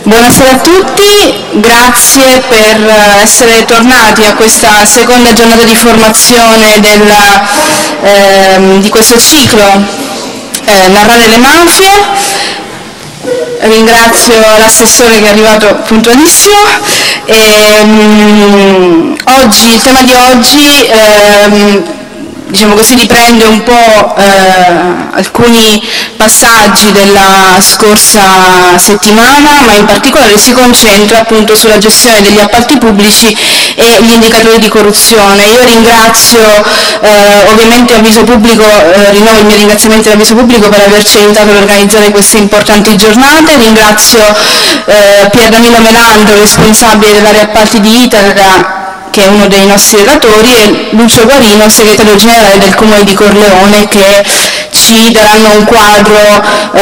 Buonasera a tutti, grazie per essere tornati a questa seconda giornata di formazione di questo ciclo Narrare le mafie. Ringrazio l'assessore che è arrivato puntualissimo. Oggi, il tema di oggi diciamo così, riprende un po' alcuni passaggi della scorsa settimana, ma in particolare si concentra appunto sulla gestione degli appalti pubblici e gli indicatori di corruzione. Io ringrazio ovviamente Avviso Pubblico, rinnovo il mio ringraziamento all'Avviso Pubblico per averci aiutato ad organizzare queste importanti giornate, ringrazio Pier Danilo Melandro, responsabile dell'area appalti di Itaca, che è uno dei nostri relatori, e Lucio Guarino, segretario generale del Comune di Corleone, che ci daranno un quadro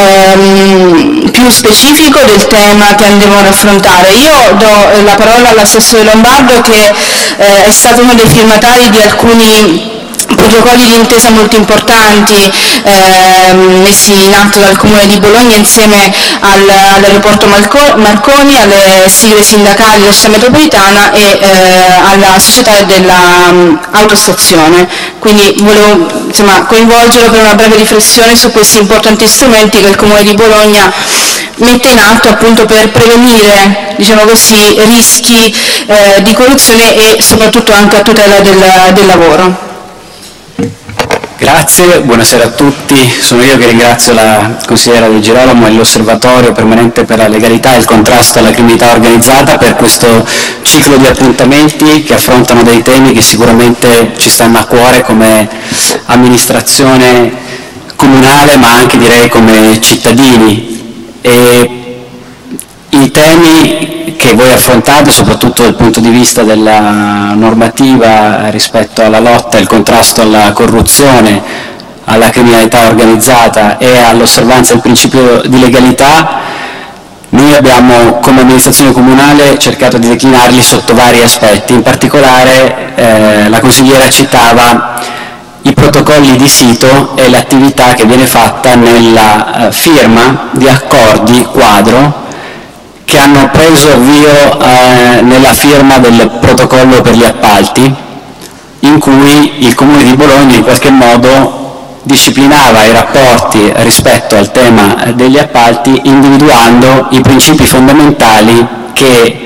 più specifico del tema che andremo ad affrontare. Io do la parola all'assessore Lombardo, che è stato uno dei firmatari di alcuni protocolli di intesa molto importanti messi in atto dal Comune di Bologna insieme all'aeroporto Marconi, alle sigle sindacali della città metropolitana e alla società dell'autostazione. Quindi volevo coinvolgerlo per una breve riflessione su questi importanti strumenti che il Comune di Bologna mette in atto appunto per prevenire, diciamo così, rischi di corruzione e soprattutto anche a tutela del lavoro. Grazie, buonasera a tutti. Sono io che ringrazio la consigliera Di Girolamo e l'Osservatorio Permanente per la Legalità e il Contrasto alla Criminalità Organizzata per questo ciclo di appuntamenti che affrontano dei temi che sicuramente ci stanno a cuore come amministrazione comunale, ma anche direi come cittadini. E i temi che voi affrontate, soprattutto dal punto di vista della normativa rispetto alla lotta e il contrasto alla corruzione, alla criminalità organizzata e all'osservanza del principio di legalità, noi abbiamo come amministrazione comunale cercato di declinarli sotto vari aspetti. In particolare la consigliera citava i protocolli di sito e l'attività che viene fatta nella firma di accordi quadro che hanno preso avvio nella firma del protocollo per gli appalti, in cui il Comune di Bologna in qualche modo disciplinava i rapporti rispetto al tema degli appalti, individuando i principi fondamentali che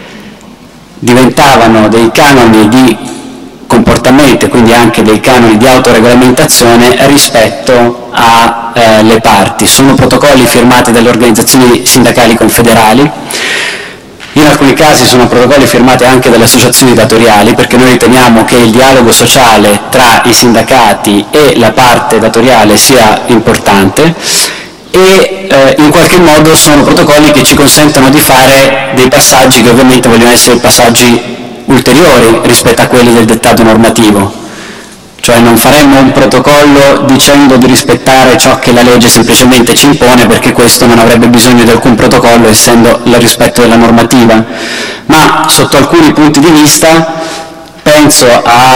diventavano dei canoni di comportamento e quindi anche dei canoni di autoregolamentazione rispetto alle parti. Sono protocolli firmati dalle organizzazioni sindacali confederali, in alcuni casi sono protocolli firmati anche dalle associazioni datoriali, perché noi riteniamo che il dialogo sociale tra i sindacati e la parte datoriale sia importante, e in qualche modo sono protocolli che ci consentono di fare dei passaggi che ovviamente vogliono essere passaggi ulteriori rispetto a quelli del dettato normativo. Cioè non faremmo un protocollo dicendo di rispettare ciò che la legge semplicemente ci impone, perché questo non avrebbe bisogno di alcun protocollo essendo il rispetto della normativa, ma sotto alcuni punti di vista, penso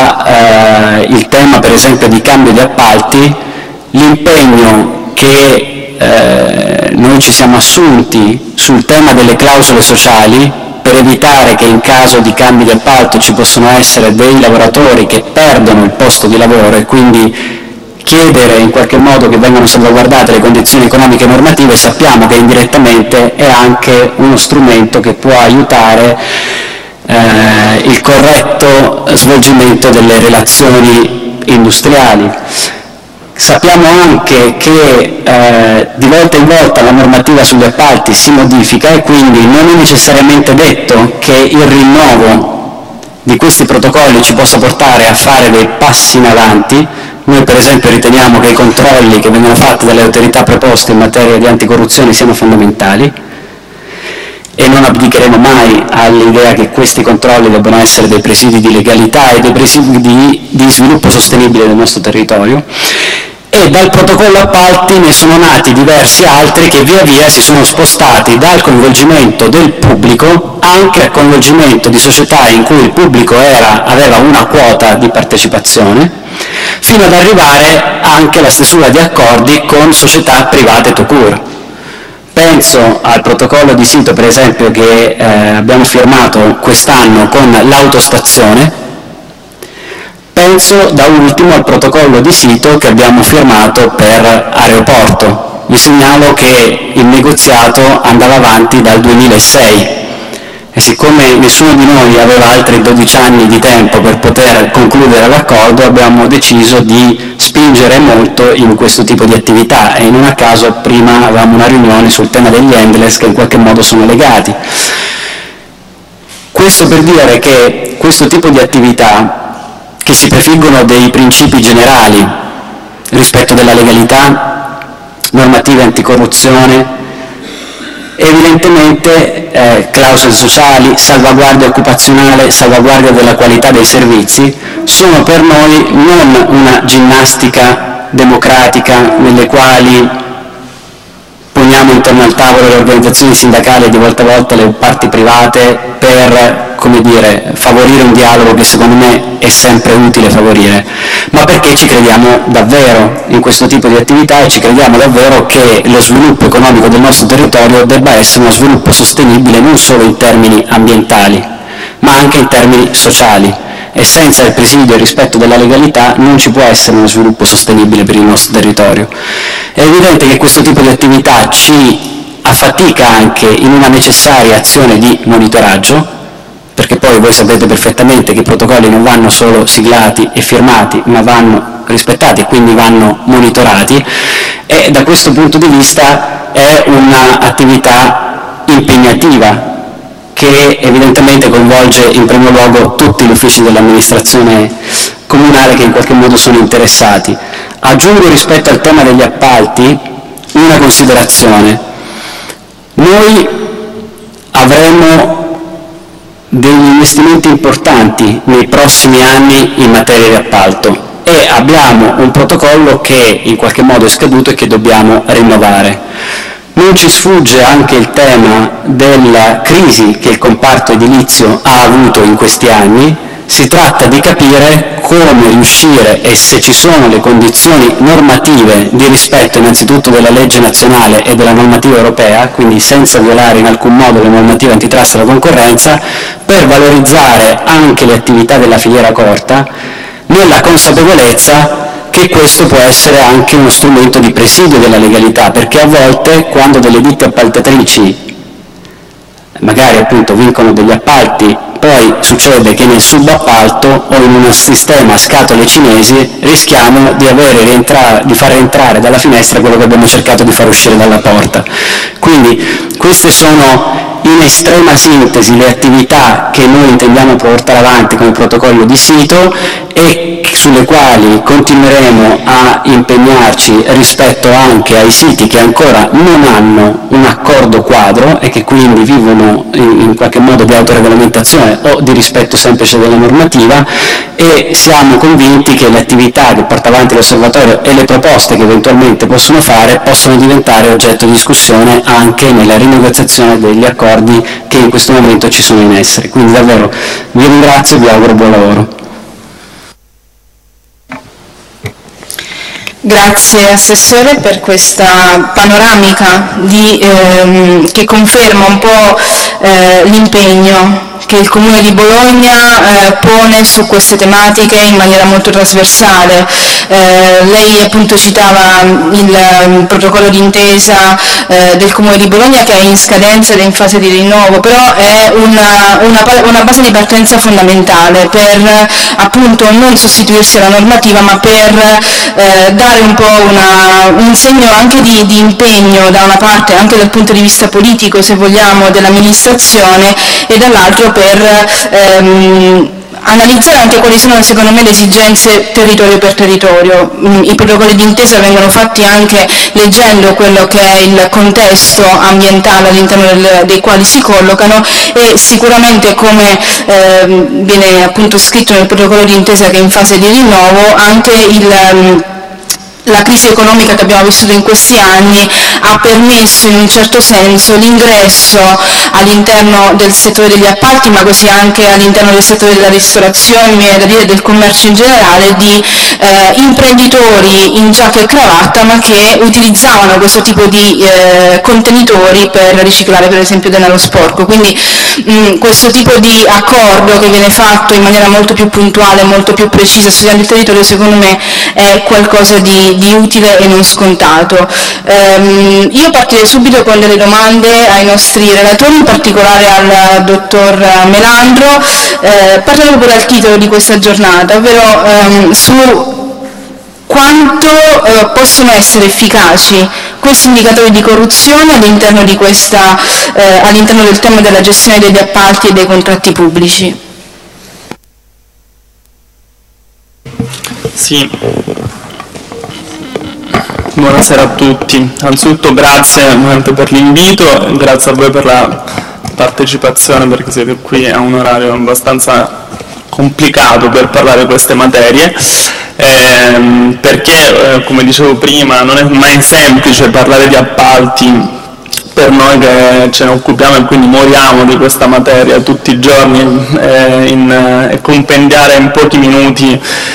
al tema per esempio di cambio di appalti, l'impegno che noi ci siamo assunti sul tema delle clausole sociali, per evitare che in caso di cambi di appalto ci possono essere dei lavoratori che perdono il posto di lavoro, e quindi chiedere in qualche modo che vengano salvaguardate le condizioni economiche e normative, sappiamo che indirettamente è anche uno strumento che può aiutare il corretto svolgimento delle relazioni industriali. Sappiamo anche che di volta in volta la normativa sugli appalti si modifica, e quindi non è necessariamente detto che il rinnovo di questi protocolli ci possa portare a fare dei passi in avanti. Noi per esempio riteniamo che i controlli che vengono fatti dalle autorità preposte in materia di anticorruzione siano fondamentali, e non abdicheremo mai all'idea che questi controlli debbano essere dei presidi di legalità e dei presidi di sviluppo sostenibile del nostro territorio. E dal protocollo appalti ne sono nati diversi altri che via via si sono spostati dal coinvolgimento del pubblico anche al coinvolgimento di società in cui il pubblico aveva una quota di partecipazione, fino ad arrivare anche alla stesura di accordi con società private tout court. Penso al protocollo di sito, per esempio, che abbiamo firmato quest'anno con l'autostazione. Penso da ultimo al protocollo di sito che abbiamo firmato per aeroporto. Vi segnalo che il negoziato andava avanti dal 2006 e siccome nessuno di noi aveva altri 12 anni di tempo per poter concludere l'accordo, abbiamo deciso di spingere molto in questo tipo di attività e non a caso prima avevamo una riunione sul tema degli endless che in qualche modo sono legati. Questo per dire che questo tipo di attività, che si prefiggono dei principi generali, rispetto della legalità, normative anticorruzione, evidentemente clausole sociali, salvaguardia occupazionale, salvaguardia della qualità dei servizi, sono per noi non una ginnastica democratica nelle quali poniamo intorno al tavolo le organizzazioni sindacali e di volta a volta le parti private per, come dire, favorire un dialogo che secondo me è sempre utile favorire, ma perché ci crediamo davvero in questo tipo di attività e ci crediamo davvero che lo sviluppo economico del nostro territorio debba essere uno sviluppo sostenibile non solo in termini ambientali, ma anche in termini sociali. E senza il presidio e il rispetto della legalità non ci può essere uno sviluppo sostenibile per il nostro territorio. È evidente che questo tipo di attività ci affatica anche in una necessaria azione di monitoraggio, perché poi voi sapete perfettamente che i protocolli non vanno solo siglati e firmati, ma vanno rispettati e quindi vanno monitorati, e da questo punto di vista è un'attività impegnativa che evidentemente coinvolge in primo luogo tutti gli uffici dell'amministrazione comunale che in qualche modo sono interessati. Aggiungo rispetto al tema degli appalti una considerazione. Noi avremo degli investimenti importanti nei prossimi anni in materia di appalto e abbiamo un protocollo che in qualche modo è scaduto e che dobbiamo rinnovare. Non ci sfugge anche il tema della crisi che il comparto edilizio ha avuto in questi anni. Si tratta di capire come riuscire e se ci sono le condizioni normative di rispetto innanzitutto della legge nazionale e della normativa europea, quindi senza violare in alcun modo le normative antitrust e la concorrenza, per valorizzare anche le attività della filiera corta, nella consapevolezza che questo può essere anche uno strumento di presidio della legalità, perché a volte quando delle ditte appaltatrici magari appunto vincono degli appalti, poi succede che nel subappalto o in un sistema a scatole cinesi rischiamo di far rientrare dalla finestra quello che abbiamo cercato di far uscire dalla porta. Quindi queste sono in estrema sintesi le attività che noi intendiamo portare avanti come protocollo di sito e sulle quali continueremo a impegnarci rispetto anche ai siti che ancora non hanno un accordo quadro e che quindi vivono in qualche modo di autoregolamentazione o di rispetto semplice della normativa, e siamo convinti che le attività che porta avanti l'osservatorio e le proposte che eventualmente possono fare possono diventare oggetto di discussione anche nella rinegoziazione degli accordi che in questo momento ci sono in essere. Quindi davvero vi ringrazio e vi auguro buon lavoro. Grazie Assessore per questa panoramica che conferma un po' l'impegno che il Comune di Bologna pone su queste tematiche in maniera molto trasversale. Lei appunto citava il protocollo d'intesa del Comune di Bologna che è in scadenza ed è in fase di rinnovo, però è una base di partenza fondamentale per appunto non sostituirsi alla normativa, ma per dare un po' un segno anche di impegno da una parte anche dal punto di vista politico, se vogliamo, dell'amministrazione, e dall'altro per analizzare anche quali sono secondo me le esigenze territorio per territorio. I protocolli d'intesa vengono fatti anche leggendo quello che è il contesto ambientale all'interno dei quali si collocano, e sicuramente come viene appunto scritto nel protocollo d'intesa che è in fase di rinnovo, anche la crisi economica che abbiamo vissuto in questi anni ha permesso in un certo senso l'ingresso all'interno del settore degli appalti, ma così anche all'interno del settore della ristorazione, mi viene da dire del commercio in generale, di imprenditori in giacca e cravatta, ma che utilizzavano questo tipo di contenitori per riciclare per esempio denaro sporco. Quindi questo tipo di accordo che viene fatto in maniera molto più puntuale, molto più precisa studiando il territorio, secondo me è qualcosa di utile e non scontato. Io partirei subito con delle domande ai nostri relatori, in particolare al dottor Melandro, partendo proprio dal titolo di questa giornata, ovvero su quanto possono essere efficaci questi indicatori di corruzione all'interno del tema della gestione degli appalti e dei contratti pubblici. Sì. Buonasera a tutti. Anzitutto grazie per l'invito, grazie a voi per la partecipazione, perché siete qui a un orario abbastanza complicato per parlare di queste materie, perché come dicevo prima non è mai semplice parlare di appalti per noi che ce ne occupiamo e quindi moriamo di questa materia tutti i giorni, e compendiare in pochi minuti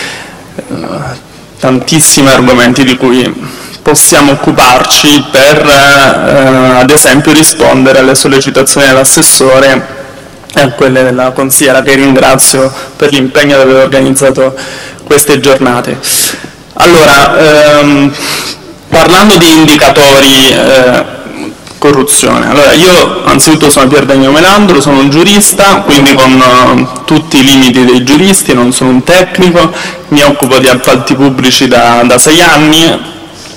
tantissimi argomenti di cui possiamo occuparci per ad esempio rispondere alle sollecitazioni dell'assessore e a quelle della consigliera, che ringrazio per l'impegno di aver organizzato queste giornate. Allora, parlando di indicatori corruzione, allora io anzitutto sono Pier Daniele Melandro, sono un giurista, quindi con tutti i limiti dei giuristi, non sono un tecnico, mi occupo di appalti pubblici da 6 anni,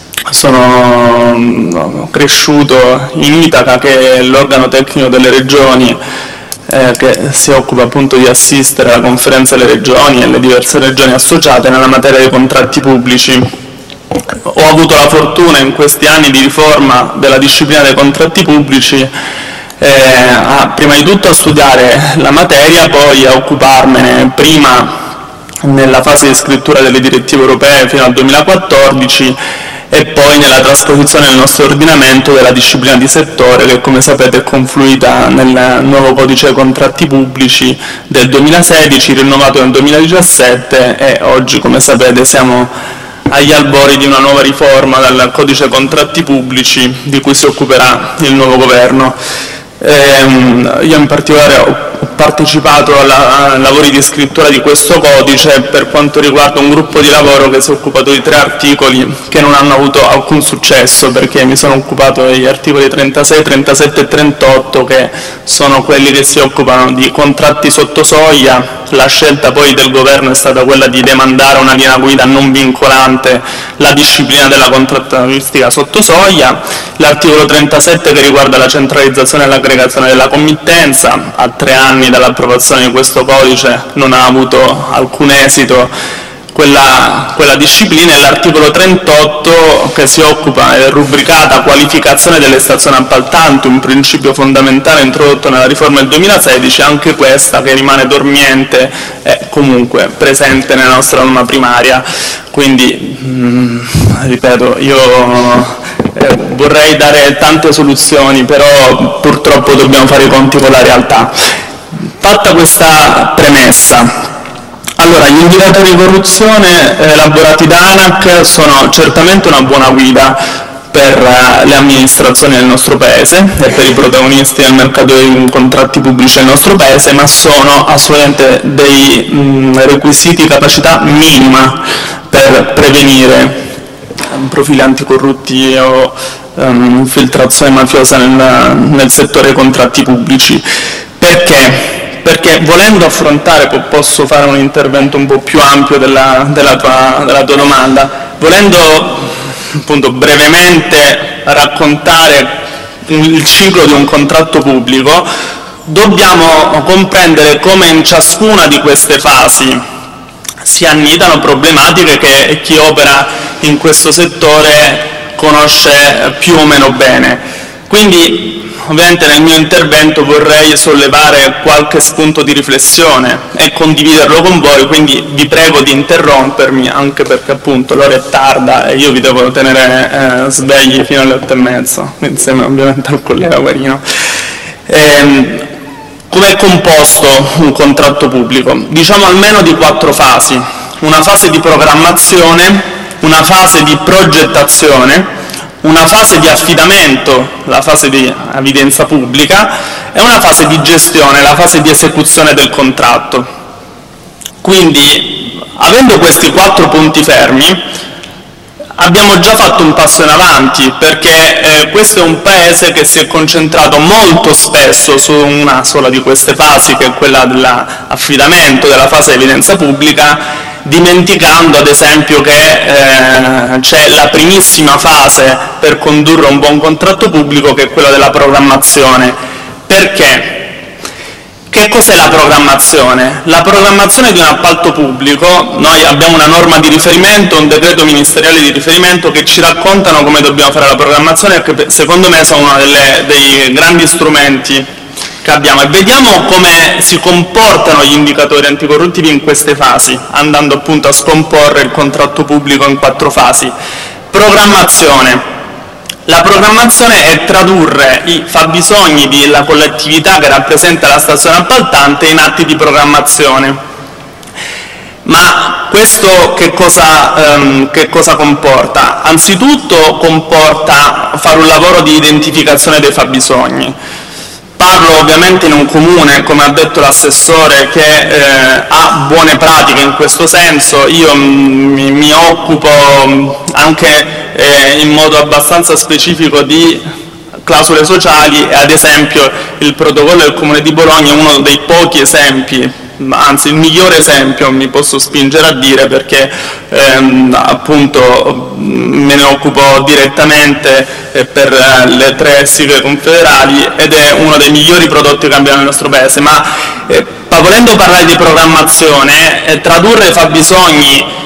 sono cresciuto in Itaca, che è l'organo tecnico delle regioni, che si occupa appunto di assistere alla conferenza delle regioni e le diverse regioni associate nella materia dei contratti pubblici. Ho avuto la fortuna in questi anni di riforma della disciplina dei contratti pubblici prima di tutto a studiare la materia, poi a occuparmene prima nella fase di scrittura delle direttive europee fino al 2014 e poi nella trasposizione nel nostro ordinamento della disciplina di settore, che come sapete è confluita nel nuovo codice dei contratti pubblici del 2016, rinnovato nel 2017, e oggi come sapete siamo agli albori di una nuova riforma del codice dei contratti pubblici di cui si occuperà il nuovo governo. Io in particolare ho partecipato ai lavori di scrittura di questo codice per quanto riguarda un gruppo di lavoro che si è occupato di 3 articoli che non hanno avuto alcun successo, perché mi sono occupato degli articoli 36, 37 e 38, che sono quelli che si occupano di contratti sotto soglia. La scelta poi del governo è stata quella di demandare una linea guida non vincolante la disciplina della contrattualistica sotto soglia. L'articolo 37 che riguarda la centralizzazione e l'aggregazione della committenza, a 3 anni dall'approvazione di questo codice non ha avuto alcun esito quella disciplina, e l'articolo 38 che si occupa, è rubricata qualificazione delle stazioni appaltanti, un principio fondamentale introdotto nella riforma del 2016, anche questa che rimane dormiente è comunque presente nella nostra norma primaria. Quindi ripeto, io vorrei dare tante soluzioni, però purtroppo dobbiamo fare i conti con la realtà. Fatta questa premessa, allora, gli indicatori di corruzione elaborati da ANAC sono certamente una buona guida per le amministrazioni del nostro Paese e per i protagonisti del mercato dei contratti pubblici del nostro Paese, ma sono assolutamente dei requisiti di capacità minima per prevenire profili anticorruttivi o infiltrazione mafiosa nel settore dei contratti pubblici. Perché? Perché volendo affrontare, posso fare un intervento un po' più ampio della tua domanda, volendo appunto brevemente raccontare il ciclo di un contratto pubblico, dobbiamo comprendere come in ciascuna di queste fasi si annidano problematiche che chi opera in questo settore conosce più o meno bene. Quindi ovviamente nel mio intervento vorrei sollevare qualche spunto di riflessione e condividerlo con voi, quindi vi prego di interrompermi, anche perché appunto l'ora è tarda e io vi devo tenere svegli fino alle 8:30, insieme ovviamente al collega Guarino. Com'è composto un contratto pubblico? Diciamo almeno di 4 fasi: una fase di programmazione, una fase di progettazione, una fase di affidamento, la fase di evidenza pubblica, e una fase di gestione, la fase di esecuzione del contratto. Quindi, avendo questi 4 punti fermi, abbiamo già fatto un passo in avanti, perché questo è un Paese che si è concentrato molto spesso su una sola di queste fasi, che è quella dell'affidamento, della fase di evidenza pubblica, dimenticando ad esempio che c'è la primissima fase per condurre un buon contratto pubblico, che è quella della programmazione. Perché? Che cos'è la programmazione? La programmazione di un appalto pubblico, noi abbiamo una norma di riferimento, un decreto ministeriale di riferimento che ci raccontano come dobbiamo fare la programmazione, che secondo me sono uno dei grandi strumenti che abbiamo, e vediamo come si comportano gli indicatori anticorruttivi in queste fasi, andando appunto a scomporre il contratto pubblico in 4 fasi. Programmazione. La programmazione è tradurre i fabbisogni della collettività che rappresenta la stazione appaltante in atti di programmazione. Ma questo che cosa comporta? Anzitutto comporta fare un lavoro di identificazione dei fabbisogni. Parlo ovviamente in un comune, come ha detto l'assessore, che ha buone pratiche in questo senso. Io mi occupo anche in modo abbastanza specifico di clausole sociali, e ad esempio il protocollo del Comune di Bologna è uno dei pochi esempi, anzi il migliore esempio mi posso spingere a dire, perché appunto me ne occupo direttamente per le 3 sigle confederali, ed è uno dei migliori prodotti che abbiamo nel nostro Paese. Ma volendo parlare di programmazione, tradurre i fabbisogni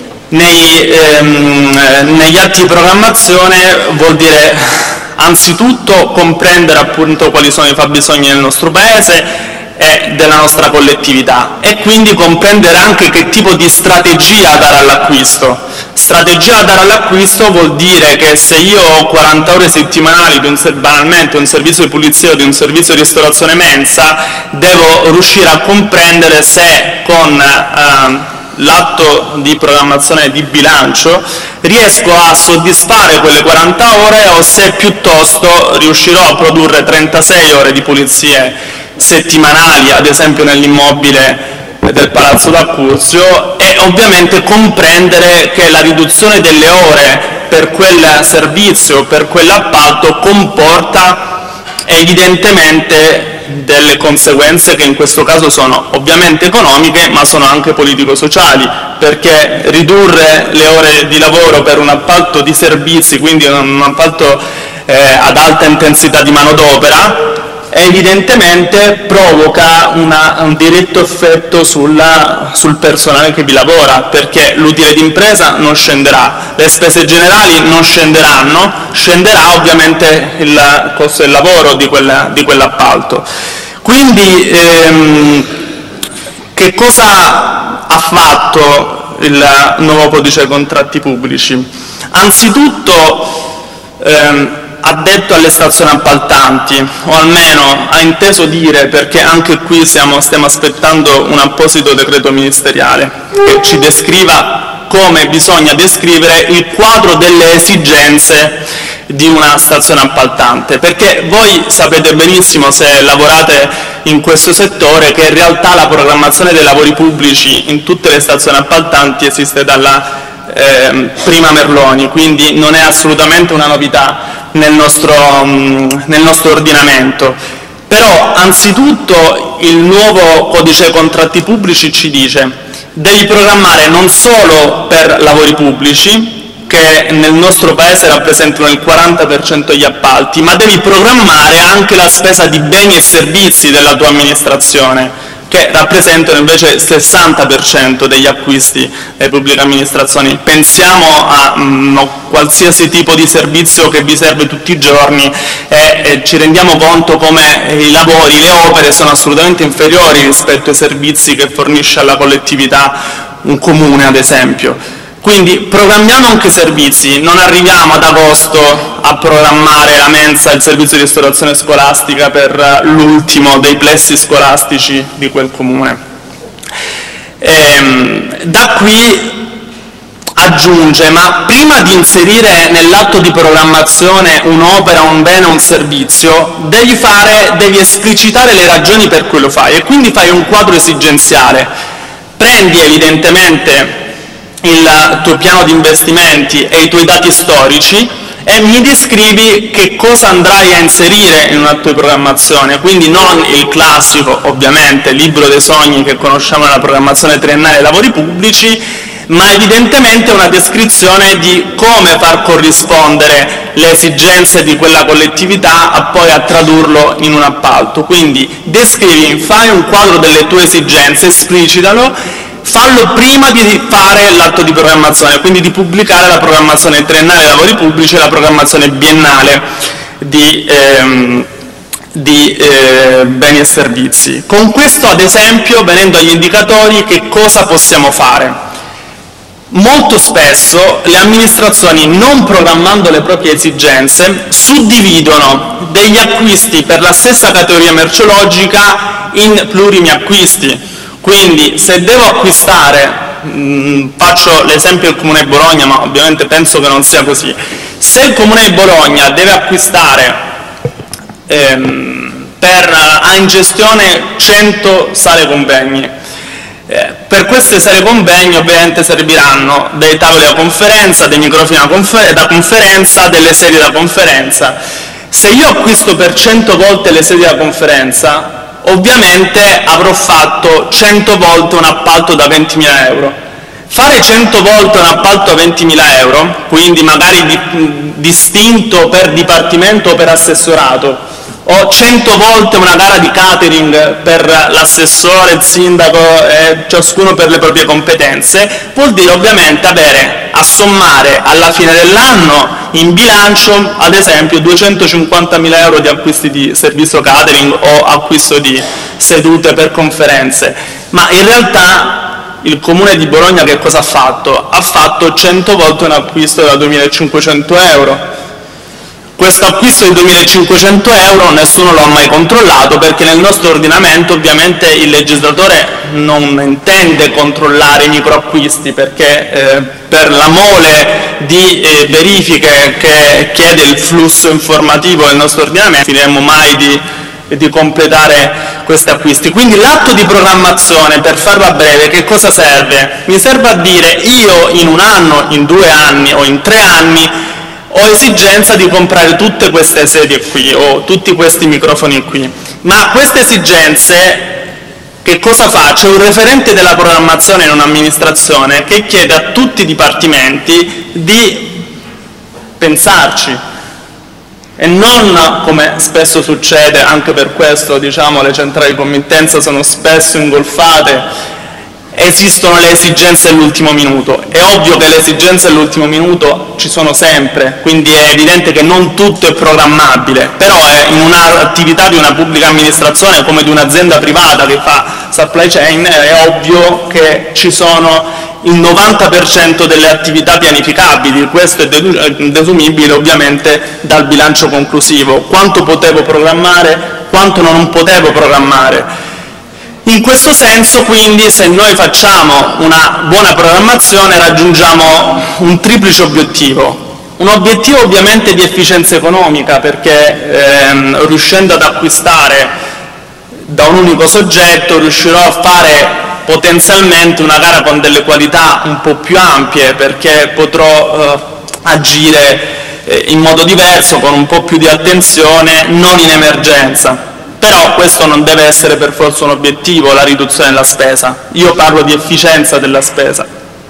negli atti di programmazione vuol dire anzitutto comprendere appunto quali sono i fabbisogni del nostro Paese e della nostra collettività, e quindi comprendere anche che tipo di strategia dare all'acquisto. Strategia da dare all'acquisto vuol dire che se io ho 40 ore settimanali di banalmente un servizio di pulizia o di un servizio di ristorazione mensa, devo riuscire a comprendere se con l'atto di programmazione di bilancio riesco a soddisfare quelle 40 ore, o se piuttosto riuscirò a produrre 36 ore di pulizie settimanali, ad esempio nell'immobile del Palazzo d'Accursio, e ovviamente comprendere che la riduzione delle ore per quel servizio, per quell'appalto, comporta evidentemente delle conseguenze che in questo caso sono ovviamente economiche, ma sono anche politico-sociali, perché ridurre le ore di lavoro per un appalto di servizi, quindi un appalto ad alta intensità di manodopera, evidentemente provoca un diretto effetto sul personale che vi lavora, perché l'utile d'impresa non scenderà, le spese generali non scenderanno, scenderà ovviamente il costo del lavoro di quell'appalto. Quindi che cosa ha fatto il nuovo codice dei contratti pubblici? Anzitutto ha detto alle stazioni appaltanti, o almeno ha inteso dire, perché anche qui stiamo aspettando un apposito decreto ministeriale che ci descriva come bisogna descrivere il quadro delle esigenze di una stazione appaltante, perché voi sapete benissimo, se lavorate in questo settore, che in realtà la programmazione dei lavori pubblici in tutte le stazioni appaltanti esiste dalla prima Merloni, quindi non è assolutamente una novità nel nostro ordinamento. Però anzitutto il nuovo codice dei contratti pubblici ci dice: devi programmare non solo per lavori pubblici, che nel nostro Paese rappresentano il 40% degli appalti, ma devi programmare anche la spesa di beni e servizi della tua amministrazione, che rappresentano invece il 60% degli acquisti delle pubbliche amministrazioni. Pensiamo a qualsiasi tipo di servizio che vi serve tutti i giorni e ci rendiamo conto come i lavori, le opere sono assolutamente inferiori rispetto ai servizi che fornisce alla collettività un comune, ad esempio. Quindi programmiamo anche i servizi, non arriviamo ad agosto a programmare la mensa, il servizio di ristorazione scolastica per l'ultimo dei plessi scolastici di quel comune. Da qui aggiunge, ma prima di inserire nell'atto di programmazione un'opera, un bene, un servizio, devi esplicitare le ragioni per cui lo fai, e quindi fai un quadro esigenziale. Prendi evidentemente il tuo piano di investimenti e i tuoi dati storici e mi descrivi che cosa andrai a inserire in un atto di programmazione, quindi non il classico, ovviamente, libro dei sogni che conosciamo nella programmazione triennale dei lavori pubblici, ma evidentemente una descrizione di come far corrispondere le esigenze di quella collettività a poi a tradurlo in un appalto. Quindi descrivi, fai un quadro delle tue esigenze, esplicitalo, fallo prima di fare l'atto di programmazione, quindi di pubblicare la programmazione triennale dei lavori pubblici e la programmazione biennale di beni e servizi. Con questo, ad esempio, venendo agli indicatori, che cosa possiamo fare? Molto spesso le amministrazioni, non programmando le proprie esigenze, suddividono degli acquisti per la stessa categoria merceologica in plurimi acquisti. Quindi se devo acquistare, faccio l'esempio del Comune di Bologna, ma ovviamente penso che non sia così, se il Comune di Bologna deve acquistare ha in gestione 100 sale convegni, per queste sale convegni ovviamente serviranno dei tavoli da conferenza, dei microfoni da conferenza, delle sedie da conferenza. Se io acquisto per 100 volte le sedie da conferenza, ovviamente avrò fatto 100 volte un appalto da 20.000 euro. Fare 100 volte un appalto a 20.000 euro, quindi magari distinto per dipartimento o per assessorato, o 100 volte una gara di catering per l'assessore, il sindaco, ciascuno per le proprie competenze, vuol dire ovviamente avere a sommare alla fine dell'anno in bilancio, ad esempio, 250.000 euro di acquisti di servizio catering o acquisto di sedute per conferenze. Ma in realtà il Comune di Bologna che cosa ha fatto? Ha fatto 100 volte un acquisto da 2.500 euro. Questo acquisto di 2.500 euro nessuno lo ha mai controllato, perché nel nostro ordinamento ovviamente il legislatore non intende controllare i microacquisti, perché per la mole di verifiche che chiede il flusso informativo del nostro ordinamento finiremo mai di completare questi acquisti. Quindi l'atto di programmazione, per farla breve, che cosa serve? Mi serve a dire: io in un anno, in 2 anni o in 3 anni ho esigenza di comprare tutte queste sedie qui o tutti questi microfoni qui, ma queste esigenze che cosa fa? C'è un referente della programmazione in un'amministrazione che chiede a tutti i dipartimenti di pensarci, e non, come spesso succede, anche per questo diciamo le centrali di committenza sono spesso ingolfate, esistono le esigenze dell'ultimo minuto. È ovvio che le esigenze dell'ultimo minuto ci sono sempre, quindi è evidente che non tutto è programmabile, però in un'attività di una pubblica amministrazione come di un'azienda privata che fa supply chain è ovvio che ci sono il 90% delle attività pianificabili. Questo è desumibile ovviamente dal bilancio conclusivo: quanto potevo programmare, quanto non potevo programmare. In questo senso, quindi, se noi facciamo una buona programmazione raggiungiamo un triplice obiettivo. Un obiettivo ovviamente di efficienza economica, perché riuscendo ad acquistare da un unico soggetto riuscirò a fare potenzialmente una gara con delle qualità un po' più ampie, perché potrò agire in modo diverso, con un po' più di attenzione, non in emergenza. Però questo non deve essere per forza un obiettivo, la riduzione della spesa. Io parlo di efficienza della spesa.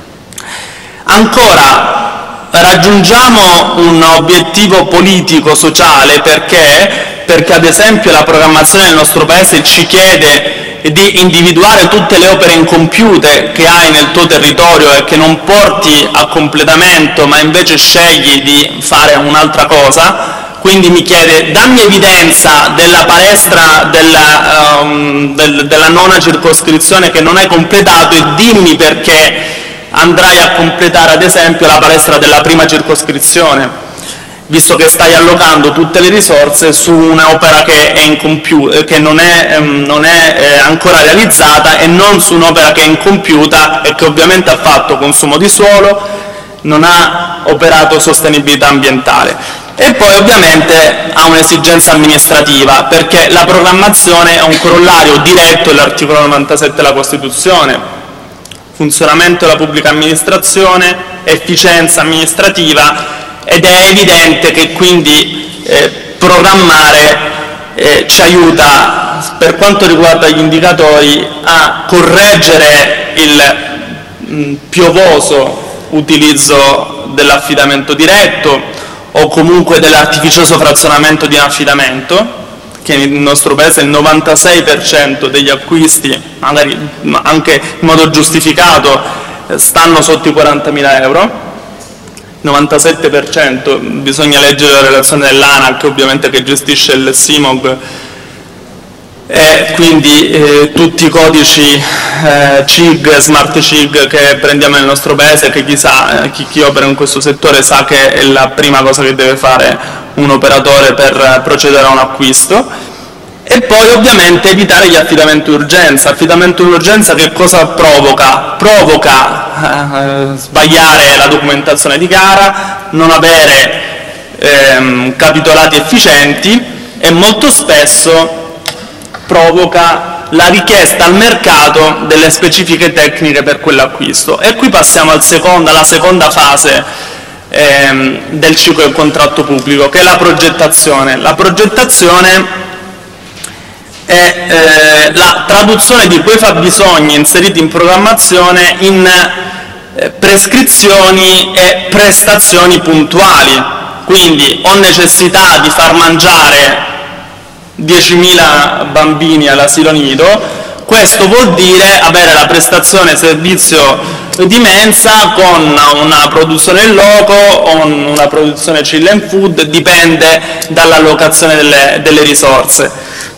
Ancora, raggiungiamo un obiettivo politico-sociale perché ad esempio la programmazione del nostro Paese ci chiede di individuare tutte le opere incompiute che hai nel tuo territorio e che non porti a completamento, ma invece scegli di fare un'altra cosa. Quindi mi chiede: dammi evidenza della palestra della nona circoscrizione che non hai completato e dimmi perché andrai a completare ad esempio la palestra della prima circoscrizione, visto che stai allocando tutte le risorse su un'opera che è che non è ancora realizzata, e non su un'opera che è incompiuta e che ovviamente ha fatto consumo di suolo, non ha operato sostenibilità ambientale. E poi ovviamente ha un'esigenza amministrativa, perché la programmazione è un corollario diretto dell'articolo 97 della Costituzione: funzionamento della pubblica amministrazione, efficienza amministrativa, ed è evidente che quindi programmare ci aiuta, per quanto riguarda gli indicatori, a correggere il piovoso utilizzo dell'affidamento diretto o comunque dell'artificioso frazionamento di un affidamento, che nel nostro paese il 96% degli acquisti, magari anche in modo giustificato, stanno sotto i 40.000 euro. 97%, bisogna leggere la relazione dell'ANAC, ovviamente, che gestisce il SIMOG, e quindi tutti i codici CIG, Smart CIG che prendiamo nel nostro paese, che chi opera in questo settore sa che è la prima cosa che deve fare un operatore per procedere a un acquisto. E poi ovviamente evitare gli affidamenti d'urgenza. Affidamento d'urgenza che cosa provoca? Provoca sbagliare la documentazione di gara, non avere capitolati efficienti, e molto spesso provoca la richiesta al mercato delle specifiche tecniche per quell'acquisto. E qui passiamo alla seconda fase del ciclo del contratto pubblico, che è la progettazione. La progettazione è la traduzione di quei fabbisogni inseriti in programmazione in prescrizioni e prestazioni puntuali. Quindi ho necessità di far mangiare 10.000 bambini all'asilo nido, questo vuol dire avere la prestazione servizio di mensa con una produzione in loco o una produzione chill and food, dipende dall'allocazione delle risorse.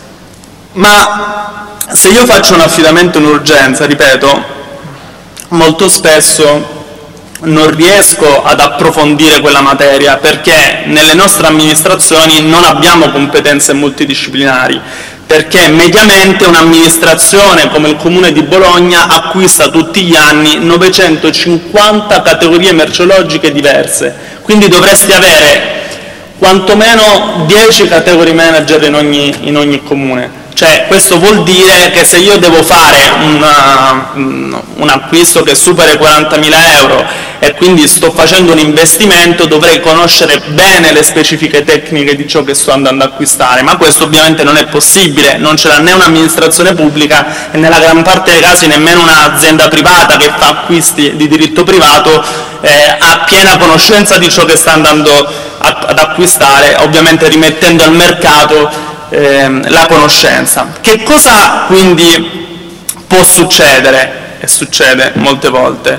Ma se io faccio un affidamento in urgenza, ripeto, molto spesso non riesco ad approfondire quella materia, perché nelle nostre amministrazioni non abbiamo competenze multidisciplinari, perché mediamente un'amministrazione come il Comune di Bologna acquista tutti gli anni 950 categorie merceologiche diverse, quindi dovresti avere quantomeno 10 category manager in ogni comune. Cioè, questo vuol dire che se io devo fare un acquisto che supera i 40.000 euro e quindi sto facendo un investimento, dovrei conoscere bene le specifiche tecniche di ciò che sto andando ad acquistare, ma questo ovviamente non è possibile, non ce l'ha né un'amministrazione pubblica e nella gran parte dei casi nemmeno un'azienda privata che fa acquisti di diritto privato ha piena conoscenza di ciò che sta andando ad acquistare, ovviamente rimettendo al mercato la conoscenza. Che cosa quindi può succedere, e succede molte volte?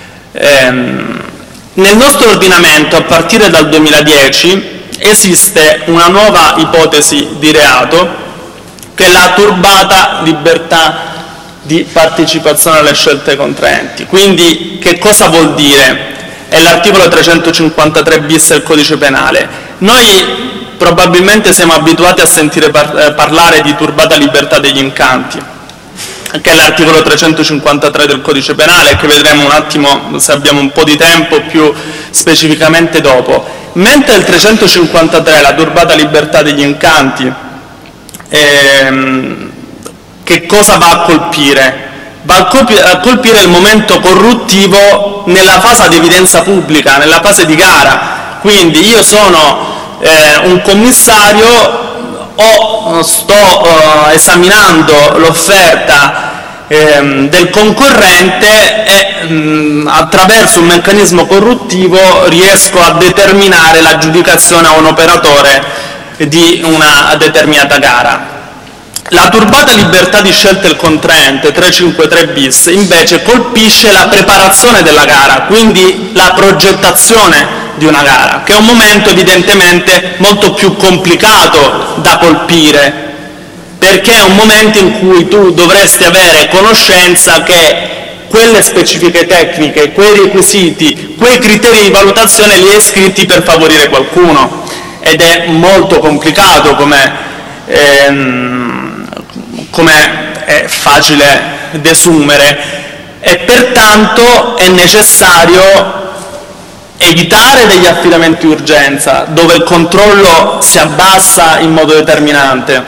Nel nostro ordinamento, a partire dal 2010, esiste una nuova ipotesi di reato, che è la turbata libertà di partecipazione alle scelte dei contraenti. Quindi che cosa vuol dire? È l'articolo 353 bis del codice penale. Noi probabilmente siamo abituati a sentire parlare di turbata libertà degli incanti, che è l'articolo 353 del codice penale, che vedremo un attimo, se abbiamo un po' di tempo, più specificamente dopo. Mentre il 353, la turbata libertà degli incanti, che cosa va a colpire? Va a colpire il momento corruttivo nella fase di evidenza pubblica, nella fase di gara. Quindi io sono un commissario, sto esaminando l'offerta del concorrente e attraverso un meccanismo corruttivo riesco a determinare l'aggiudicazione a un operatore di una determinata gara. La turbata libertà di scelta del contraente 353 bis invece colpisce la preparazione della gara, quindi la progettazione di una gara, che è un momento evidentemente molto più complicato da colpire, perché è un momento in cui tu dovresti avere conoscenza che quelle specifiche tecniche, quei requisiti, quei criteri di valutazione li hai scritti per favorire qualcuno, ed è molto complicato come è facile desumere, e pertanto è necessario evitare degli affidamenti di urgenza dove il controllo si abbassa in modo determinante,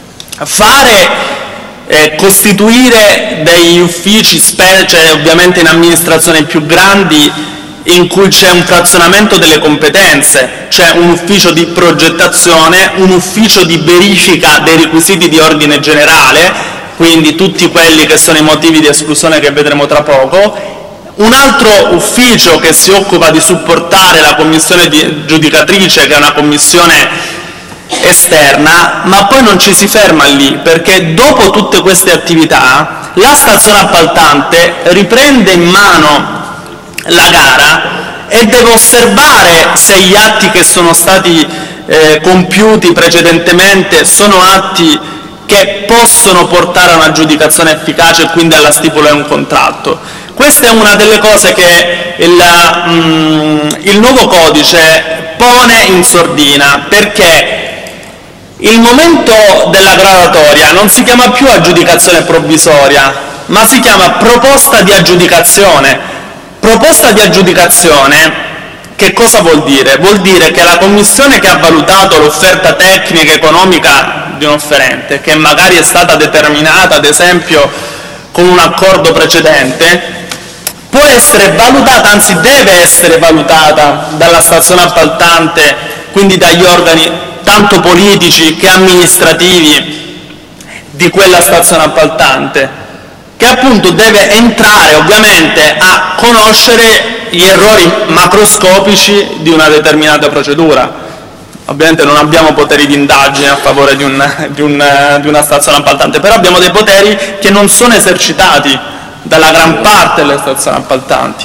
costituire degli uffici, specie ovviamente in amministrazioni più grandi, in cui c'è un frazionamento delle competenze, c'è un ufficio di progettazione, un ufficio di verifica dei requisiti di ordine generale, quindi tutti quelli che sono i motivi di esclusione che vedremo tra poco, un altro ufficio che si occupa di supportare la commissione giudicatrice, che è una commissione esterna, ma poi non ci si ferma lì, perché dopo tutte queste attività la stazione appaltante riprende in mano la gara e deve osservare se gli atti che sono stati compiuti precedentemente sono atti che possono portare a un'aggiudicazione efficace e quindi alla stipula di un contratto. Questa è una delle cose che il nuovo codice pone in sordina, perché il momento della graduatoria non si chiama più aggiudicazione provvisoria, ma si chiama proposta di aggiudicazione. Proposta di aggiudicazione che cosa vuol dire? Vuol dire che la commissione che ha valutato l'offerta tecnica e economica di un offerente, che magari è stata determinata ad esempio con un accordo precedente, può essere valutata, anzi deve essere valutata dalla stazione appaltante, quindi dagli organi tanto politici che amministrativi di quella stazione appaltante, che appunto deve entrare ovviamente a conoscere gli errori macroscopici di una determinata procedura. Ovviamente non abbiamo poteri di indagine a favore di una stazione appaltante, però abbiamo dei poteri che non sono esercitati dalla gran parte delle stazioni appaltanti.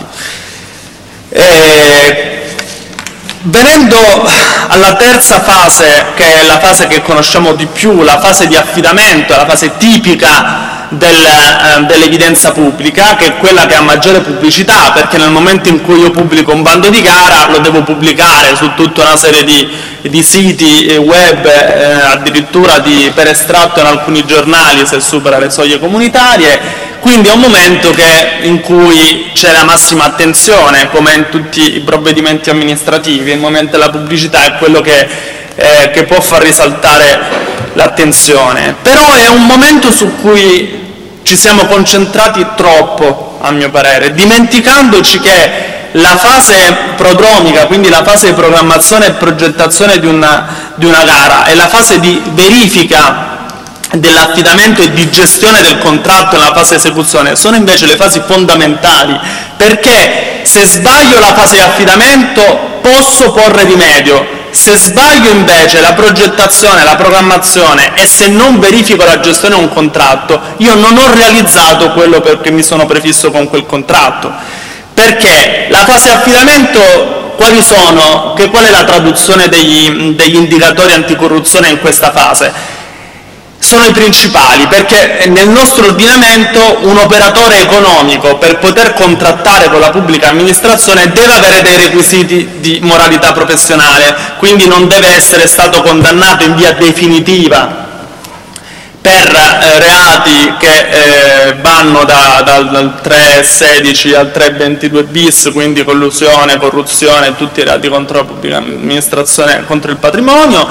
Venendo alla terza fase, che è la fase che conosciamo di più, la fase di affidamento, la fase tipica dell'evidenza pubblica, che è quella che ha maggiore pubblicità, perché nel momento in cui io pubblico un bando di gara lo devo pubblicare su tutta una serie di siti web, addirittura per estratto in alcuni giornali se supera le soglie comunitarie, quindi è un momento in cui c'è la massima attenzione, come in tutti i provvedimenti amministrativi. Il momento della pubblicità è quello che può far risaltare l'attenzione, però è un momento su cui ci siamo concentrati troppo, a mio parere, dimenticandoci che la fase prodromica, quindi la fase di programmazione e progettazione di una gara, e la fase di verifica dell'affidamento e di gestione del contratto nella fase di esecuzione sono invece le fasi fondamentali, perché se sbaglio la fase di affidamento posso porre rimedio, se sbaglio invece la progettazione, la programmazione, e se non verifico la gestione di un contratto, io non ho realizzato quello perché mi sono prefisso con quel contratto. Perché la fase di affidamento, quali sono? Qual è la traduzione degli indicatori anticorruzione in questa fase? Sono i principali, perché nel nostro ordinamento un operatore economico, per poter contrattare con la pubblica amministrazione, deve avere dei requisiti di moralità professionale, quindi non deve essere stato condannato in via definitiva per reati che vanno dal 316 al 322 bis, quindi collusione, corruzione, tutti i reati contro la pubblica amministrazione, contro il patrimonio,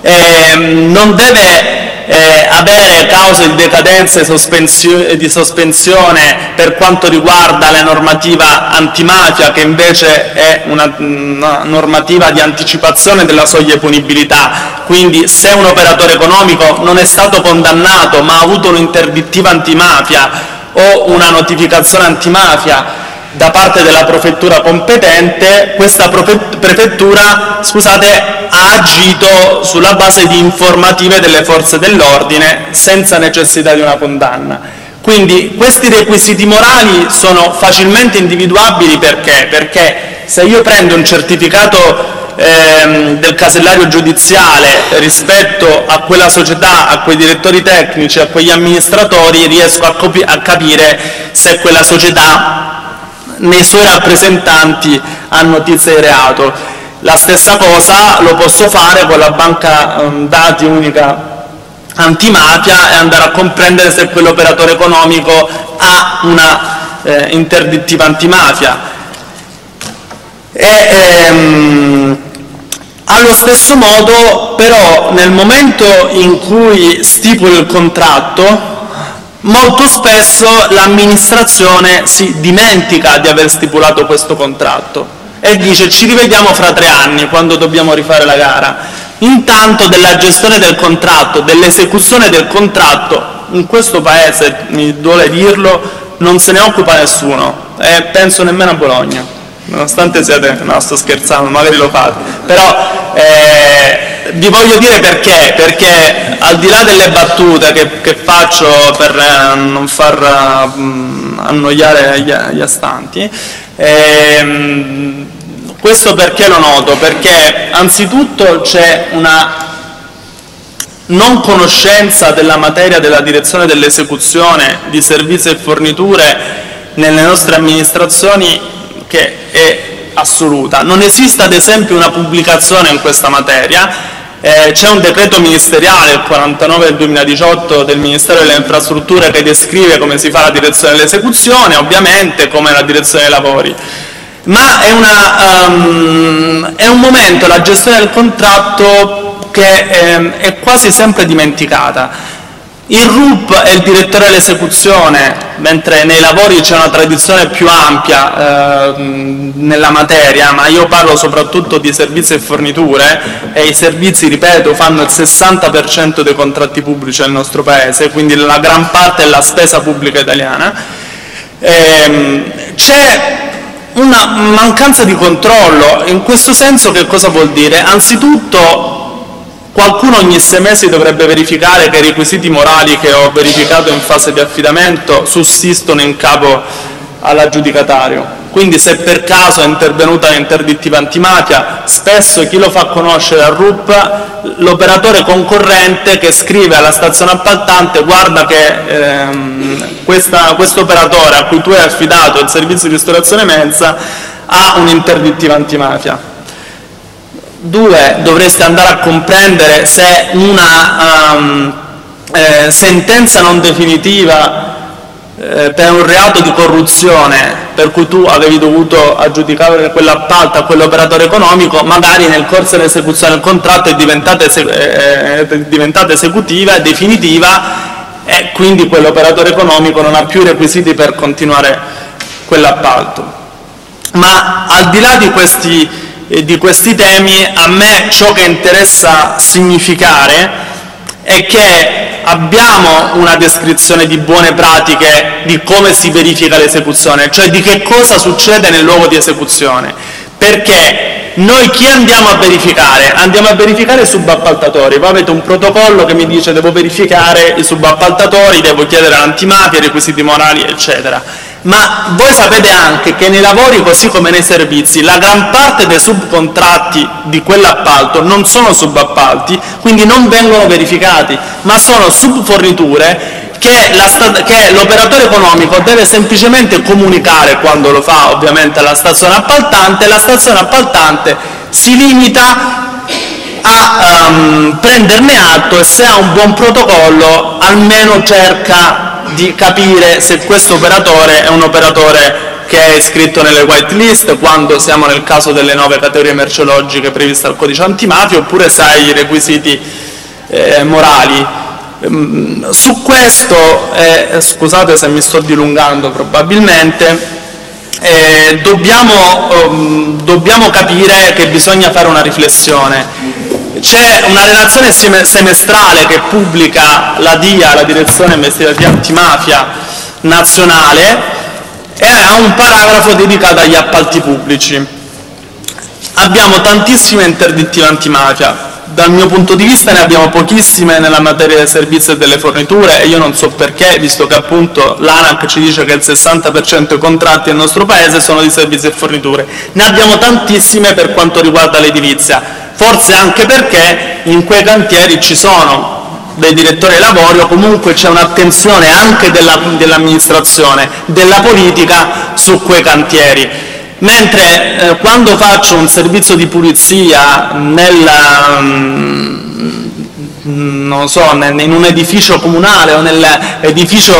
non deve avere cause di decadenza e di sospensione per quanto riguarda la normativa antimafia, che invece è una normativa di anticipazione della soglia di punibilità. Quindi se un operatore economico non è stato condannato ma ha avuto un'interdittiva antimafia o una notificazione antimafia da parte della prefettura competente, questa prefettura, ha agito sulla base di informative delle forze dell'ordine senza necessità di una condanna. Quindi questi requisiti morali sono facilmente individuabili perché se io prendo un certificato del casellario giudiziale rispetto a quella società, a quei direttori tecnici, a quegli amministratori, riesco a capire se quella società nei suoi rappresentanti ha notizia di reato. La stessa cosa lo posso fare con la banca dati unica antimafia e andare a comprendere se quell'operatore economico ha una interdittiva antimafia. Allo stesso modo, però, nel momento in cui stipuli il contratto, molto spesso l'amministrazione si dimentica di aver stipulato questo contratto e dice ci rivediamo fra 3 anni quando dobbiamo rifare la gara. Intanto della gestione del contratto, dell'esecuzione del contratto, in questo Paese, mi duole dirlo, non se ne occupa nessuno e penso nemmeno a Bologna. Nonostante siate, no, sto scherzando, magari lo fate, però vi voglio dire perché al di là delle battute che faccio per non far annoiare gli astanti, questo perché lo noto? Perché anzitutto c'è una non conoscenza della materia della direzione dell'esecuzione di servizi e forniture nelle nostre amministrazioni che è assoluta. Non esiste ad esempio una pubblicazione in questa materia, c'è un decreto ministeriale, il 49 del 2018 del Ministero delle Infrastrutture, che descrive come si fa la direzione dell'esecuzione, ovviamente come la direzione dei lavori, ma è un momento, la gestione del contratto, che è quasi sempre dimenticata. Il RUP è il direttore dell'esecuzione, mentre nei lavori c'è una tradizione più ampia nella materia, ma io parlo soprattutto di servizi e forniture, e i servizi, ripeto, fanno il 60% dei contratti pubblici nel nostro Paese, quindi la gran parte della spesa pubblica italiana. C'è una mancanza di controllo. In questo senso che cosa vuol dire? Anzitutto qualcuno ogni 6 mesi dovrebbe verificare che i requisiti morali che ho verificato in fase di affidamento sussistono in capo all'aggiudicatario. Quindi se per caso è intervenuta l'interdittiva antimafia, spesso chi lo fa conoscere al RUP? L'operatore concorrente che scrive alla stazione appaltante: guarda che questo operatore a cui tu hai affidato il servizio di ristorazione mensa ha un'interdittiva antimafia. 2, dovreste andare a comprendere se una sentenza non definitiva per un reato di corruzione per cui tu avevi dovuto aggiudicare quell'appalto a quell'operatore economico, magari nel corso dell'esecuzione del contratto è diventata esecutiva e definitiva, e quindi quell'operatore economico non ha più i requisiti per continuare quell'appalto. Ma al di là di questi temi, a me ciò che interessa significare è che abbiamo una descrizione di buone pratiche di come si verifica l'esecuzione, cioè di che cosa succede nel luogo di esecuzione, perché noi chi andiamo a verificare? Andiamo a verificare i subappaltatori. Voi avete un protocollo che mi dice devo verificare i subappaltatori, devo chiedere l'antimafia, i requisiti morali, eccetera. Ma voi sapete anche che nei lavori, così come nei servizi, la gran parte dei subcontratti di quell'appalto non sono subappalti, quindi non vengono verificati, ma sono subforniture che l'operatore economico deve semplicemente comunicare quando lo fa, ovviamente, alla stazione appaltante, e la stazione appaltante si limita a prenderne atto e, se ha un buon protocollo, almeno cerca di capire se questo operatore è un operatore che è iscritto nelle white list, quando siamo nel caso delle 9 categorie merceologiche previste dal codice antimafia, oppure se ha i requisiti morali. Su questo, scusate se mi sto dilungando probabilmente, dobbiamo capire che bisogna fare una riflessione. C'è una relazione semestrale che pubblica la DIA, la Direzione Investigativa Antimafia Nazionale, e ha un paragrafo dedicato agli appalti pubblici. Abbiamo tantissime interdittive antimafia. Dal mio punto di vista ne abbiamo pochissime nella materia dei servizi e delle forniture, e io non so perché, visto che appunto l'ANAC ci dice che il 60% dei contratti nel nostro paese sono di servizi e forniture. Ne abbiamo tantissime per quanto riguarda l'edilizia, forse anche perché in quei cantieri ci sono dei direttori ai lavori, o comunque c'è un'attenzione anche dell'amministrazione, della politica su quei cantieri. Mentre quando faccio un servizio di pulizia non so, in un edificio comunale o nell'edificio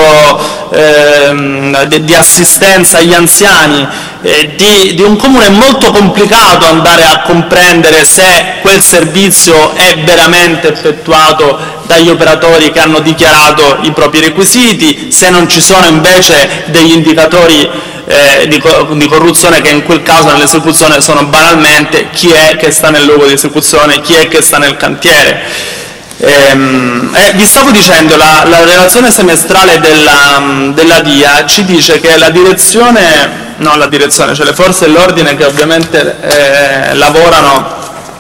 di assistenza agli anziani di un comune, è molto complicato andare a comprendere se quel servizio è veramente effettuato dagli operatori che hanno dichiarato i propri requisiti, se non ci sono invece degli indicatori di corruzione, che in quel caso nell'esecuzione sono banalmente chi è che sta nel luogo di esecuzione, chi è che sta nel cantiere. Vi stavo dicendo, la relazione semestrale della DIA ci dice che cioè le forze dell'ordine che ovviamente lavorano,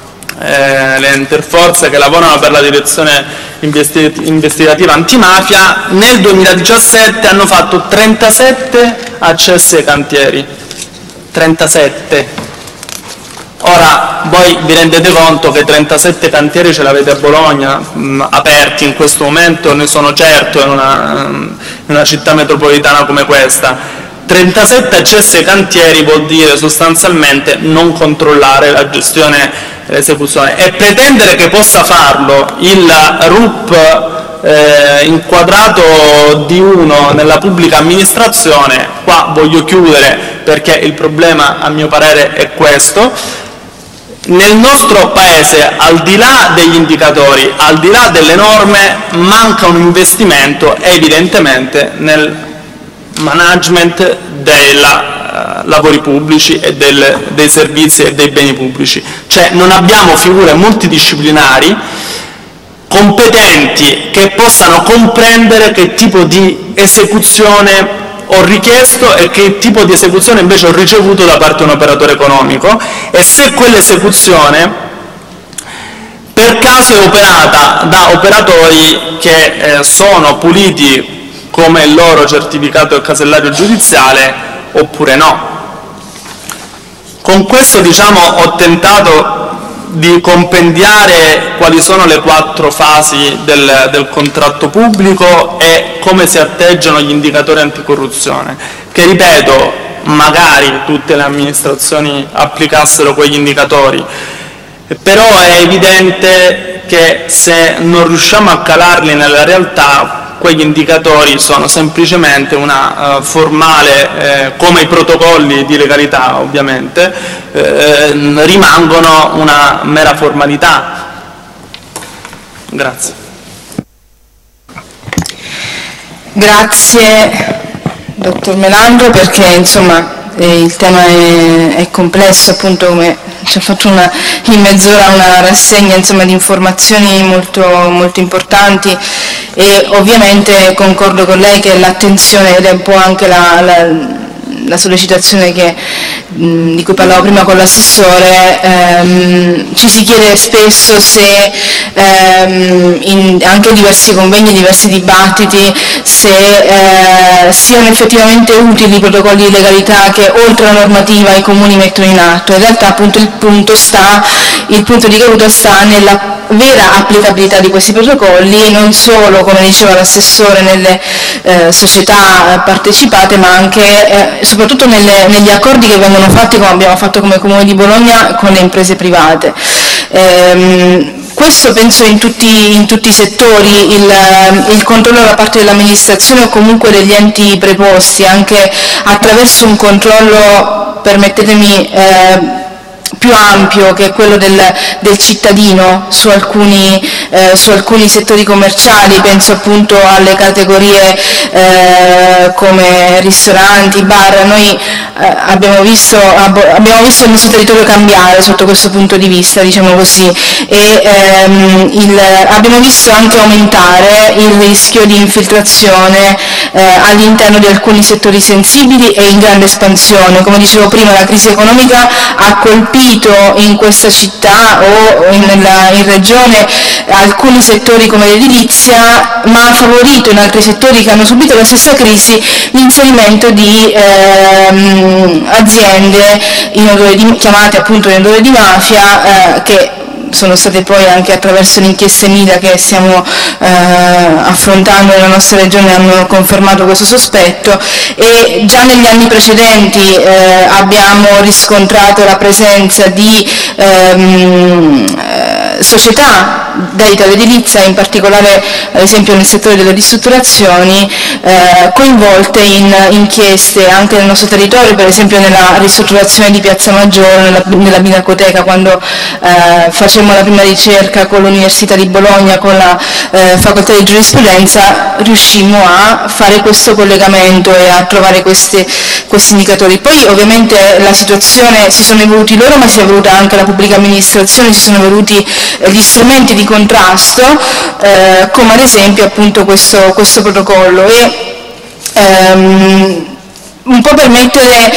le interforze che lavorano per la direzione investigativa antimafia, nel 2017 hanno fatto 37 accessi ai cantieri. 37. Ora, voi vi rendete conto che 37 cantieri ce l'avete a Bologna, aperti in questo momento, ne sono certo, in una città metropolitana come questa. 37 accessi ai cantieri vuol dire sostanzialmente non controllare la gestione e l'esecuzione, e pretendere che possa farlo il RUP inquadrato di uno nella pubblica amministrazione. Qua voglio chiudere, perché il problema a mio parere è questo. Nel nostro Paese, al di là degli indicatori, al di là delle norme, manca un investimento evidentemente nel management dei lavori pubblici e dei servizi e dei beni pubblici. Cioè non abbiamo figure multidisciplinari competenti che possano comprendere che tipo di esecuzione ho richiesto e che tipo di esecuzione invece ho ricevuto da parte di un operatore economico, e se quell'esecuzione per caso è operata da operatori che sono puliti come il loro certificato e casellario giudiziale oppure no. Con questo, diciamo, ho tentato di compendiare quali sono le 4 fasi del contratto pubblico e come si atteggiano gli indicatori anticorruzione, che, ripeto, magari tutte le amministrazioni applicassero quegli indicatori, però è evidente che se non riusciamo a calarli nella realtà, quegli indicatori sono semplicemente una formale, come i protocolli di legalità ovviamente, rimangono una mera formalità. Grazie. Grazie dottor Melandro, perché insomma il tema è complesso, appunto, come ci ha fatto in mezz'ora una rassegna, insomma, di informazioni molto, molto importanti, e ovviamente concordo con lei che l'attenzione, ed è un po' anche la sollecitazione di cui parlavo prima con l'assessore, ci si chiede spesso se anche diversi convegni, diversi dibattiti, se siano effettivamente utili i protocolli di legalità che oltre alla normativa i comuni mettono in atto. In realtà appunto il punto di caduta sta nella vera applicabilità di questi protocolli, non solo, come diceva l'assessore, nelle società partecipate, ma anche soprattutto negli accordi che vengono fatti, come abbiamo fatto come Comune di Bologna, con le imprese private. Questo penso in tutti i settori, il controllo da parte dell'amministrazione o comunque degli enti preposti, anche attraverso un controllo, permettetemi, più ampio, che è quello del cittadino su alcuni settori commerciali. Penso appunto alle categorie come ristoranti, bar. Noi abbiamo visto il nostro territorio cambiare sotto questo punto di vista, diciamo così, e abbiamo visto anche aumentare il rischio di infiltrazione all'interno di alcuni settori sensibili e in grande espansione. Come dicevo prima, la crisi economica ha colpito in questa città o in regione alcuni settori come l'edilizia, ma ha favorito in altri settori che hanno subito la stessa crisi l'inserimento di aziende chiamate appunto in odore di mafia, che sono state poi anche attraverso le inchieste MIDA che stiamo affrontando nella nostra regione hanno confermato questo sospetto, e già negli anni precedenti abbiamo riscontrato la presenza di società dedite all'edilizia, in particolare ad esempio nel settore delle ristrutturazioni, coinvolte in inchieste anche nel nostro territorio, per esempio nella ristrutturazione di Piazza Maggiore, nella Pinacoteca, quando facemmo la prima ricerca con l'Università di Bologna, con la Facoltà di Giurisprudenza, riuscimmo a fare questo collegamento e a trovare questi indicatori. Poi ovviamente la situazione, si sono evoluti loro, ma si è evoluta anche la pubblica amministrazione, si sono evoluti gli strumenti di contrasto, come ad esempio appunto questo protocollo, e un po' per mettere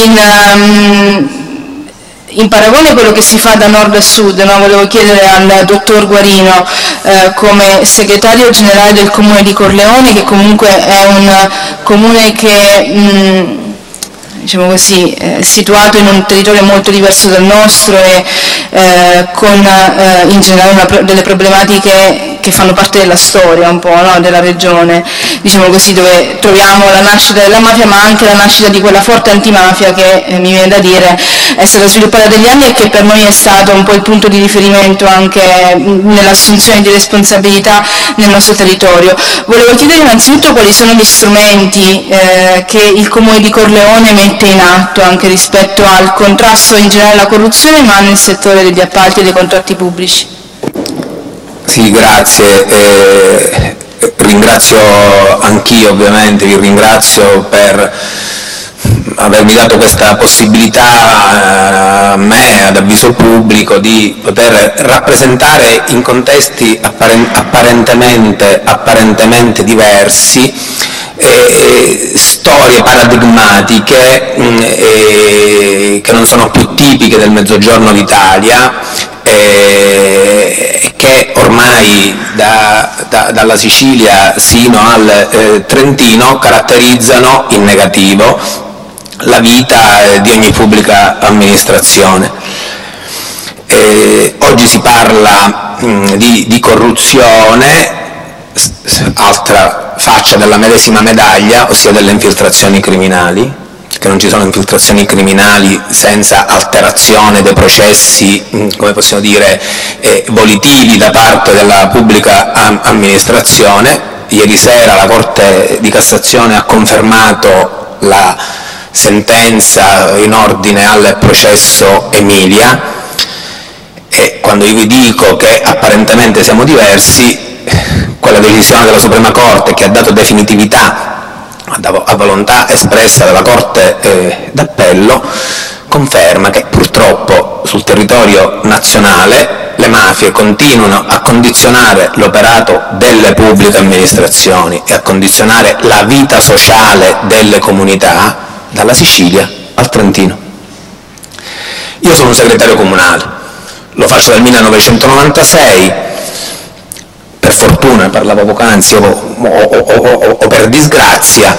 in paragone quello che si fa da nord a sud, no? Volevo chiedere al dottor Guarino, come segretario generale del comune di Corleone, che comunque è un comune che diciamo così, situato in un territorio molto diverso dal nostro e con in generale delle problematiche che fanno parte della storia un po', no? Della regione, diciamo così, dove troviamo la nascita della mafia, ma anche la nascita di quella forte antimafia che mi viene da dire è stata sviluppata negli anni e che per noi è stato un po' il punto di riferimento anche nell'assunzione di responsabilità nel nostro territorio. Volevo chiedere innanzitutto quali sono gli strumenti che il Comune di Corleone mette in atto anche rispetto al contrasto in generale alla corruzione, ma nel settore degli appalti e dei contratti pubblici. Sì, grazie. Ringrazio anch'io, ovviamente, vi ringrazio per avermi dato questa possibilità a me, ad avviso pubblico, di poter rappresentare in contesti apparentemente diversi storie paradigmatiche che non sono più tipiche del Mezzogiorno d'Italia, che ormai dalla Sicilia sino al Trentino caratterizzano in negativo la vita di ogni pubblica amministrazione. Oggi si parla di corruzione, altra faccia della medesima medaglia, ossia delle infiltrazioni criminali, che non ci sono infiltrazioni criminali senza alterazione dei processi, come possiamo dire, volitivi da parte della pubblica amministrazione. Ieri sera la Corte di Cassazione ha confermato la sentenza in ordine al processo Emilia, e quando io vi dico che apparentemente siamo diversi, quella decisione della Suprema Corte, che ha dato definitività a volontà espressa dalla Corte d'Appello, conferma che purtroppo sul territorio nazionale le mafie continuano a condizionare l'operato delle pubbliche amministrazioni e a condizionare la vita sociale delle comunità, dalla Sicilia al Trentino. Io sono un segretario comunale, lo faccio dal 1996, per fortuna, parlavo poc'anzi, o per disgrazia,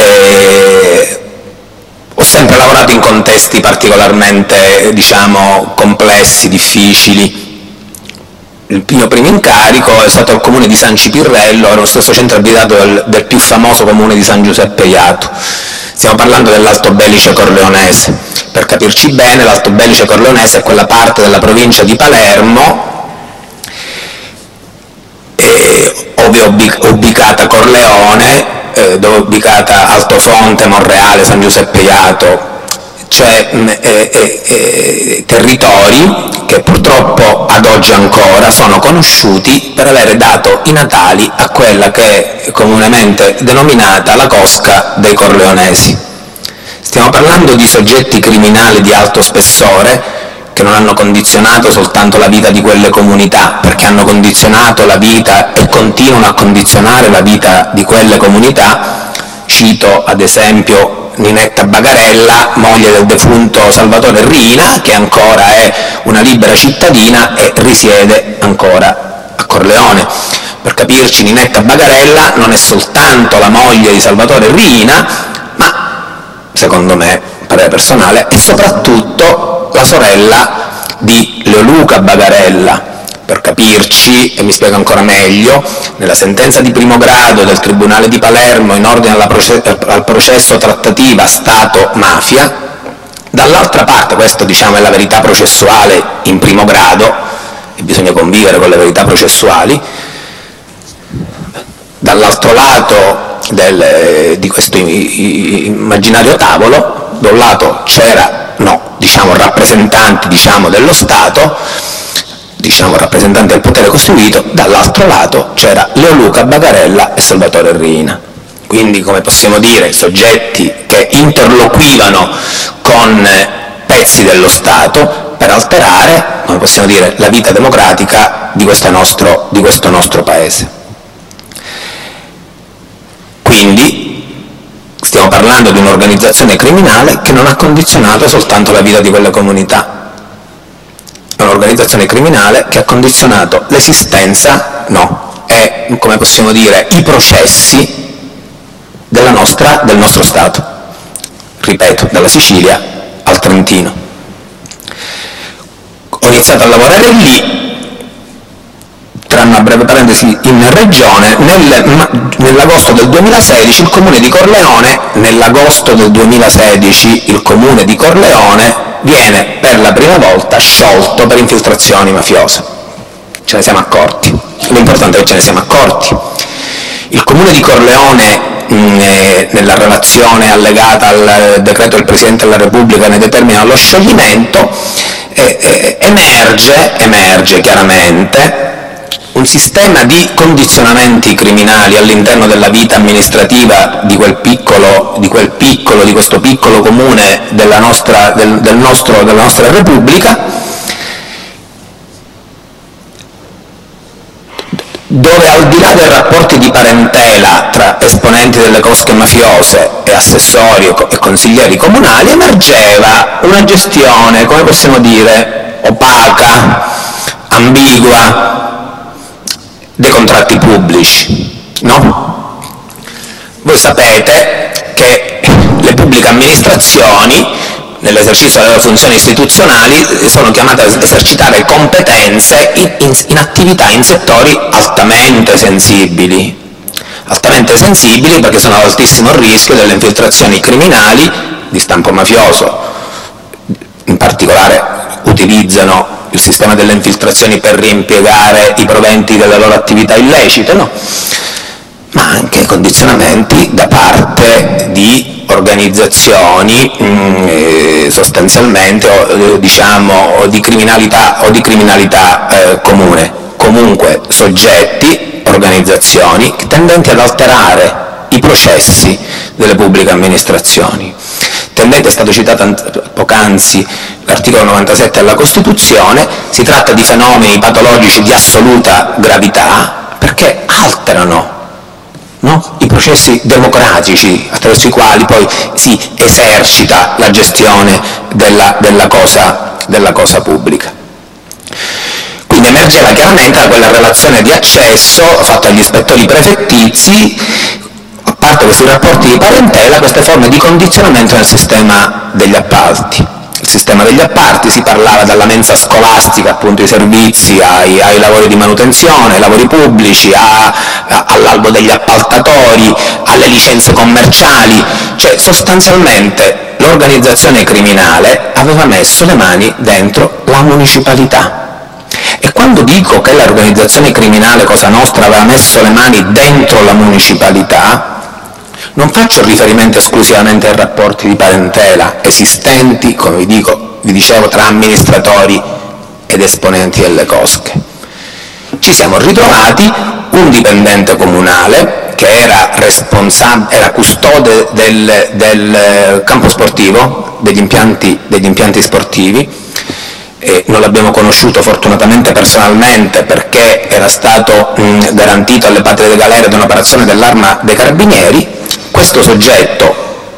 ho sempre lavorato in contesti particolarmente, diciamo, complessi, difficili. Il mio primo incarico è stato al comune di San Cipirrello, era lo stesso centro abitato del più famoso comune di San Giuseppe Jato. Stiamo parlando dell'Alto Belice corleonese. Per capirci bene, l'Alto Belice corleonese è quella parte della provincia di Palermo dove è ubicata Corleone, dove è ubicata Altofonte, Monreale, San Giuseppe Jato. cioè territori che purtroppo ad oggi ancora sono conosciuti per avere dato i natali a quella che è comunemente denominata la cosca dei corleonesi. Stiamo parlando di soggetti criminali di alto spessore che non hanno condizionato soltanto la vita di quelle comunità, perché hanno condizionato la vita e continuano a condizionare la vita di quelle comunità. Cito ad esempio Ninetta Bagarella, moglie del defunto Salvatore Riina, che ancora è una libera cittadina e risiede ancora a Corleone. Per capirci, Ninetta Bagarella non è soltanto la moglie di Salvatore Riina, ma, secondo me, parere personale, è soprattutto la sorella di Leoluca Bagarella. Per capirci, e mi spiego ancora meglio, nella sentenza di primo grado del Tribunale di Palermo in ordine al processo trattativa Stato-mafia, dall'altra parte, questo diciamo è la verità processuale in primo grado, e bisogna convivere con le verità processuali, dall'altro lato di questo immaginario tavolo, da un lato c'erano rappresentanti dello Stato, rappresentanti del potere costituito, dall'altro lato c'era Leoluca Bagarella e Salvatore Riina. Quindi, come possiamo dire, soggetti che interloquivano con pezzi dello Stato per alterare, come possiamo dire, la vita democratica di questo nostro Paese. Quindi stiamo parlando di un'organizzazione criminale che non ha condizionato soltanto la vita di quelle comunità, è un'organizzazione criminale che ha condizionato l'esistenza, e, come possiamo dire, i processi del nostro Stato, ripeto, dalla Sicilia al Trentino. Ho iniziato a lavorare lì, tra una breve parentesi in regione, nell'agosto del 2016 il comune di Corleone viene per la prima volta sciolto per infiltrazioni mafiose. Ce ne siamo accorti, l'importante è che ce ne siamo accorti. Il comune di Corleone, nella relazione allegata al decreto del Presidente della Repubblica, ne determina lo scioglimento, emerge chiaramente un sistema di condizionamenti criminali all'interno della vita amministrativa di questo piccolo comune della nostra Repubblica, dove al di là dei rapporti di parentela tra esponenti delle cosche mafiose e assessori e consiglieri comunali emergeva una gestione, come possiamo dire, opaca, ambigua dei contratti pubblici, no? Voi sapete che le pubbliche amministrazioni, nell'esercizio delle loro funzioni istituzionali, sono chiamate ad esercitare competenze in attività in settori altamente sensibili perché sono ad altissimo rischio delle infiltrazioni criminali di stampo mafioso. In particolare utilizzano il sistema delle infiltrazioni per riimpiegare i proventi delle loro attività illecite, ma anche condizionamenti da parte di organizzazioni sostanzialmente di criminalità comune, comunque soggetti, organizzazioni tendenti ad alterare i processi delle pubbliche amministrazioni. È stato citato poc'anzi l'articolo 97 della Costituzione. Si tratta di fenomeni patologici di assoluta gravità perché alterano i processi democratici attraverso i quali poi si esercita la gestione della cosa pubblica. Quindi emergeva chiaramente da quella relazione di accesso fatta agli ispettori prefettizi, a parte questi rapporti di parentela, queste forme di condizionamento nel sistema degli appalti. Il sistema degli appalti, si parlava dalla mensa scolastica, appunto, ai servizi, ai lavori di manutenzione, ai lavori pubblici, all'albo degli appaltatori, alle licenze commerciali, cioè sostanzialmente l'organizzazione criminale aveva messo le mani dentro la municipalità. E quando dico che l'organizzazione criminale Cosa Nostra aveva messo le mani dentro la municipalità, Non faccio riferimento esclusivamente ai rapporti di parentela esistenti, come vi dicevo, tra amministratori ed esponenti delle cosche. Ci siamo ritrovati un dipendente comunale che era custode del campo sportivo, degli impianti sportivi. Non l'abbiamo conosciuto fortunatamente personalmente perché era stato garantito alle patrie galere da un'operazione dell'Arma dei Carabinieri. Questo soggetto,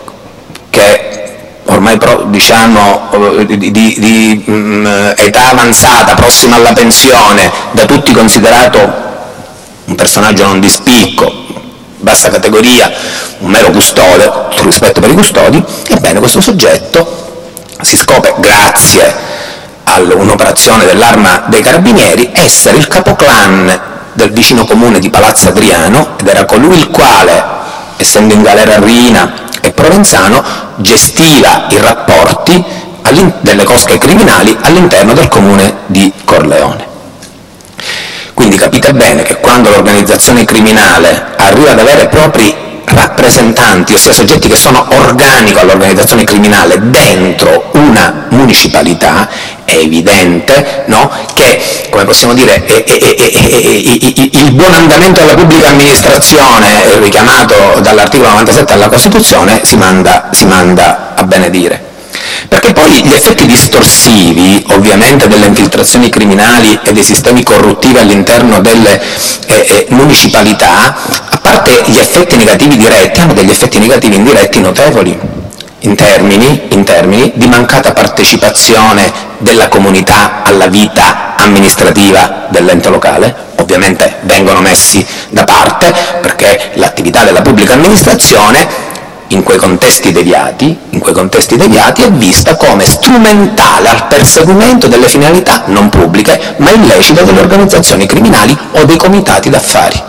che ormai diciamo di età avanzata, prossima alla pensione, da tutti considerato un personaggio non di spicco, bassa categoria, un mero custode, tutto rispetto per i custodi, ebbene questo soggetto si scopre, grazie a un'operazione dell'Arma dei Carabinieri, essere il capoclan del vicino comune di Palazzo Adriano, ed era colui il quale, essendo in galera Riina e Provenzano, gestiva i rapporti delle cosche criminali all'interno del comune di Corleone. Quindi capite bene che quando l'organizzazione criminale arriva ad avere propri rappresentanti, ossia soggetti che sono organico all'organizzazione criminale dentro una municipalità, è evidente, no, che, come possiamo dire, il buon andamento della pubblica amministrazione, richiamato dall'articolo 97 della Costituzione, si manda a benedire. Perché poi gli effetti distorsivi, ovviamente, delle infiltrazioni criminali e dei sistemi corruttivi all'interno delle municipalità, a parte gli effetti negativi diretti, hanno degli effetti negativi indiretti notevoli, in termini di mancata partecipazione della comunità alla vita amministrativa dell'ente locale. Ovviamente vengono messi da parte perché l'attività della pubblica amministrazione in quei contesti deviati è vista come strumentale al perseguimento delle finalità non pubbliche ma illecite delle organizzazioni criminali o dei comitati d'affari.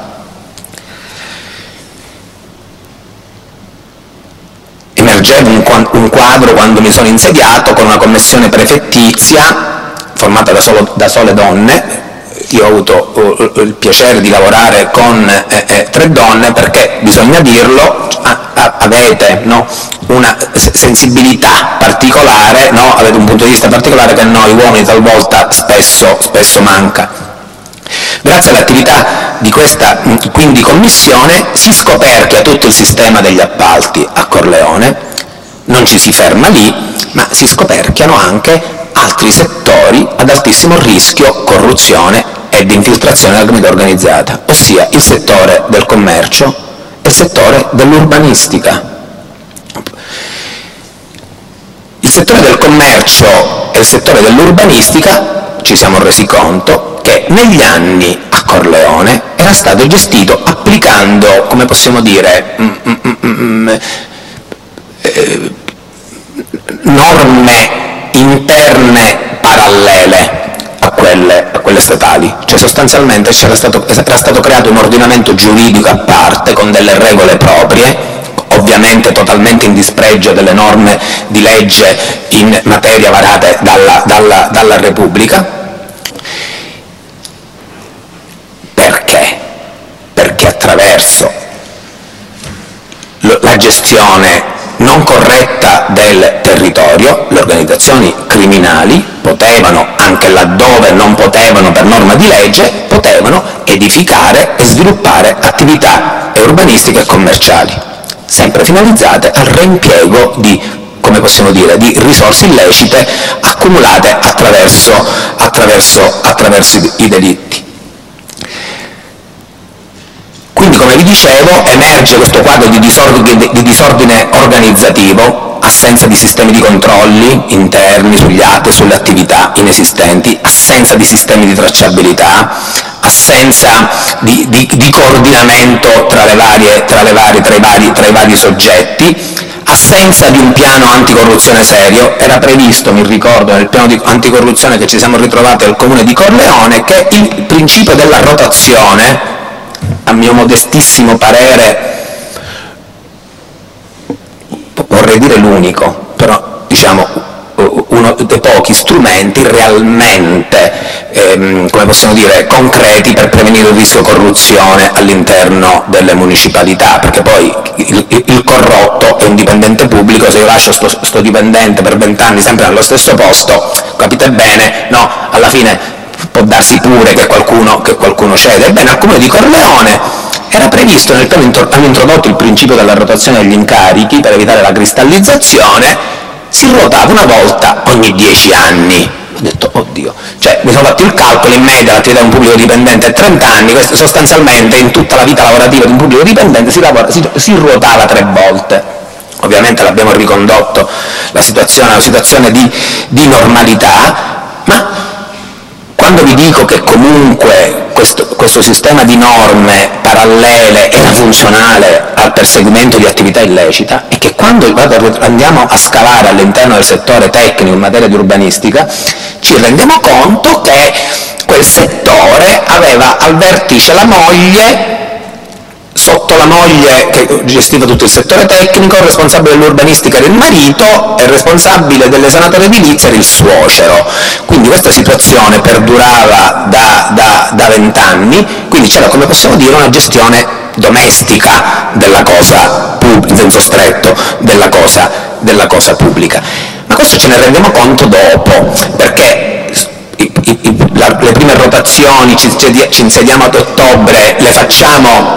Emergeva un quadro quando mi sono insediato con una commissione prefettizia formata da sole donne. Io ho avuto il piacere di lavorare con 3 donne perché, bisogna dirlo, avete, no, una sensibilità particolare, no? Avete un punto di vista particolare che a noi uomini talvolta spesso manca. Grazie all'attività di questa quindi commissione si scoperchia tutto il sistema degli appalti a Corleone. Non ci si ferma lì, ma si scoperchiano anche altri settori ad altissimo rischio corruzione e di infiltrazione della criminalità organizzata, ossia il settore del commercio e il settore dell'urbanistica. Il settore del commercio e il settore dell'urbanistica, ci siamo resi conto che negli anni a Corleone era stato gestito applicando, come possiamo dire, norme interne parallele a quelle statali, cioè sostanzialmente era stato creato un ordinamento giuridico a parte con delle regole proprie, ovviamente totalmente in dispregio delle norme di legge in materia varate dalla Repubblica. Perché? Perché attraverso la gestione non corretta del territorio le organizzazioni criminali potevano, anche laddove non potevano per norma di legge, potevano edificare e sviluppare attività urbanistiche e commerciali, sempre finalizzate al reimpiego di, come possiamo dire, di risorse illecite accumulate attraverso i delitti. Quindi, come vi dicevo, emerge questo quadro di disordine organizzativo, assenza di sistemi di controlli interni sugli atti e sulle attività inesistenti, assenza di sistemi di tracciabilità, assenza di coordinamento tra i vari soggetti, assenza di un piano anticorruzione serio. Era previsto, mi ricordo, nel piano di anticorruzione che ci siamo ritrovati al comune di Corleone, che il principio della rotazione, a mio modestissimo parere, vorrei dire l'unico, però diciamo uno dei pochi strumenti realmente, come possiamo dire, concreti per prevenire il rischio corruzione all'interno delle municipalità, perché poi il corrotto è un dipendente pubblico. Se io lascio sto dipendente per 20 anni sempre nello stesso posto, capite bene, no? Alla fine può darsi pure che qualcuno cede. Ebbene, al Comune di Corleone era previsto, nel piano hanno introdotto il principio della rotazione degli incarichi per evitare la cristallizzazione, si ruotava una volta ogni 10 anni. Ho detto, oddio, cioè mi sono fatto il calcolo, in media l'attività di un pubblico dipendente è 30 anni, questo sostanzialmente in tutta la vita lavorativa di un pubblico dipendente si ruotava 3 volte. Ovviamente l'abbiamo ricondotto la situazione a una situazione di normalità, ma quando vi dico che comunque questo sistema di norme parallele era funzionale al perseguimento di attività illecita, è che quando andiamo a scavare all'interno del settore tecnico in materia di urbanistica ci rendiamo conto che quel settore aveva al vertice la moglie, sotto la moglie che gestiva tutto il settore tecnico, il responsabile dell'urbanistica era il marito e il responsabile delle sanatorie edilizie era il suocero. Quindi questa situazione perdurava da 20 anni, quindi c'era, come possiamo dire, una gestione domestica della cosa pubblica, in senso stretto, della cosa pubblica. Ma questo ce ne rendiamo conto dopo, perché le prime rotazioni ci insediamo ad ottobre, le facciamo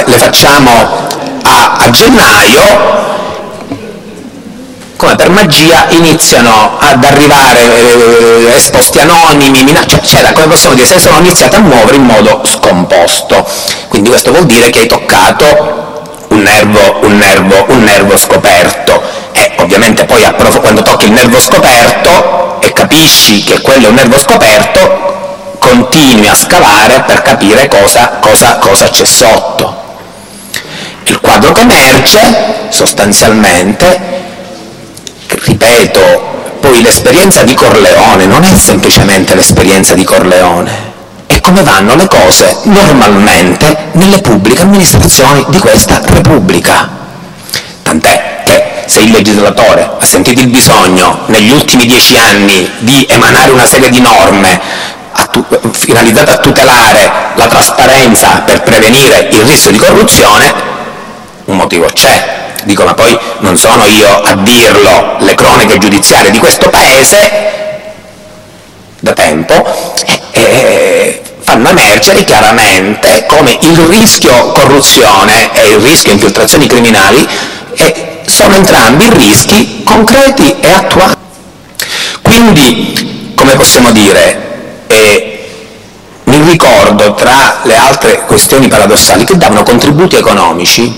a gennaio, come per magia iniziano ad arrivare esposti anonimi, c'era, come possiamo dire, sono iniziate a muovere in modo scomposto. Quindi questo vuol dire che hai toccato un nervo scoperto, e ovviamente poi quando tocchi il nervo scoperto e capisci che quello è un nervo scoperto, continui a scavare per capire cosa c'è sotto. Il quadro che emerge sostanzialmente, ripeto, poi l'esperienza di Corleone non è semplicemente l'esperienza di Corleone, è come vanno le cose normalmente nelle pubbliche amministrazioni di questa Repubblica. Tant'è che se il legislatore ha sentito il bisogno negli ultimi 10 anni di emanare una serie di norme finalizzate a tutelare la trasparenza per prevenire il rischio di corruzione, un motivo c'è. Dico, ma poi non sono io a dirlo, le cronache giudiziarie di questo Paese da tempo fanno emergere chiaramente come il rischio corruzione e il rischio infiltrazioni criminali sono entrambi rischi concreti e attuali. Quindi, come possiamo dire, mi ricordo, tra le altre questioni paradossali, che davano contributi economici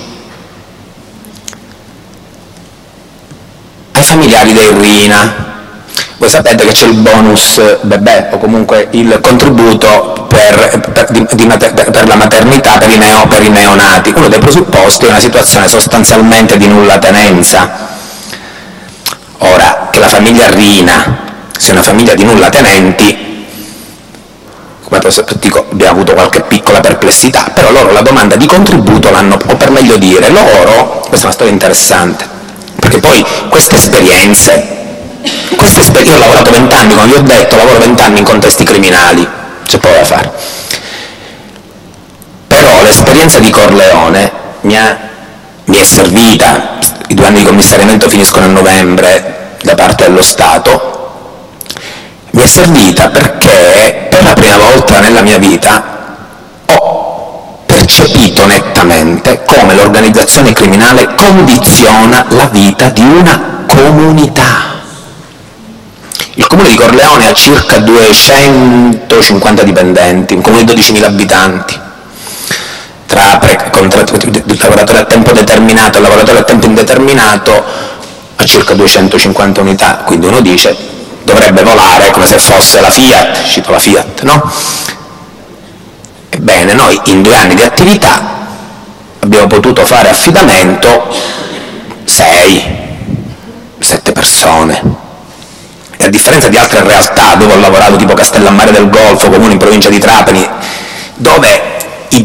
ai familiari dei Rina. Voi sapete che c'è il bonus bebè, o comunque il contributo per la maternità per i neonati. Uno dei presupposti è una situazione sostanzialmente di nulla tenenza. Ora, che la famiglia Rina sia una famiglia di nulla tenenti, come dico, abbiamo avuto qualche piccola perplessità, però loro la domanda di contributo l'hanno, o per meglio dire, loro, questa è una storia interessante, perché poi queste esperienze, io ho lavorato 20 anni, come vi ho detto, lavoro 20 anni in contesti criminali, c'è poco da fare, però l'esperienza di Corleone mi è servita. I 2 anni di commissariamento finiscono a novembre da parte dello Stato. Mi è servita perché per la prima volta nella mia vita ho percepito nettamente come l'organizzazione criminale condiziona la vita di una comunità. Il comune di Corleone ha circa 250 dipendenti, un comune di 12.000 abitanti, tra il lavoratore a tempo determinato e il lavoratore a tempo indeterminato ha circa 250 unità, quindi uno dice dovrebbe volare come se fosse la Fiat, cito la Fiat, no? Ebbene, noi in 2 anni di attività abbiamo potuto fare affidamento 6-7 persone. E a differenza di altre realtà dove ho lavorato, tipo Castellammare del Golfo, comune in provincia di Trapani, dove i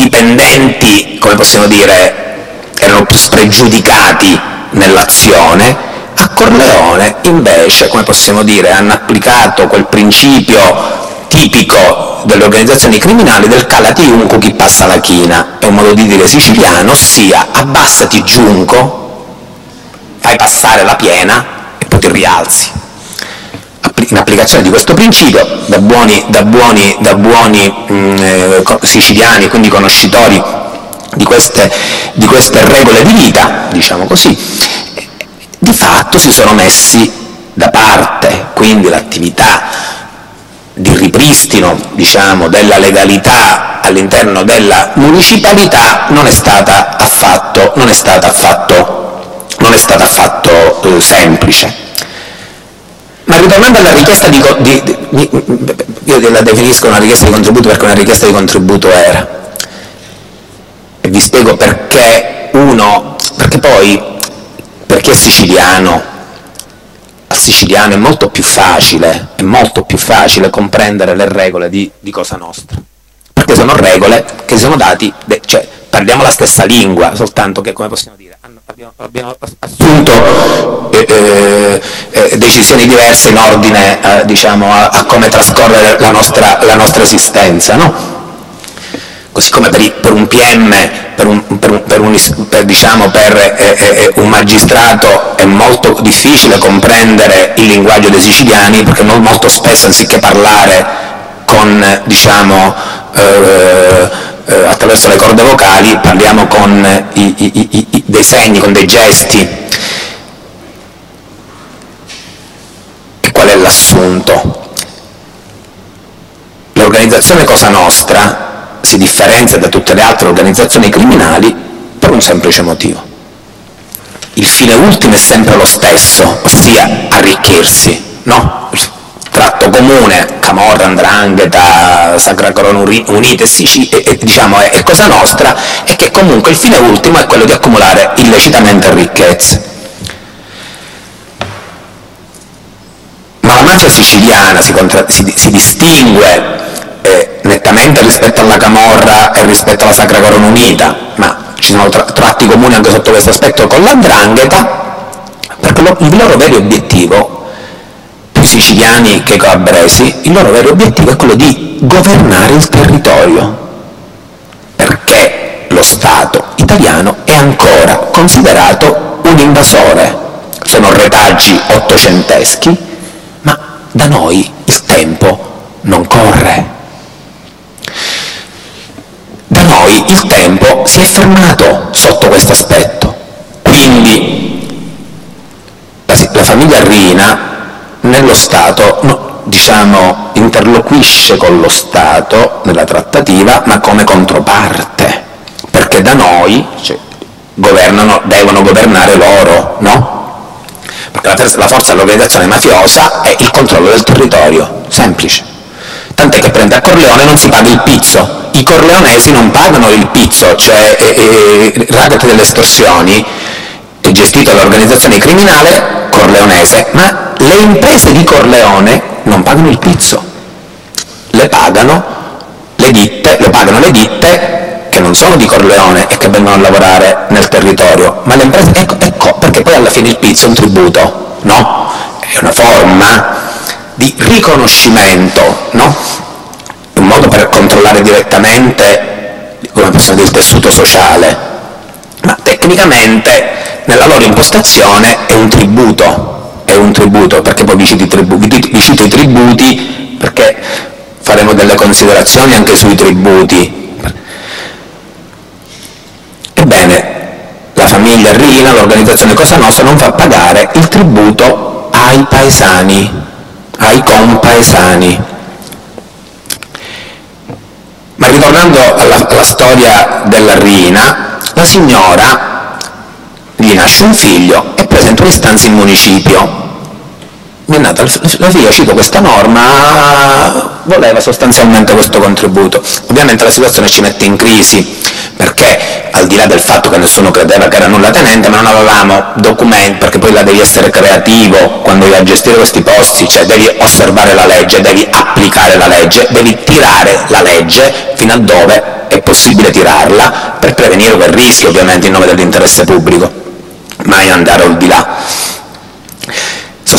dipendenti, come possiamo dire, erano più spregiudicati nell'azione, A Corleone invece, come possiamo dire, hanno applicato quel principio tipico delle organizzazioni criminali del calati junco chi passa la china, è un modo di dire siciliano, ossia abbassati giunco, fai passare la piena e poi ti rialzi. In applicazione di questo principio, da buoni siciliani, quindi conoscitori di queste regole di vita, diciamo così, di fatto si sono messi da parte, quindi l'attività di ripristino, diciamo, della legalità all'interno della municipalità non è stata affatto semplice. Ma ritornando alla richiesta io la definisco una richiesta di contributo perché una richiesta di contributo era, e vi spiego perché poi per chi è siciliano, al siciliano è molto più facile comprendere le regole di Cosa Nostra, perché sono regole che sono dati, cioè parliamo la stessa lingua, soltanto che, come possiamo dire, abbiamo assunto decisioni diverse in ordine diciamo, a come trascorrere la nostra esistenza, no? Così come per un PM, per un magistrato è molto difficile comprendere il linguaggio dei siciliani, perché molto spesso anziché parlare con, diciamo, attraverso le corde vocali, parliamo con dei segni, con dei gesti. E qual è l'assunto? L'organizzazione Cosa Nostra si differenzia da tutte le altre organizzazioni criminali per un semplice motivo. Il fine ultimo è sempre lo stesso, ossia arricchirsi, no? Tratto comune, Camorra, 'Ndrangheta, Sacra Corona Unita diciamo, è Cosa Nostra, è che comunque il fine ultimo è quello di accumulare illecitamente ricchezze. Ma la mafia siciliana si distingue nettamente rispetto alla Camorra e rispetto alla Sacra Corona Unita, ma ci sono tratti comuni anche sotto questo aspetto con la 'Ndrangheta, perché il loro vero obiettivo, più siciliani che calabresi, il loro vero obiettivo è quello di governare il territorio, perché lo Stato italiano è ancora considerato un invasore. Sono retaggi ottocenteschi, ma da noi il tempo non corre. Da noi il tempo si è fermato sotto questo aspetto, quindi la famiglia Riina nello Stato, diciamo, interloquisce con lo Stato nella trattativa, ma come controparte, perché da noi devono governare loro, no? Perché la forza dell'organizzazione mafiosa è il controllo del territorio, semplice. Tant'è che prende a Corleone non si paga il pizzo, i corleonesi non pagano il pizzo, cioè il racket delle estorsioni è gestito dall'organizzazione criminale corleonese, ma le imprese di Corleone non pagano il pizzo, lo pagano le ditte che non sono di Corleone e che vengono a lavorare nel territorio, ma le imprese, ecco perché poi alla fine il pizzo è un tributo, no? È una forma di riconoscimento, no? È un modo per controllare direttamente, come possiamo dire, il tessuto sociale, ma tecnicamente nella loro impostazione è un tributo, perché poi vi cito i tributi, perché faremo delle considerazioni anche sui tributi. Ebbene, la famiglia Riina, l'organizzazione Cosa Nostra, non fa pagare il tributo ai paesani, ai compaesani. Ma ritornando alla storia della Riina, la signora gli nasce un figlio e presenta un'istanza in municipio. Mi è nata la figlia, cito questa norma, voleva sostanzialmente questo contributo. Ovviamente la situazione ci mette in crisi, perché al di là del fatto che nessuno credeva che era nulla tenente, ma non avevamo documenti, perché poi là devi essere creativo quando vai a gestire questi posti, cioè devi osservare la legge, devi applicare la legge, devi tirare la legge fino a dove è possibile tirarla per prevenire quel rischio, ovviamente in nome dell'interesse pubblico, mai andare al di là.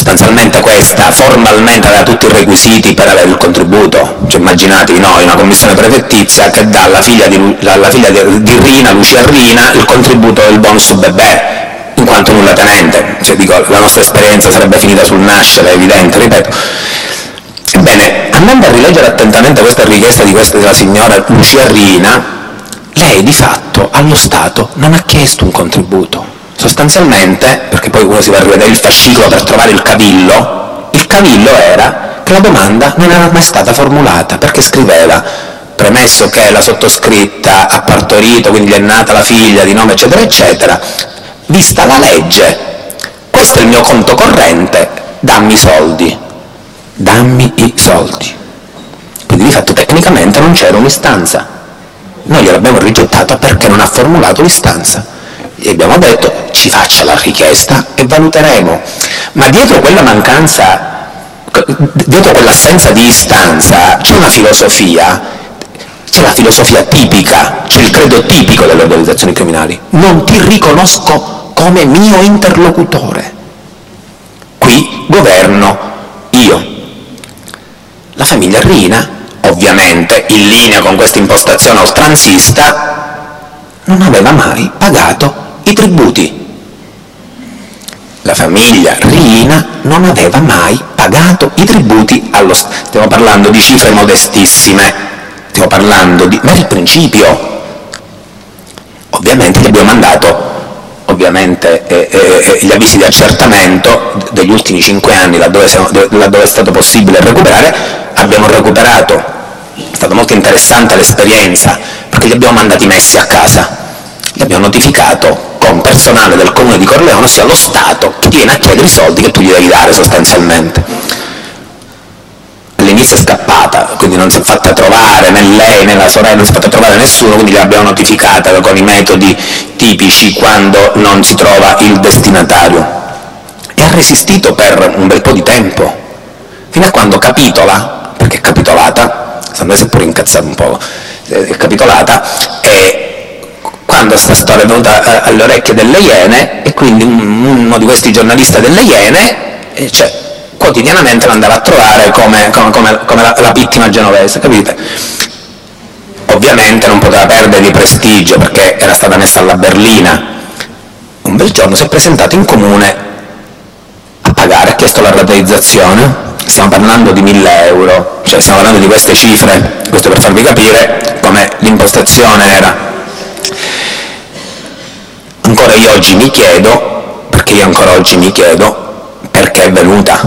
sostanzialmente questa formalmente aveva tutti i requisiti per avere il contributo. Cioè, immaginatevi noi una commissione prefettizia che dà alla figlia di Rina, Lucia Rina, il contributo del bonus bebè, in quanto nulla tenente. Cioè, dico, la nostra esperienza sarebbe finita sul nascere, è evidente, ripeto. Ebbene, andando a rileggere attentamente questa richiesta della signora Lucia Rina, lei di fatto allo Stato non ha chiesto un contributo. Sostanzialmente, perché poi uno si va a rivedere il fascicolo per trovare il cavillo era che la domanda non era mai stata formulata, perché scriveva: premesso che la sottoscritta ha partorito, quindi gli è nata la figlia di nome eccetera eccetera, vista la legge, questo è il mio conto corrente, dammi i soldi. Dammi i soldi. Quindi di fatto tecnicamente non c'era un'istanza. Noi gliel'abbiamo rigettata perché non ha formulato l'istanza. Gli abbiamo detto: ci faccia la richiesta e valuteremo. Ma dietro quella mancanza, dietro quell'assenza di istanza, c'è una filosofia, c'è la filosofia tipica, c'è il credo tipico delle organizzazioni criminali: non ti riconosco come mio interlocutore, qui governo io. La famiglia Rina, ovviamente in linea con questa impostazione oltranzista, non aveva mai pagato i tributi. La famiglia Rina non aveva mai pagato i tributi allo Stato. Stiamo parlando di cifre modestissime, stiamo parlando di nel principio. Ovviamente gli abbiamo mandato gli avvisi di accertamento degli ultimi 5 anni, laddove è stato possibile recuperare. Abbiamo recuperato, è stata molto interessante l'esperienza, perché li abbiamo mandati messi a casa, li abbiamo notificato con personale del comune di Corleone, ossia lo Stato, che viene a chiedere i soldi che tu gli devi dare sostanzialmente. All'inizio è scappata, quindi non si è fatta trovare né lei né la sorella, non si è fatta trovare nessuno, quindi l'abbiamo notificata con i metodi tipici quando non si trova il destinatario. E ha resistito per un bel po' di tempo, fino a quando capitola, perché è capitolata, secondo me si è pure incazzato un po', è capitolata, e quando questa storia è venuta alle orecchie delle Iene, e quindi uno di questi giornalisti delle Iene, cioè, quotidianamente l'andava a trovare come la vittima genovese, capite? Ovviamente non poteva perdere di prestigio, perché era stata messa alla berlina. Un bel giorno si è presentato in comune a pagare, ha chiesto la rateizzazione. Stiamo parlando di 1.000 euro, cioè stiamo parlando di queste cifre, questo per farvi capire come l'impostazione era. Ancora io oggi mi chiedo, perché è venuta.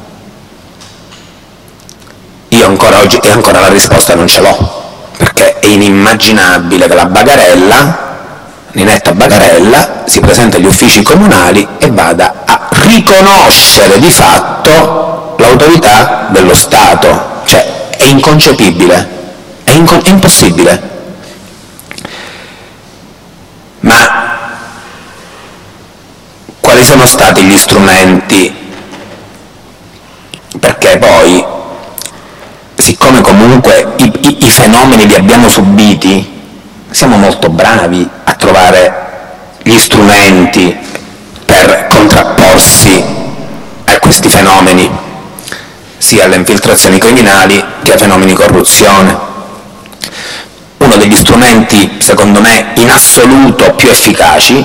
Io ancora oggi, e ancora la risposta non ce l'ho, perché è inimmaginabile che la Bagarella, Ninetta Bagarella, si presenta agli uffici comunali e vada a riconoscere di fatto l'autorità dello Stato. Cioè, è inconcepibile, è impossibile. Ma quali sono stati gli strumenti? Perché poi, siccome comunque i fenomeni li abbiamo subiti, siamo molto bravi a trovare gli strumenti per contrapporsi a questi fenomeni, sia alle infiltrazioni criminali che ai fenomeni di corruzione. Uno degli strumenti, secondo me, in assoluto più efficaci,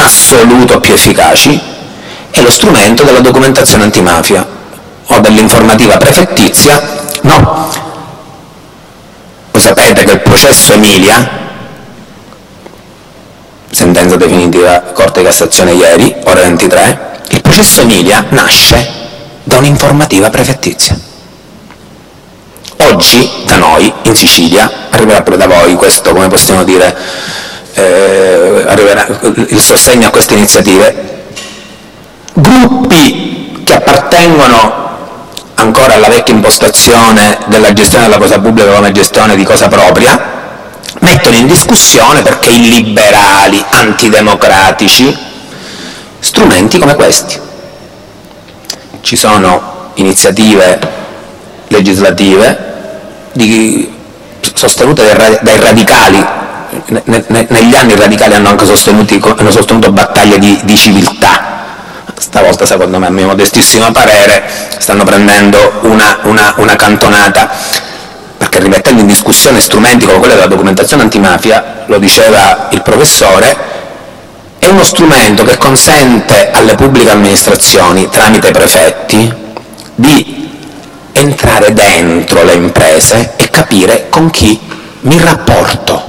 è lo strumento della documentazione antimafia o dell'informativa prefettizia. No, voi sapete che il processo Emilia, sentenza definitiva Corte di Cassazione ieri, ore 23, il processo Emilia nasce da un'informativa prefettizia. Oggi da noi in Sicilia arriverà pure da voi questo, come possiamo dire, arriverà il sostegno a queste iniziative. Gruppi che appartengono ancora alla vecchia impostazione della gestione della cosa pubblica come gestione di cosa propria mettono in discussione, perché illiberali, antidemocratici, strumenti come questi. Ci sono iniziative legislative sostenute dai radicali. Negli anni i radicali hanno anche sostenuto battaglie di civiltà. stavolta secondo me, a mio modestissimo parere, stanno prendendo una cantonata, perché rimettendo in discussione strumenti come quello della documentazione antimafia, lo diceva il professore, è uno strumento che consente alle pubbliche amministrazioni, tramite i prefetti, di entrare dentro le imprese e capire con chi mi rapporto.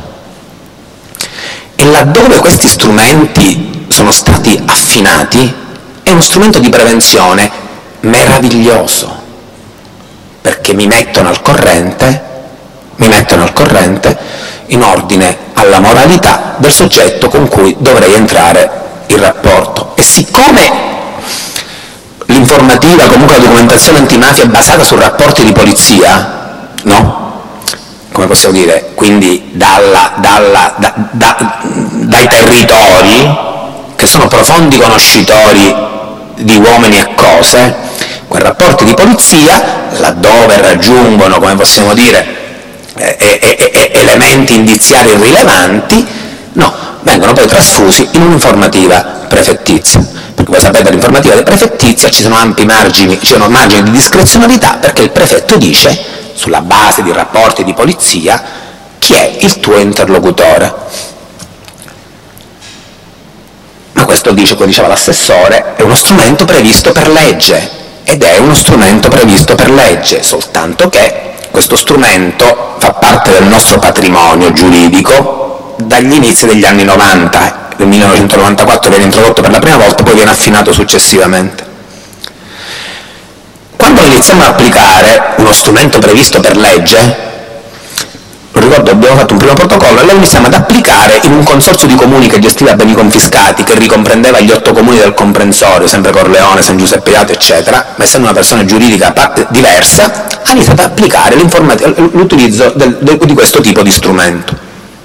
E laddove questi strumenti sono stati affinati, è uno strumento di prevenzione meraviglioso, perché mi mettono al corrente in ordine alla moralità del soggetto con cui dovrei entrare in rapporto. E siccome l'informativa, comunque la documentazione antimafia, è basata su rapporti di polizia, no? Come possiamo dire, quindi dai territori, che sono profondi conoscitori di uomini e cose, quei rapporti di polizia, laddove raggiungono, come possiamo dire, elementi indiziari rilevanti, no, vengono poi trasfusi in un'informativa prefettizia. Perché voi sapete, l'informativa prefettizia ci sono ampi margini, margini di discrezionalità, perché il prefetto dice, sulla base di rapporti di polizia, chi è il tuo interlocutore. Ma questo, dice, come diceva l'assessore, è uno strumento previsto per legge, ed è uno strumento previsto per legge, soltanto che questo strumento fa parte del nostro patrimonio giuridico dagli inizi degli anni 90, nel 1994 viene introdotto per la prima volta, poi viene affinato successivamente. Quando iniziamo ad applicare uno strumento previsto per legge, lo ricordo, abbiamo fatto un primo protocollo e lo iniziamo ad applicare in un consorzio di comuni che gestiva beni confiscati, che ricomprendeva gli 8 comuni del comprensorio, sempre Corleone, San Giuseppe Jato, eccetera, ma essendo una persona giuridica diversa, ha iniziato ad applicare l'utilizzo di questo tipo di strumento.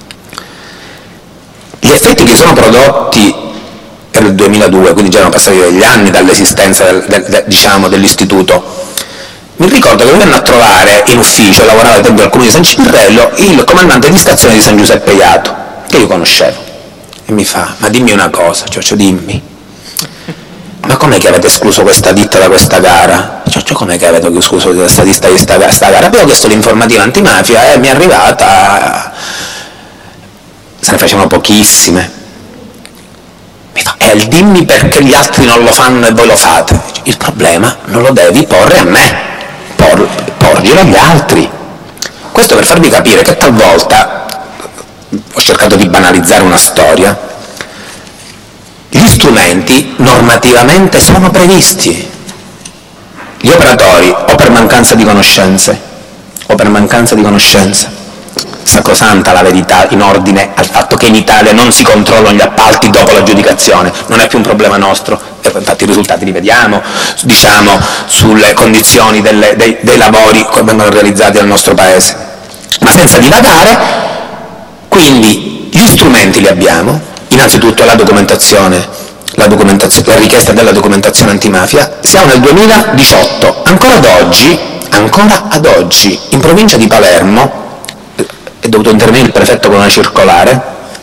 Gli effetti che sono prodotti per il 2002, quindi già erano passati degli anni dall'esistenza dell'istituto, mi ricordo che venne a trovare in ufficio, lavorava al tempo al comune di San Cipirrello, il comandante di stazione di San Giuseppe Jato, che io conoscevo, e mi fa: ma dimmi una cosa, Cioccio, dimmi, ma com'è che avete escluso questa ditta da questa gara? Cioccio, com'è che avete escluso questa ditta da questa gara? Abbiamo chiesto l'informativa antimafia e mi è arrivata, se ne facevano pochissime. Mi fa: dimmi perché gli altri non lo fanno e voi lo fate. Il problema non lo devi porre a me, porglielo agli altri. Questo per farvi capire che talvolta, ho cercato di banalizzare una storia, gli strumenti normativamente sono previsti, gli operatori o per mancanza di conoscenze, sacrosanta la verità in ordine al fatto che in Italia non si controllano gli appalti dopo l'aggiudicazione, non è più un problema nostro, infatti i risultati li vediamo, diciamo, sulle condizioni dei lavori che vengono realizzati nel nostro Paese. Ma senza divagare, quindi gli strumenti li abbiamo, innanzitutto la documentazione, la richiesta della documentazione antimafia. Siamo nel 2018, ancora ad oggi in provincia di Palermo è dovuto intervenire il prefetto con una circolare.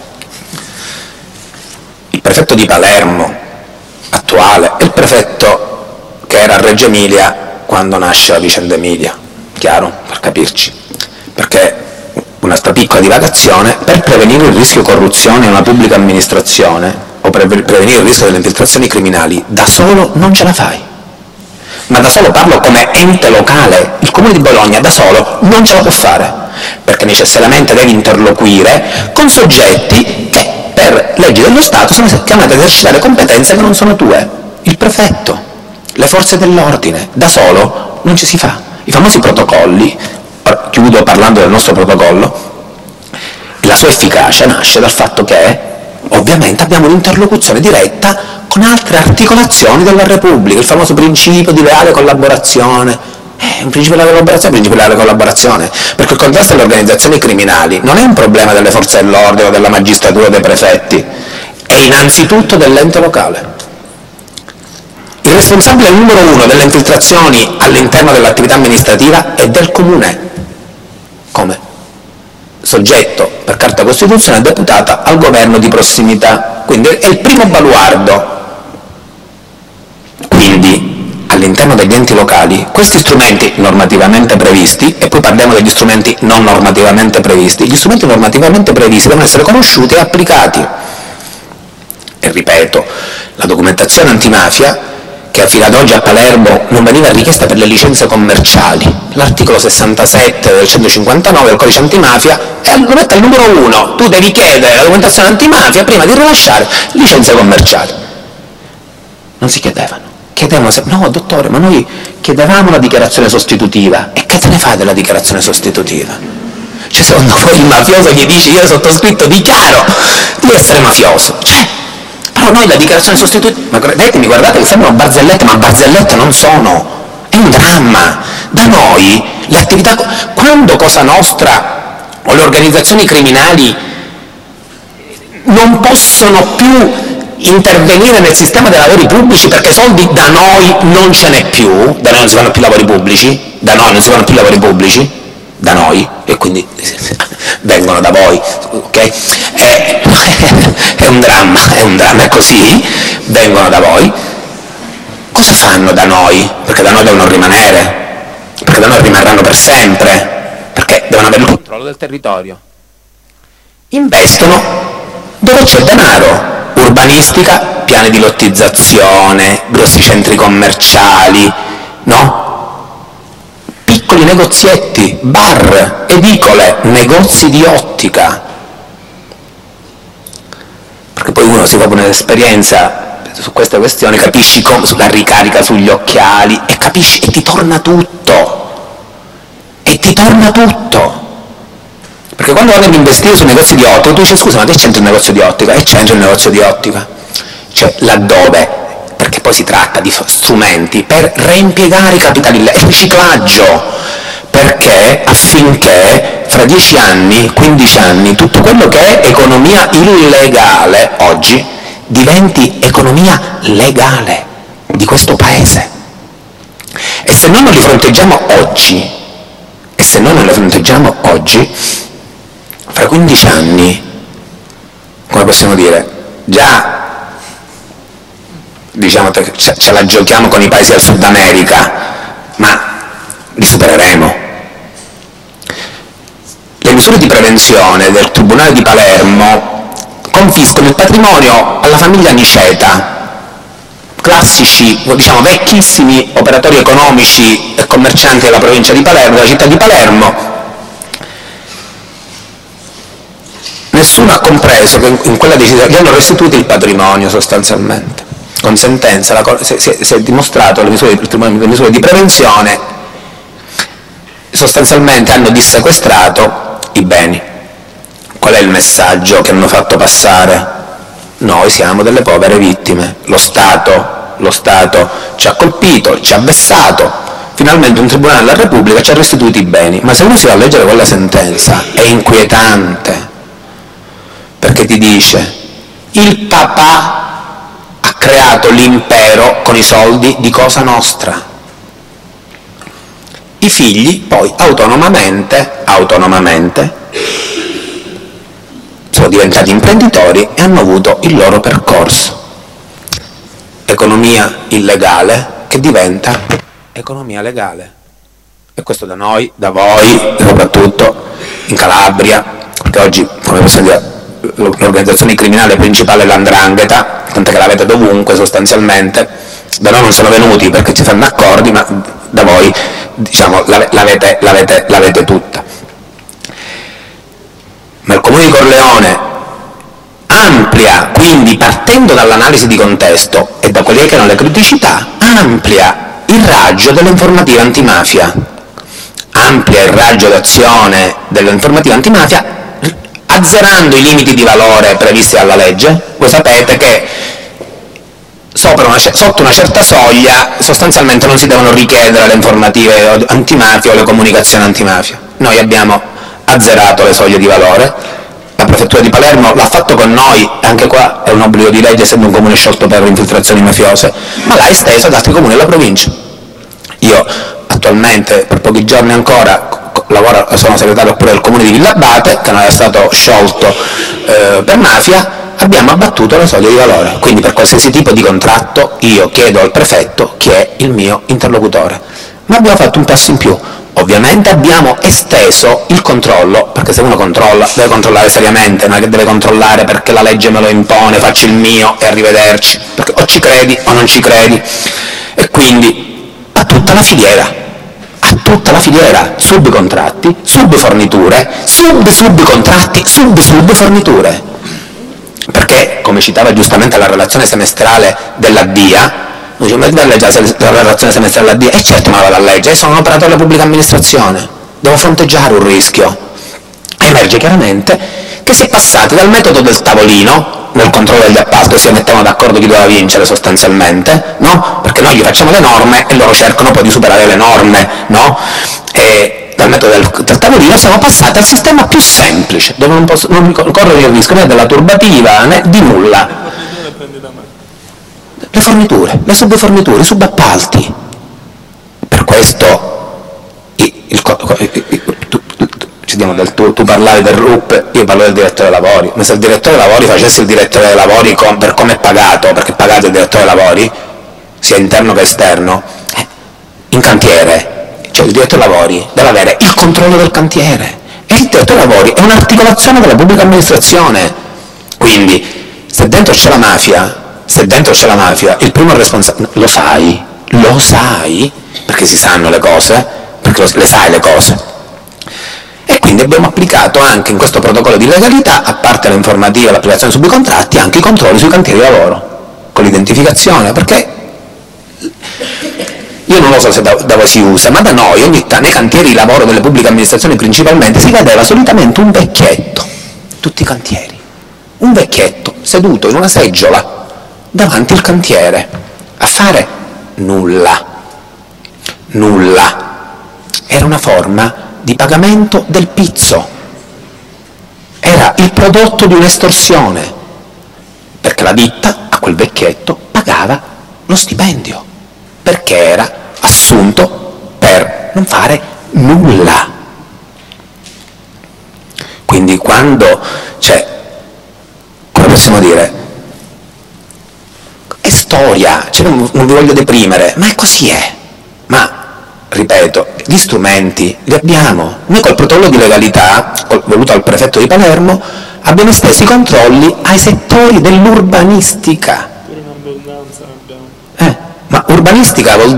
Il prefetto di Palermo attuale è il prefetto che era a Reggio Emilia quando nasce la vicenda Emilia, chiaro, per capirci, perché un'altra piccola divagazione: per prevenire il rischio corruzione in una pubblica amministrazione o per prevenire il rischio delle infiltrazioni criminali, da solo non ce la fai. Ma da solo parlo come ente locale, il comune di Bologna da solo non ce la può fare, perché necessariamente devi interloquire con soggetti che per leggi dello Stato sono chiamati ad esercitare competenze che non sono tue. Il prefetto, le forze dell'ordine, da solo non ci si fa. I famosi protocolli, chiudo parlando del nostro protocollo, la sua efficacia nasce dal fatto che ovviamente abbiamo un'interlocuzione diretta con altre articolazioni della Repubblica, il famoso principio di leale collaborazione. Un principio di leale collaborazione, perché il contrasto alle organizzazioni criminali non è un problema delle forze dell'ordine o della magistratura o dei prefetti, è innanzitutto dell'ente locale. Il responsabile numero 1 delle infiltrazioni all'interno dell'attività amministrativa è del comune, come soggetto per carta costituzionale deputata al governo di prossimità, quindi è il primo baluardo. all'interno degli enti locali, questi strumenti normativamente previsti, e poi parliamo degli strumenti non normativamente previsti, gli strumenti normativamente previsti devono essere conosciuti e applicati. E ripeto, la documentazione antimafia, che fino ad oggi a Palermo non veniva richiesta per le licenze commerciali, l'articolo 67 del 159 del codice antimafia lo mette al numero 1, tu devi chiedere la documentazione antimafia prima di rilasciare licenze commerciali. Non si chiedevano, no dottore, ma noi chiedevamo la dichiarazione sostitutiva. E che te ne fai della dichiarazione sostitutiva? Cioè, secondo voi il mafioso gli dice io sottoscritto dichiaro di essere mafioso? Però noi la dichiarazione sostitutiva, ma vedetemi, guardate che sembrano barzellette, ma barzellette non sono, è un dramma. Da noi le attività, quando Cosa Nostra o le organizzazioni criminali non possono più intervenire nel sistema dei lavori pubblici perché soldi da noi non ce n'è più, da noi non si fanno più lavori pubblici, e quindi vengono da voi, ok? È un dramma, è così, vengono da voi. Cosa fanno da noi? Perché da noi devono rimanere, perché da noi rimarranno per sempre, perché devono avere il controllo del territorio. Investono dove c'è denaro, urbanistica, piani di lottizzazione, grossi centri commerciali, no? Piccoli negozietti, bar, edicole, negozi di ottica. Perché poi uno si fa un'esperienza su queste questioni, capisci come la ricarica sugli occhiali e capisci e ti torna tutto. Perché quando vanno ad investire sui negozi di ottica, tu dici scusa, ma che c'entra il negozio di ottica? E c'entra il negozio di ottica. Cioè laddove, perché poi si tratta di strumenti per reimpiegare i capitali, il riciclaggio, perché affinché fra 10 anni, 15 anni, tutto quello che è economia illegale oggi diventi economia legale di questo Paese. E se noi non li fronteggiamo oggi, fra 15 anni, come possiamo dire, già diciamo ce la giochiamo con i paesi del Sud America, ma li supereremo. Le misure di prevenzione del Tribunale di Palermo confiscano il patrimonio alla famiglia Niceta, classici, diciamo vecchissimi operatori economici e commercianti della provincia di Palermo, della città di Palermo. Nessuno ha compreso che in quella decisione gli hanno restituito il patrimonio sostanzialmente. Con sentenza si è dimostrato che le misure di prevenzione sostanzialmente hanno dissequestrato i beni. Qual è il messaggio che hanno fatto passare? Noi siamo delle povere vittime, lo Stato ci ha colpito, ci ha vessato, finalmente un tribunale della Repubblica ci ha restituito i beni. Ma se uno si va a leggere quella sentenza è inquietante, perché ti dice il papà ha creato l'impero con i soldi di Cosa Nostra, i figli poi autonomamente sono diventati imprenditori e hanno avuto il loro percorso. Economia illegale che diventa economia legale. E questo da noi, da voi, soprattutto in Calabria, perché oggi, come possiamo dire, l'organizzazione criminale principale è l''ndrangheta, tant'è che l'avete dovunque sostanzialmente. Da noi non sono venuti perché ci fanno accordi, ma da voi diciamo l'avete tutta. Ma il Comune di Corleone amplia, quindi partendo dall'analisi di contesto e da quelle che erano le criticità, amplia il raggio dell'informativa antimafia, amplia il raggio d'azione dell'informativa antimafia, azzerando i limiti di valore previsti dalla legge. Voi sapete che sotto una certa soglia sostanzialmente non si devono richiedere le informative antimafia o le comunicazioni antimafia. Noi abbiamo azzerato le soglie di valore, la prefettura di Palermo l'ha fatto con noi, anche qua è un obbligo di legge essendo un comune sciolto per infiltrazioni mafiose, ma l'ha esteso ad altri comuni della provincia. Io attualmente per pochi giorni ancora sono segretario pure del comune di Villabate, che non era stato sciolto per mafia, abbiamo abbattuto la soglia di valore, quindi per qualsiasi tipo di contratto io chiedo al prefetto chi è il mio interlocutore. Ma abbiamo fatto un passo in più, ovviamente abbiamo esteso il controllo, perché se uno controlla deve controllare seriamente, non è che deve controllare perché la legge me lo impone, faccio il mio e arrivederci, perché o ci credi o non ci credi, e quindi a tutta la filiera, subcontratti, subforniture, subcontratti, subforniture, perché, come citava giustamente la relazione semestrale della DIA, dice, ma devo leggere la relazione semestrale della DIA? E certo me la vado a leggere, sono un operatore della pubblica amministrazione, devo fronteggiare un rischio. Emerge chiaramente che si è passati dal metodo del tavolino, nel controllo degli appalti, si mettevano d'accordo chi doveva vincere sostanzialmente, no? Perché noi gli facciamo le norme e loro cercano poi di superare le norme, no? E dal metodo del tavolino siamo passati al sistema più semplice, dove non corrono il rischio né della turbativa né di nulla. Le forniture, le subforniture, i subappalti. Per questo tu parlavi del RUP, io parlo del direttore dei lavori, ma se il direttore dei lavori facesse il direttore dei lavori per come è pagato, perché è pagato il direttore dei lavori, sia interno che esterno, in cantiere, cioè il direttore dei lavori deve avere il controllo del cantiere, e il direttore dei lavori è un'articolazione della pubblica amministrazione, quindi se dentro c'è la mafia, il primo responsabile, lo sai, perché si sanno le cose, perché le sai le cose. E quindi abbiamo applicato anche in questo protocollo di legalità, a parte l'informativa e l'applicazione sui contratti, anche i controlli sui cantieri di lavoro, con l'identificazione, perché io non lo so se da voi si usa, ma da noi nei cantieri di lavoro delle pubbliche amministrazioni principalmente si vedeva solitamente un vecchietto, tutti i cantieri, un vecchietto seduto in una seggiola davanti al cantiere a fare nulla. Era una forma di pagamento del pizzo, era il prodotto di un'estorsione, perché la ditta a quel vecchietto pagava lo stipendio, perché era assunto per non fare nulla. Quindi quando come possiamo dire, è storia, non vi voglio deprimere, ma così è. Ma ripeto, gli strumenti li abbiamo. Noi col protocollo di legalità, voluto dal prefetto di Palermo, abbiamo esteso i controlli ai settori dell'urbanistica. Ma urbanistica vuol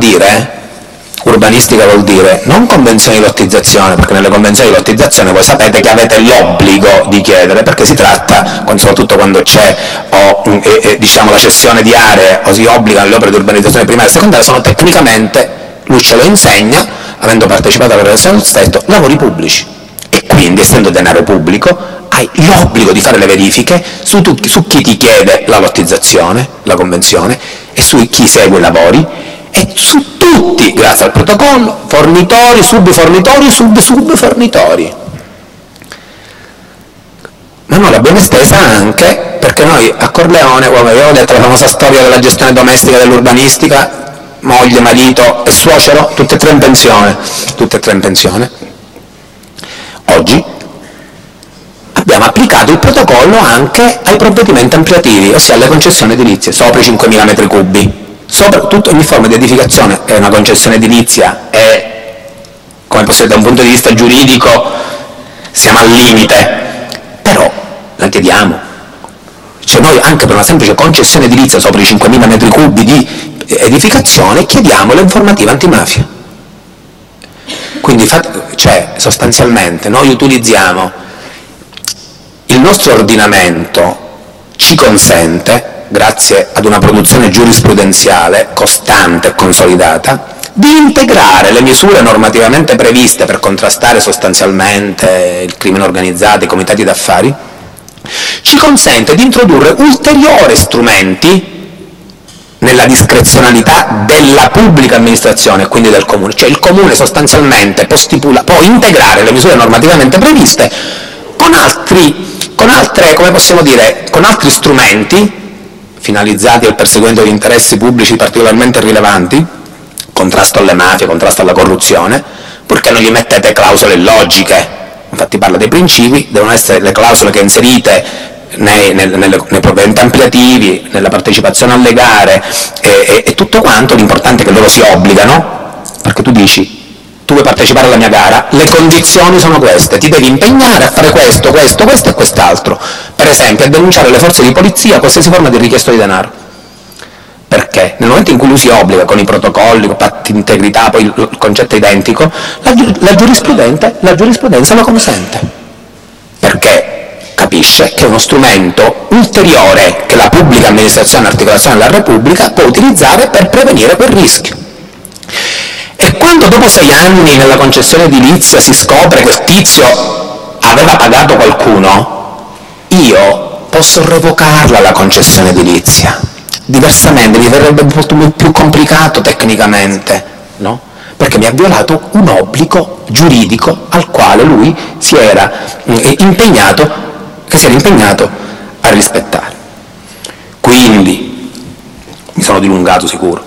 dire non convenzioni di lottizzazione, perché nelle convenzioni di lottizzazione voi sapete che avete l'obbligo di chiedere, perché si tratta, soprattutto quando c'è la cessione di aree o si obbligano le opere di urbanizzazione primaria e secondaria, sono tecnicamente, lui ce lo insegna, avendo partecipato alla redazione del testo, lavori pubblici, e quindi, essendo denaro pubblico, hai l'obbligo di fare le verifiche su chi ti chiede la lottizzazione, la convenzione, e su chi segue i lavori, e su tutti, grazie al protocollo, fornitori, subfornitori, subfornitori. Ma noi l'abbiamo estesa anche perché noi a Corleone, come avevo detto, la famosa storia della gestione domestica dell'urbanistica, moglie, marito e suocero, tutte e tre in pensione. Oggi abbiamo applicato il protocollo anche ai provvedimenti ampliativi, ossia alle concessioni edilizie sopra i 5.000 metri cubi. Soprattutto ogni forma di edificazione è una concessione edilizia e, come posso dire, da un punto di vista giuridico siamo al limite, però la chiediamo. Cioè noi anche per una semplice concessione edilizia sopra i 5.000 metri cubi di edificazione chiediamo l'informativa antimafia. Quindi sostanzialmente noi utilizziamo il nostro ordinamento, ci consente, grazie ad una produzione giurisprudenziale costante e consolidata, di integrare le misure normativamente previste per contrastare sostanzialmente il crimine organizzato, i comitati d'affari, ci consente di introdurre ulteriori strumenti nella discrezionalità della pubblica amministrazione, quindi del comune. Cioè il comune sostanzialmente può integrare le misure normativamente previste con altri strumenti finalizzati al perseguimento di interessi pubblici particolarmente rilevanti, contrasto alle mafie, contrasto alla corruzione, purché non gli mettete clausole illogiche. Infatti parla dei principi, devono essere le clausole che inserite nei provvedimenti ampliativi, nella partecipazione alle gare e tutto quanto. L'importante è che loro si obbligano, perché tu dici: tu vuoi partecipare alla mia gara, le condizioni sono queste, ti devi impegnare a fare questo, questo, questo e quest'altro, per esempio a denunciare alle forze di polizia qualsiasi forma di richiesta di denaro. Perché nel momento in cui lui si obbliga con i protocolli, con patti di integrità, poi il concetto è identico, la giurisprudenza lo consente, perché capisce che è uno strumento ulteriore che la pubblica amministrazione, articolazione della Repubblica, può utilizzare per prevenire quel rischio. E quando dopo 6 anni nella concessione edilizia si scopre che il tizio aveva pagato qualcuno, io posso revocarla la concessione edilizia. Diversamente mi verrebbe molto più complicato tecnicamente, no? Perché mi ha violato un obbligo giuridico al quale lui si era impegnato a rispettare. Quindi, mi sono dilungato sicuro,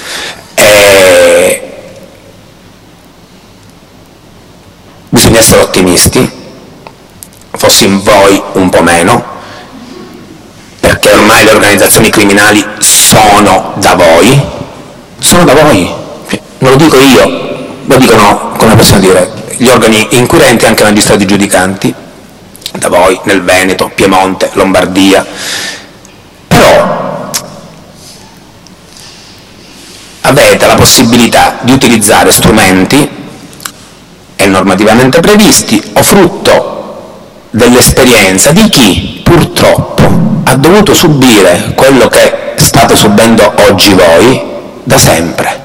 bisogna essere ottimisti, fossi in voi un po' meno, perché ormai le organizzazioni criminali sono da voi, non lo dico io, lo dicono, come possiamo dire, gli organi inquirenti, anche magistrati giudicanti, da voi, nel Veneto, Piemonte, Lombardia. Però avete la possibilità di utilizzare strumenti e normativamente previsti o frutto dell'esperienza di chi purtroppo ha dovuto subire quello che state subendo oggi voi da sempre.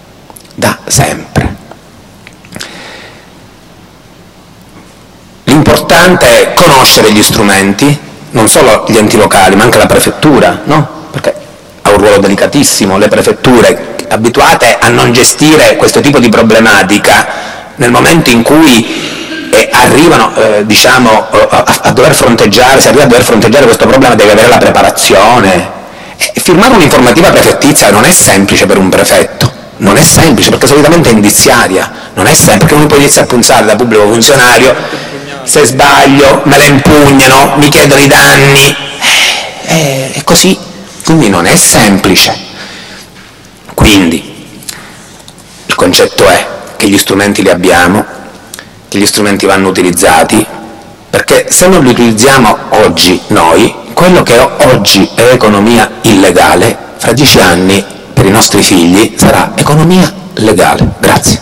L'importante è conoscere gli strumenti, non solo gli enti locali ma anche la prefettura, no? Perché ha un ruolo delicatissimo, le prefetture abituate a non gestire questo tipo di problematica, nel momento in cui arrivano a dover fronteggiare, se arriva a dover fronteggiare questo problema, deve avere la preparazione. Firmare un'informativa prefettizia non è semplice per un prefetto, non è semplice perché solitamente è indiziaria, non è semplice perché uno poi inizia a punzare da pubblico funzionario: se sbaglio me la impugnano, mi chiedono i danni, è così, quindi non è semplice. Quindi il concetto è che gli strumenti li abbiamo, che gli strumenti vanno utilizzati, perché se non li utilizziamo oggi noi, quello che oggi è economia illegale, fra 10 anni per i nostri figli sarà economia legale. Grazie.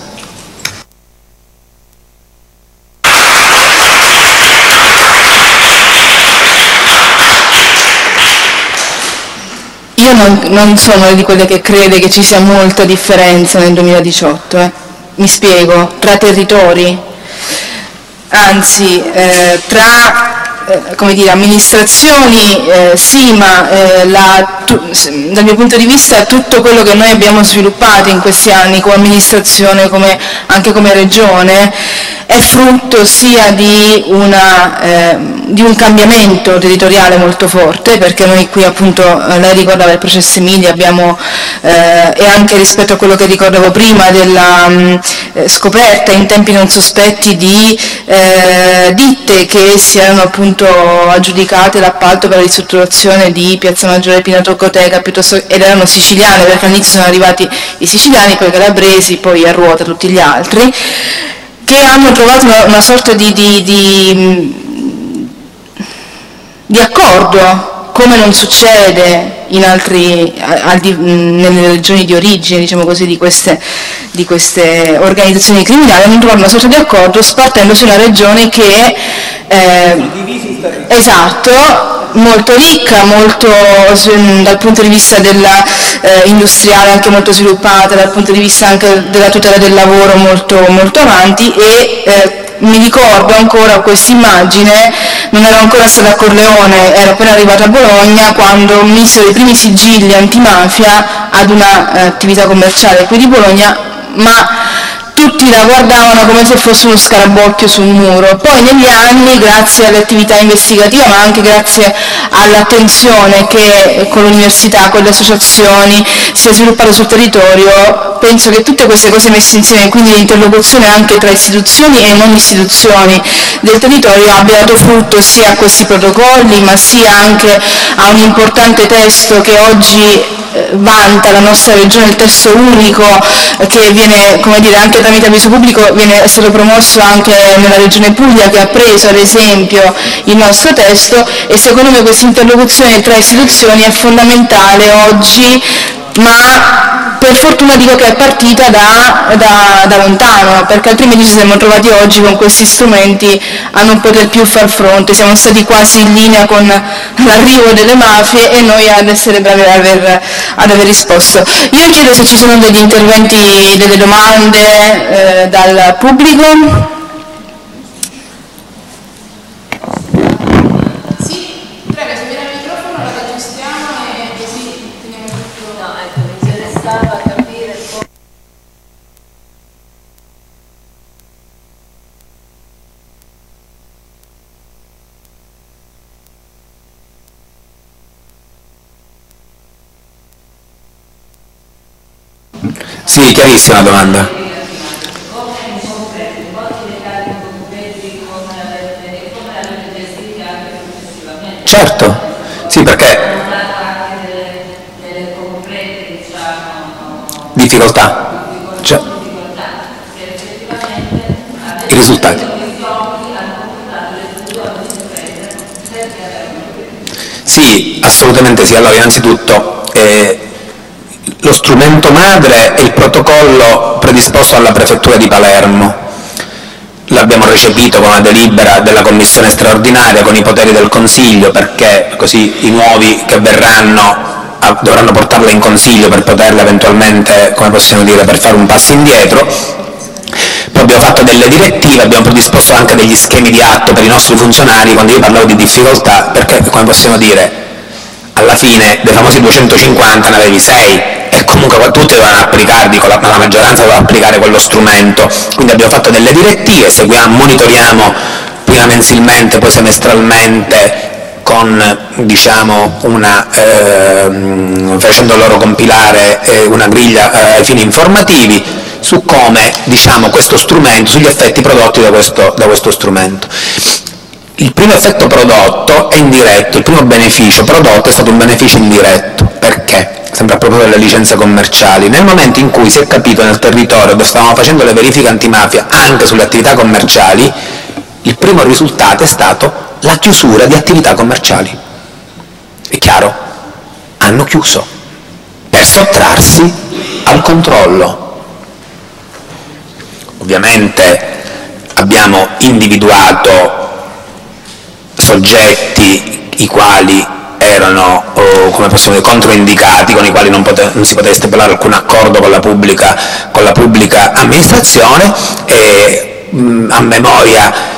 Io non sono di quelle che crede che ci sia molta differenza nel 2018, Mi spiego, tra territori, anzi tra amministrazioni sì, ma dal mio punto di vista tutto quello che noi abbiamo sviluppato in questi anni come amministrazione, anche come regione, è frutto sia di un cambiamento territoriale molto forte, perché noi qui appunto, lei ricordava il processo Emilia, abbiamo e anche rispetto a quello che ricordavo prima della scoperta in tempi non sospetti di ditte che si erano appunto aggiudicate l'appalto per la ristrutturazione di Piazza Maggiore Pinacoteca ed erano siciliane, perché all'inizio sono arrivati i siciliani, poi i calabresi, poi a ruota tutti gli altri, che hanno trovato una sorta di accordo, come non succede in nelle regioni di origine, diciamo così, di queste organizzazioni criminali, hanno trovato una sorta di accordo spartendosi una regione che esatto, molto ricca, molto dal punto di vista industriale anche molto sviluppata, dal punto di vista anche della tutela del lavoro molto, molto avanti, e mi ricordo ancora questa immagine, non ero ancora stata a Corleone, ero appena arrivata a Bologna quando misero i primi sigilli antimafia ad un'attività commerciale qui di Bologna, ma tutti la guardavano come se fosse uno scarabocchio su un muro. Poi negli anni, grazie all'attività investigativa, ma anche grazie all'attenzione che con l'università, con le associazioni si è sviluppata sul territorio, penso che tutte queste cose messe insieme, quindi l'interlocuzione anche tra istituzioni e non istituzioni del territorio, abbia dato frutto sia a questi protocolli, ma sia anche a un importante testo che oggi vanta la nostra regione, il testo unico che viene, come dire, anche tramite avviso pubblico è stato promosso anche nella regione Puglia, che ha preso ad esempio il nostro testo, e secondo me questa interlocuzione tra istituzioni è fondamentale oggi, ma per fortuna dico che è partita da lontano, perché altrimenti ci siamo trovati oggi con questi strumenti a non poter più far fronte, siamo stati quasi in linea con l'arrivo delle mafie e noi ad essere bravi ad aver risposto. Io chiedo se ci sono degli interventi, delle domande dal pubblico. Sì, chiarissima la domanda. Certo, sì, perché difficoltà, cioè, i risultati. Sì, assolutamente sì. Allora, innanzitutto lo strumento madre è il protocollo predisposto dalla prefettura di Palermo. L'abbiamo recepito con una delibera della commissione straordinaria con i poteri del Consiglio, perché così i nuovi che verranno dovranno portarla in Consiglio per poterla eventualmente, come possiamo dire, per fare un passo indietro. Poi abbiamo fatto delle direttive, abbiamo predisposto anche degli schemi di atto per i nostri funzionari. Quando io parlavo di difficoltà, perché, come possiamo dire, alla fine dei famosi 250 ne avevi 6 e comunque tutti dovevano applicarli, la maggioranza doveva applicare quello strumento. Quindi abbiamo fatto delle direttive, seguiamo, monitoriamo prima mensilmente, poi semestralmente, con, diciamo, facendo loro compilare una griglia ai fini informativi su come, diciamo, questo strumento, sugli effetti prodotti da questo strumento. Il primo effetto prodotto è indiretto, il primo beneficio prodotto è stato un beneficio indiretto. Perché? Sempre a proposito delle licenze commerciali. Nel momento in cui si è capito nel territorio dove stavamo facendo le verifiche antimafia anche sulle attività commerciali, il primo risultato è stato la chiusura di attività commerciali. È chiaro? Hanno chiuso per sottrarsi al controllo. Ovviamente abbiamo individuato soggetti i quali erano, come possiamo dire, controindicati, con i quali non si poteva stipulare alcun accordo con la pubblica amministrazione, e a memoria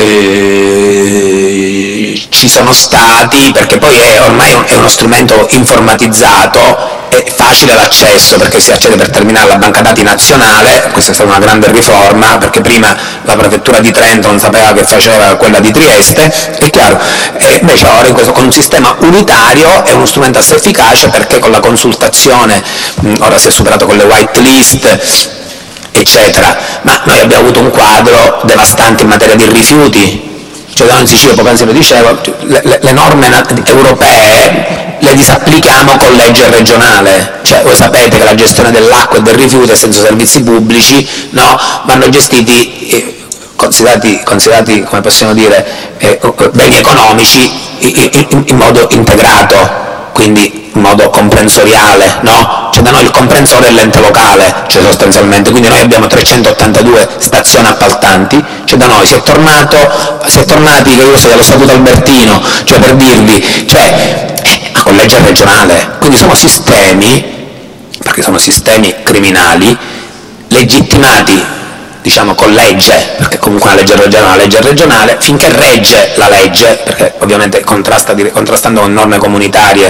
ci sono stati, perché poi ormai è uno strumento informatizzato, è facile l'accesso, perché si accede per terminare la banca dati nazionale. Questa è stata una grande riforma, perché prima la prefettura di Trento non sapeva che faceva quella di Trieste, è chiaro, e invece ora con un sistema unitario è uno strumento assai efficace, perché con la consultazione, ora si è superato con le white list, eccetera, ma noi abbiamo avuto un quadro devastante in materia di rifiuti. Cioè, da noi in Sicilia, poc'anzi lo dicevo, le norme europee le disapplichiamo con legge regionale. Cioè, voi sapete che la gestione dell'acqua e del rifiuto, essendo servizi pubblici, no, vanno gestiti, considerati, come possiamo dire, beni economici in modo integrato, quindi in modo comprensoriale, no? Cioè, da noi il comprensore è l'ente locale, cioè sostanzialmente, quindi noi abbiamo 382 stazioni appaltanti, cioè da noi si è tornati, che io so, dallo Statuto Albertino, cioè per dirvi, cioè, con legge regionale. Quindi sono sistemi, perché sono sistemi criminali, legittimati diciamo con legge, perché comunque una legge regionale, finché regge la legge, perché ovviamente contrastando con norme comunitarie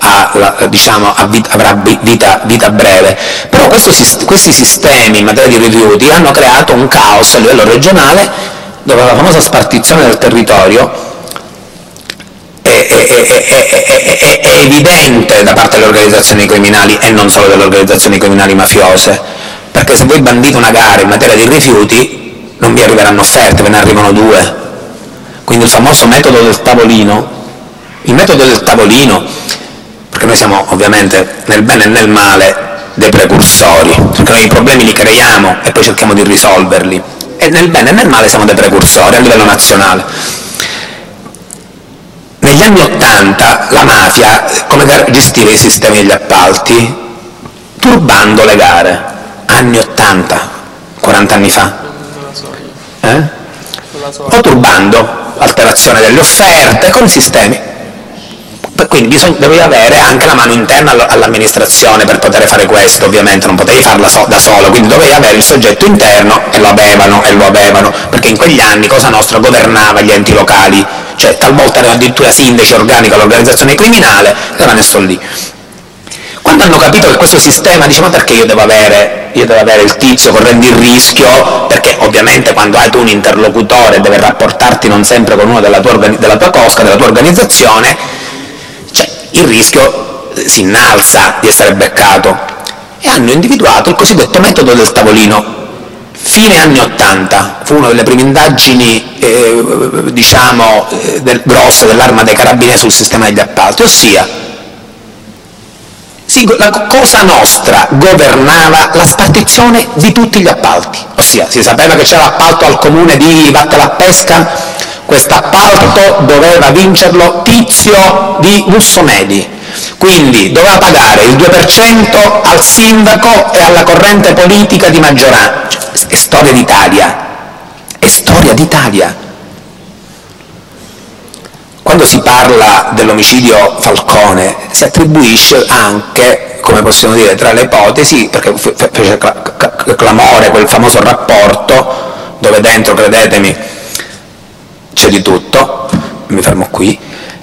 avrà vita breve, però questi sistemi in materia di rifiuti hanno creato un caos a livello regionale, dove la famosa spartizione del territorio è evidente da parte delle organizzazioni criminali, e non solo delle organizzazioni criminali mafiose, perché se voi bandite una gara in materia di rifiuti non vi arriveranno offerte, ve ne arrivano 2. Quindi il famoso metodo del tavolino, perché noi siamo ovviamente nel bene e nel male dei precursori, perché noi i problemi li creiamo e poi cerchiamo di risolverli, e nel bene e nel male siamo dei precursori a livello nazionale. Negli anni *80 la mafia come gestiva i sistemi degli appalti? Turbando le gare. Anni 80, 40 anni fa. O turbando, alterazione delle offerte, con i sistemi. Quindi dovevi avere anche la mano interna all'amministrazione per poter fare questo, ovviamente, non potevi farla da solo, quindi dovevi avere il soggetto interno, e lo avevano, perché in quegli anni Cosa Nostra governava gli enti locali, cioè talvolta erano addirittura sindaci organico all'organizzazione criminale, e era messo lì. Quando hanno capito che questo sistema, dice, ma perché io devo avere il tizio correndo il rischio, perché ovviamente quando hai tu un interlocutore deve rapportarti non sempre con uno della tua cosca, della tua organizzazione, cioè il rischio si innalza di essere beccato, e hanno individuato il cosiddetto metodo del tavolino. Fine anni 80 fu una delle prime indagini grosse dell'Arma dei Carabinieri sul sistema degli appalti, ossia la Cosa Nostra governava la spartizione di tutti gli appalti, ossia si sapeva che c'era l'appalto al comune di Vattela a Pesca, quest'appalto doveva vincerlo Tizio di Mussomedi, quindi doveva pagare il 2% al sindaco e alla corrente politica di maggioranza. È storia d'Italia. Quando si parla dell'omicidio Falcone si attribuisce anche, come possiamo dire, tra le ipotesi, perché fece clamore quel famoso rapporto dove dentro, credetemi, c'è di tutto, mi fermo qui,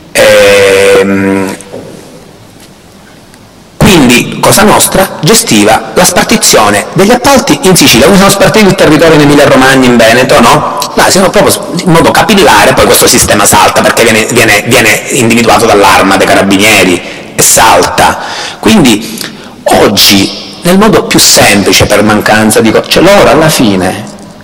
quindi Cosa Nostra gestiva la spartizione degli appalti in Sicilia, come sono spartiti il territorio in Emilia Romagna, in Veneto, no? Là siamo proprio in modo capillare, poi questo sistema salta perché viene individuato dall'Arma dei Carabinieri e salta. Quindi oggi, nel modo più semplice, per mancanza di cioè loro alla fine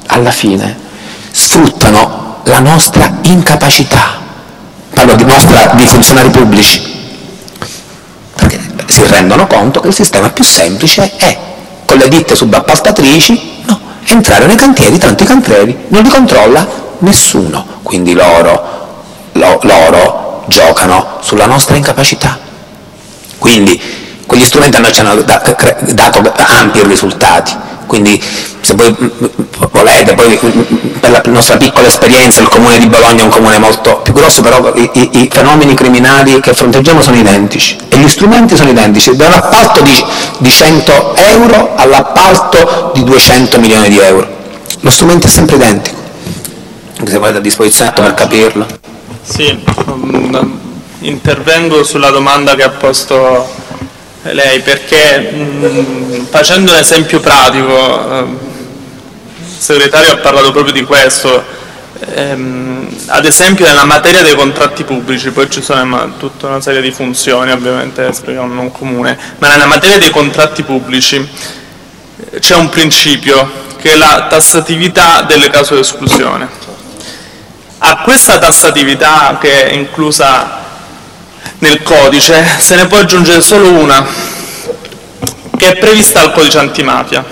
sfruttano la nostra incapacità, parlo di funzionari pubblici, perché si rendono conto che il sistema più semplice è, con le ditte subappaltatrici, entrare nei cantieri, tanto i cantieri non li controlla nessuno, quindi loro giocano sulla nostra incapacità. Quindi quegli strumenti a noi ci hanno dato ampi risultati, quindi se voi volete, poi per la nostra piccola esperienza il comune di Bologna è un comune molto più grosso, però i fenomeni criminali che fronteggiamo sono identici e gli strumenti sono identici, dall'appalto di 100 euro all'appalto di 200 milioni di euro, lo strumento è sempre identico, anche se volete a disposizione per capirlo. Sì, intervengo sulla domanda che ha posto lei, perché facendo un esempio pratico, il segretario ha parlato proprio di questo, ad esempio nella materia dei contratti pubblici, poi ci sono tutta una serie di funzioni ovviamente non comune, ma nella materia dei contratti pubblici c'è un principio che è la tassatività delle cause di esclusione. A questa tassatività, che è inclusa nel codice, se ne può aggiungere solo una, che è prevista dal codice antimafia,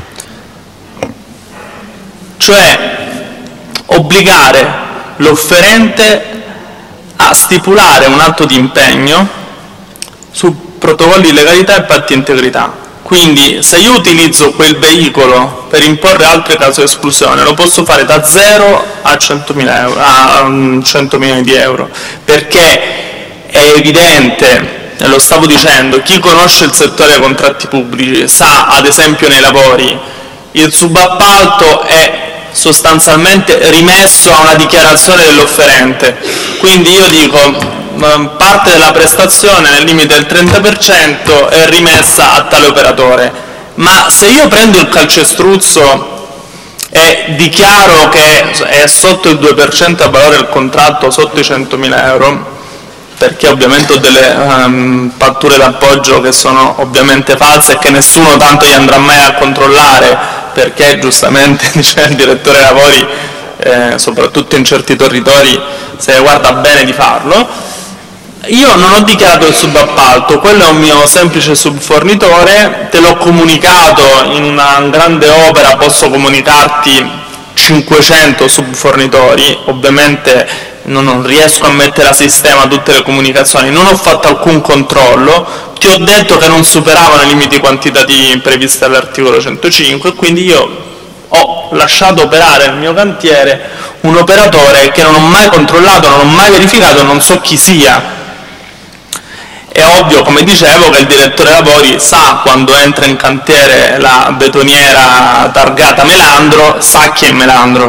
cioè obbligare l'offerente a stipulare un atto di impegno su protocolli di legalità e patti di integrità. Quindi se io utilizzo quel veicolo per imporre altre cause di esclusione, lo posso fare da 0 a 100 milioni di euro, perché è evidente, e lo stavo dicendo, chi conosce il settore dei contratti pubblici sa, ad esempio nei lavori, il subappalto è sostanzialmente rimesso a una dichiarazione dell'offerente, quindi io dico parte della prestazione nel limite del 30% è rimessa a tale operatore, ma se io prendo il calcestruzzo e dichiaro che è sotto il 2% a valore del contratto, sotto i 100.000 euro, perché ovviamente ho delle fatture d'appoggio che sono ovviamente false e che nessuno tanto gli andrà mai a controllare, perché giustamente dice il direttore lavori, soprattutto in certi territori, se ne guarda bene di farlo. Io non ho dichiarato il subappalto, quello è un mio semplice subfornitore, te l'ho comunicato in una grande opera, posso comunicarti 500 subfornitori, ovviamente non riesco a mettere a sistema tutte le comunicazioni, non ho fatto alcun controllo, ti ho detto che non superavano i limiti quantitativi previsti dall'articolo 105, quindi io ho lasciato operare nel mio cantiere un operatore che non ho mai controllato, non ho mai verificato, non so chi sia. È ovvio, come dicevo, che il direttore lavori sa quando entra in cantiere la betoniera targata Melandro, sa chi è Melandro,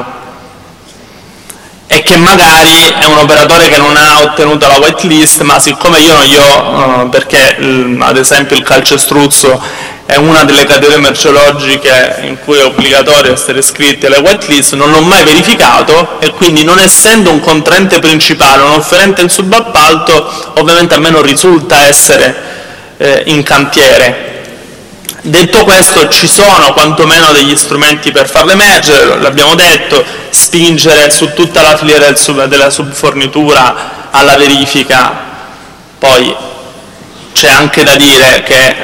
e che magari è un operatore che non ha ottenuto la whitelist, ma siccome io non gli ho, perché ad esempio il calcestruzzo è una delle categorie merceologiche in cui è obbligatorio essere iscritti alle whitelist, non l'ho mai verificato e quindi, non essendo un contraente principale, un offerente in subappalto, ovviamente a me non risulta essere in cantiere. Detto questo, ci sono quantomeno degli strumenti per farle emergere, l'abbiamo detto, spingere su tutta la filiera della subfornitura alla verifica. Poi c'è anche da dire che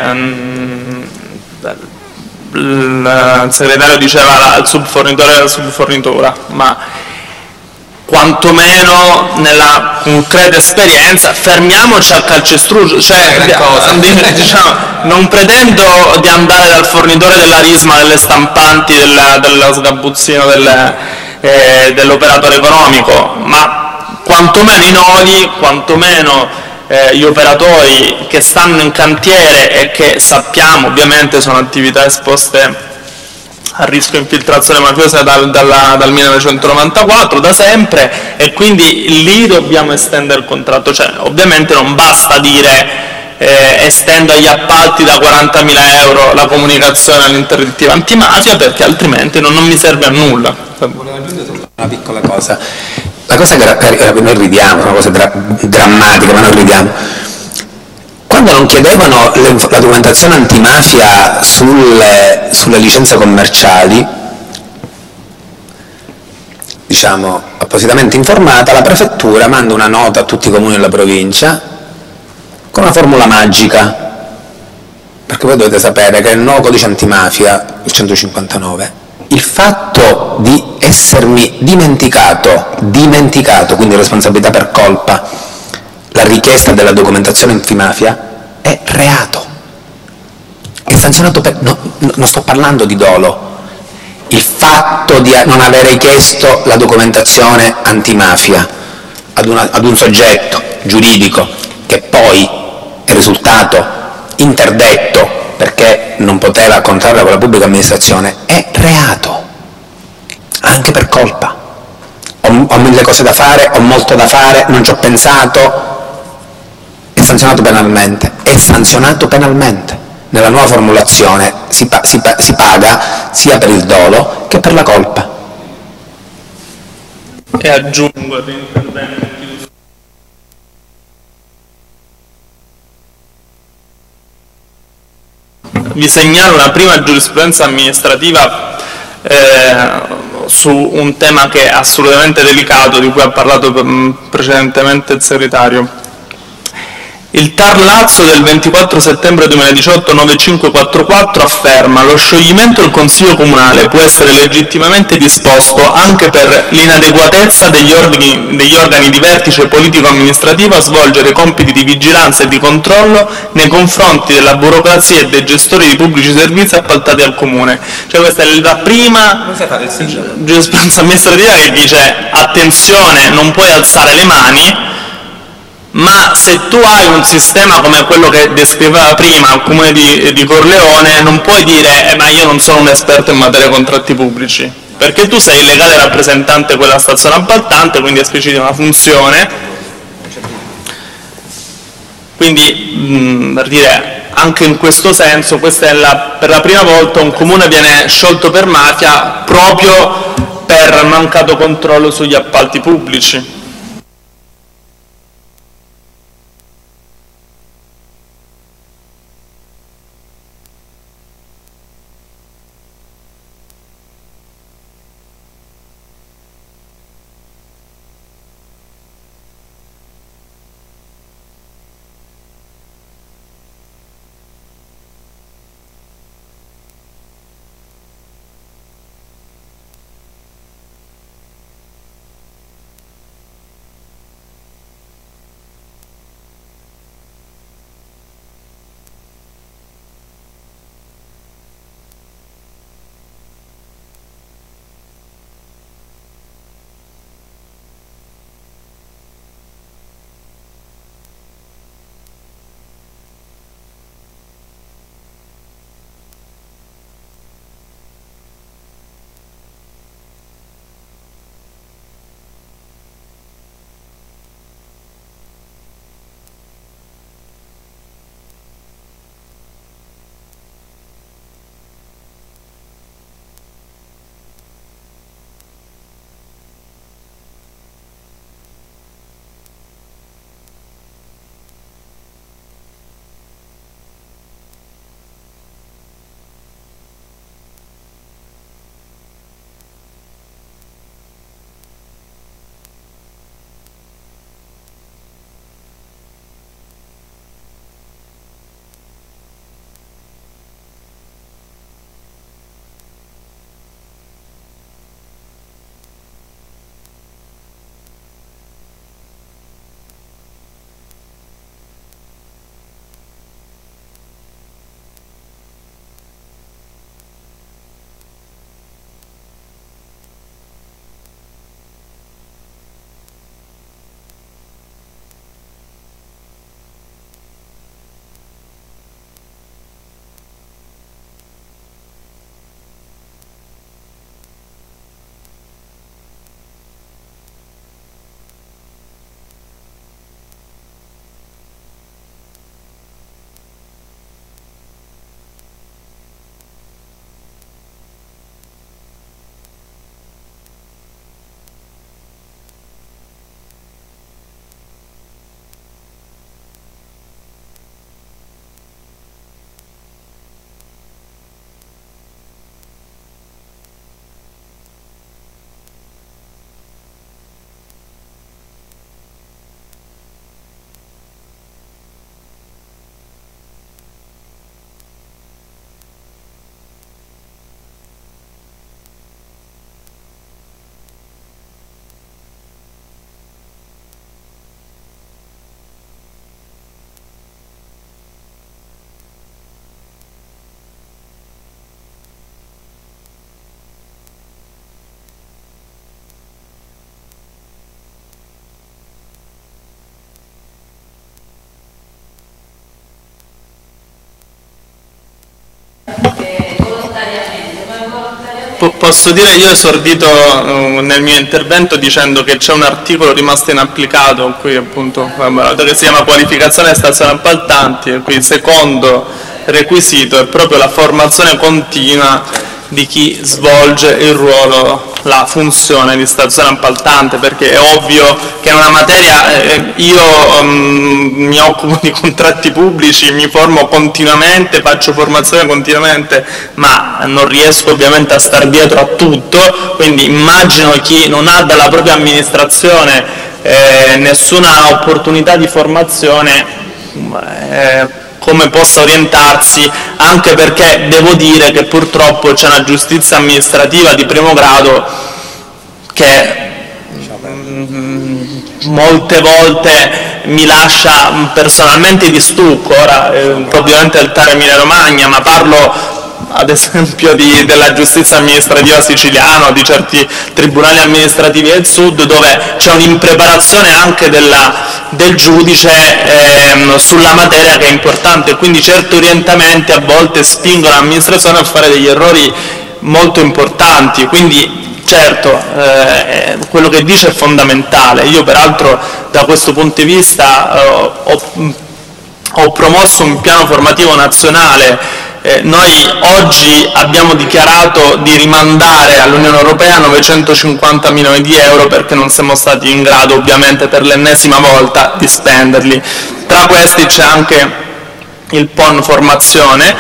il segretario diceva il subfornitore della subfornitura, ma quantomeno nella concreta esperienza fermiamoci al calcestruzzo, cioè diciamo, non pretendo di andare dal fornitore della risma, delle stampanti, dello sgabuzzino dell'operatore economico, ma quantomeno i nodi, quantomeno gli operatori che stanno in cantiere e che sappiamo ovviamente sono attività esposte a rischio infiltrazione mafiosa dal 1994, da sempre, e quindi lì dobbiamo estendere il contratto. Cioè, ovviamente non basta dire estendo agli appalti da 40.000 euro la comunicazione all'interdittiva antimafia, perché altrimenti non mi serve a nulla. Volevo aggiungere solo una piccola cosa. La cosa che noi ridiamo, una cosa drammatica, ma noi ridiamo. Quando non chiedevano la documentazione antimafia sulle licenze commerciali, diciamo appositamente informata, la prefettura manda una nota a tutti i comuni della provincia con una formula magica, perché voi dovete sapere che il nuovo codice antimafia, il 159, il fatto di essermi dimenticato, quindi responsabilità per colpa, la richiesta della documentazione antimafia è reato, è sanzionato per, non sto parlando di dolo, il fatto di non avere chiesto la documentazione antimafia ad un soggetto giuridico che poi è risultato interdetto perché non poteva contrarre con la pubblica amministrazione, è reato, anche per colpa. Ho mille cose da fare, ho molto da fare, non ci ho pensato, è sanzionato penalmente. Nella nuova formulazione si paga sia per il dolo che per la colpa. E aggiungo ad interventi. Vi segnalo una prima giurisprudenza amministrativa su un tema che è assolutamente delicato, di cui ha parlato precedentemente il segretario. Il TAR Lazio del 24 settembre 2018 9544 afferma: lo scioglimento del Consiglio Comunale può essere legittimamente disposto anche per l'inadeguatezza degli organi di vertice politico-amministrativo a svolgere compiti di vigilanza e di controllo nei confronti della burocrazia e dei gestori di pubblici servizi appaltati al Comune. Cioè, questa è la prima giurisprudenza amministrativa che dice: attenzione, non puoi alzare le mani ma se tu hai un sistema come quello che descriveva prima il comune di Corleone, non puoi dire ma io non sono un esperto in materia di contratti pubblici, perché tu sei il legale rappresentante quella stazione appaltante, quindi espliciti una funzione. Quindi per dire, anche in questo senso, questa è per la prima volta un comune viene sciolto per mafia proprio per mancato controllo sugli appalti pubblici. Posso dire, io ho esordito nel mio intervento dicendo che c'è un articolo rimasto inapplicato qui appunto che si chiama qualificazione delle stazioni appaltanti, e qui il secondo requisito è proprio la formazione continua di chi svolge il ruolo, la funzione di stazione appaltante, perché è ovvio che è una materia, io mi occupo di contratti pubblici, mi formo continuamente, faccio formazione continuamente, ma non riesco ovviamente a star dietro a tutto, quindi immagino chi non ha dalla propria amministrazione nessuna opportunità di formazione come possa orientarsi, anche perché devo dire che purtroppo c'è una giustizia amministrativa di primo grado che molte volte mi lascia personalmente di stucco. Ora ovviamente il TAR Emilia Romagna, ma parlo ad esempio della giustizia amministrativa siciliana o di certi tribunali amministrativi del sud, dove c'è un'impreparazione anche del giudice sulla materia, che è importante, quindi certi orientamenti a volte spingono l'amministrazione a fare degli errori molto importanti. Quindi certo, quello che dice è fondamentale. Io peraltro da questo punto di vista ho promosso un piano formativo nazionale. Noi oggi abbiamo dichiarato di rimandare all'Unione Europea 950 milioni di euro perché non siamo stati in grado, ovviamente per l'ennesima volta, di spenderli. Tra questi c'è anche il PON formazione.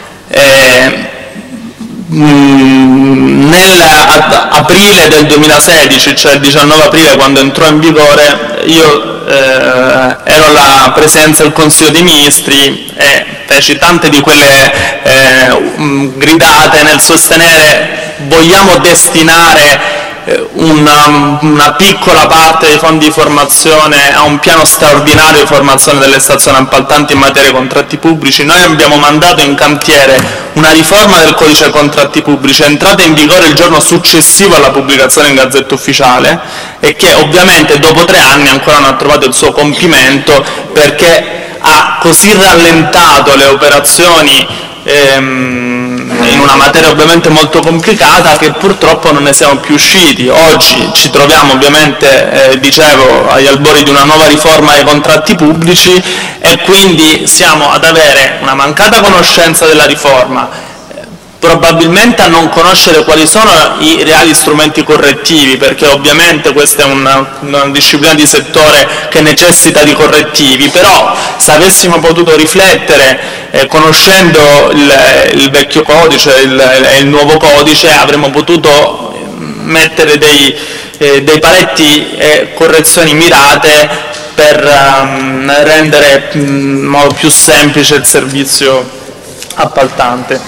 Nell'aprile del 2016, cioè il 19 aprile, quando entrò in vigore, io ero alla Presidenza del Consiglio dei Ministri e feci tante di quelle gridate nel sostenere: vogliamo destinare una piccola parte dei fondi di formazione a un piano straordinario di formazione delle stazioni appaltanti in materia di contratti pubblici. Noi abbiamo mandato in cantiere una riforma del codice dei contratti pubblici, entrata in vigore il giorno successivo alla pubblicazione in Gazzetta Ufficiale, e che ovviamente dopo 3 anni ancora non ha trovato il suo compimento, perché ha così rallentato le operazioni in una materia ovviamente molto complicata, che purtroppo non ne siamo più usciti. Oggi ci troviamo ovviamente, dicevo, agli albori di una nuova riforma dei contratti pubblici, e quindi siamo ad avere una mancata conoscenza della riforma, probabilmente a non conoscere quali sono i reali strumenti correttivi, perché ovviamente questa è una disciplina di settore che necessita di correttivi. Però se avessimo potuto riflettere, conoscendo il vecchio codice e il nuovo codice, avremmo potuto mettere dei paletti e correzioni mirate per rendere in modo più semplice il servizio appaltante.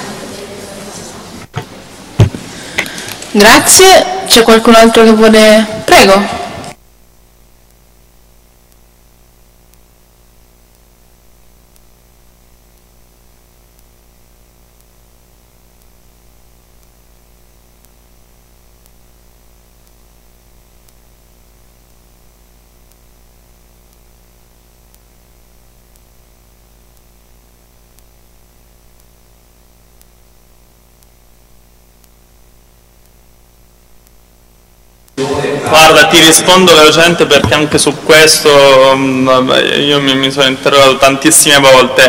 Grazie. C'è qualcun altro che vuole? Prego. Guarda, ti rispondo velocemente perché anche su questo io mi sono interrogato tantissime volte.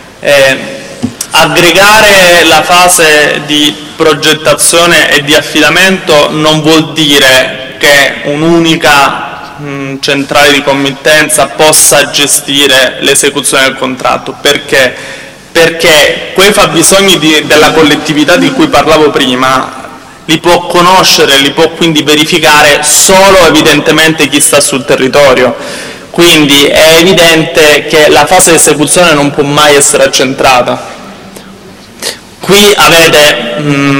Aggregare la fase di progettazione e di affidamento non vuol dire che un'unica centrale di committenza possa gestire l'esecuzione del contratto. Perché? Perché quei fabbisogni della collettività di cui parlavo prima li può conoscere, li può quindi verificare solo evidentemente chi sta sul territorio. Quindi è evidente che la fase di esecuzione non può mai essere accentrata. Qui avete,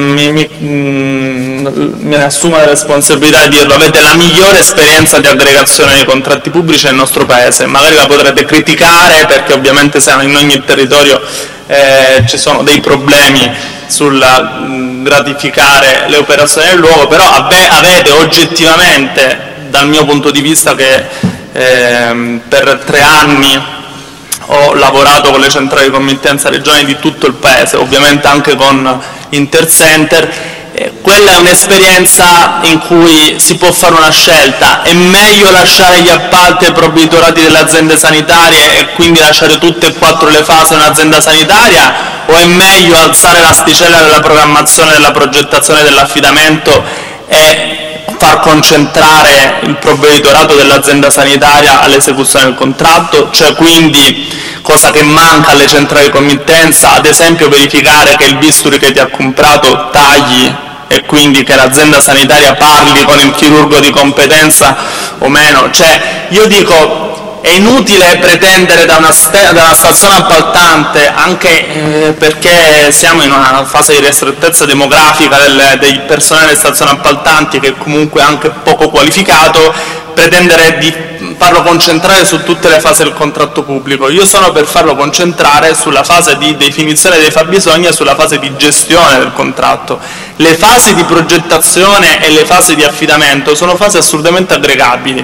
mi assumo la responsabilità di dirlo, avete la migliore esperienza di aggregazione dei contratti pubblici nel nostro Paese. Magari la potrete criticare perché ovviamente in ogni territorio ci sono dei problemi sul gratificare le operazioni del luogo, però avete oggettivamente, dal mio punto di vista, che per 3 anni ho lavorato con le centrali di committenza regionali di tutto il Paese, ovviamente anche con Intercenter. Quella è un'esperienza in cui si può fare una scelta: è meglio lasciare gli appalti ai provveditorati delle aziende sanitarie e quindi lasciare tutte e 4 le fasi in un'azienda sanitaria, o è meglio alzare l'asticella della programmazione, della progettazione e dell'affidamento e far concentrare il provveditorato dell'azienda sanitaria all'esecuzione del contratto? Cioè, quindi, cosa che manca alle centrali di committenza, ad esempio verificare che il bisturi che ti ha comprato tagli e quindi che l'azienda sanitaria parli con il chirurgo di competenza o meno. Cioè, io dico, è inutile pretendere da una stazione appaltante, anche perché siamo in una fase di ristrettezza demografica del personale delle stazioni appaltanti, che è comunque anche poco qualificato, pretendere di farlo concentrare su tutte le fasi del contratto pubblico. Io sono per farlo concentrare sulla fase di definizione dei fabbisogni e sulla fase di gestione del contratto. Le fasi di progettazione e le fasi di affidamento sono fasi assolutamente aggregabili.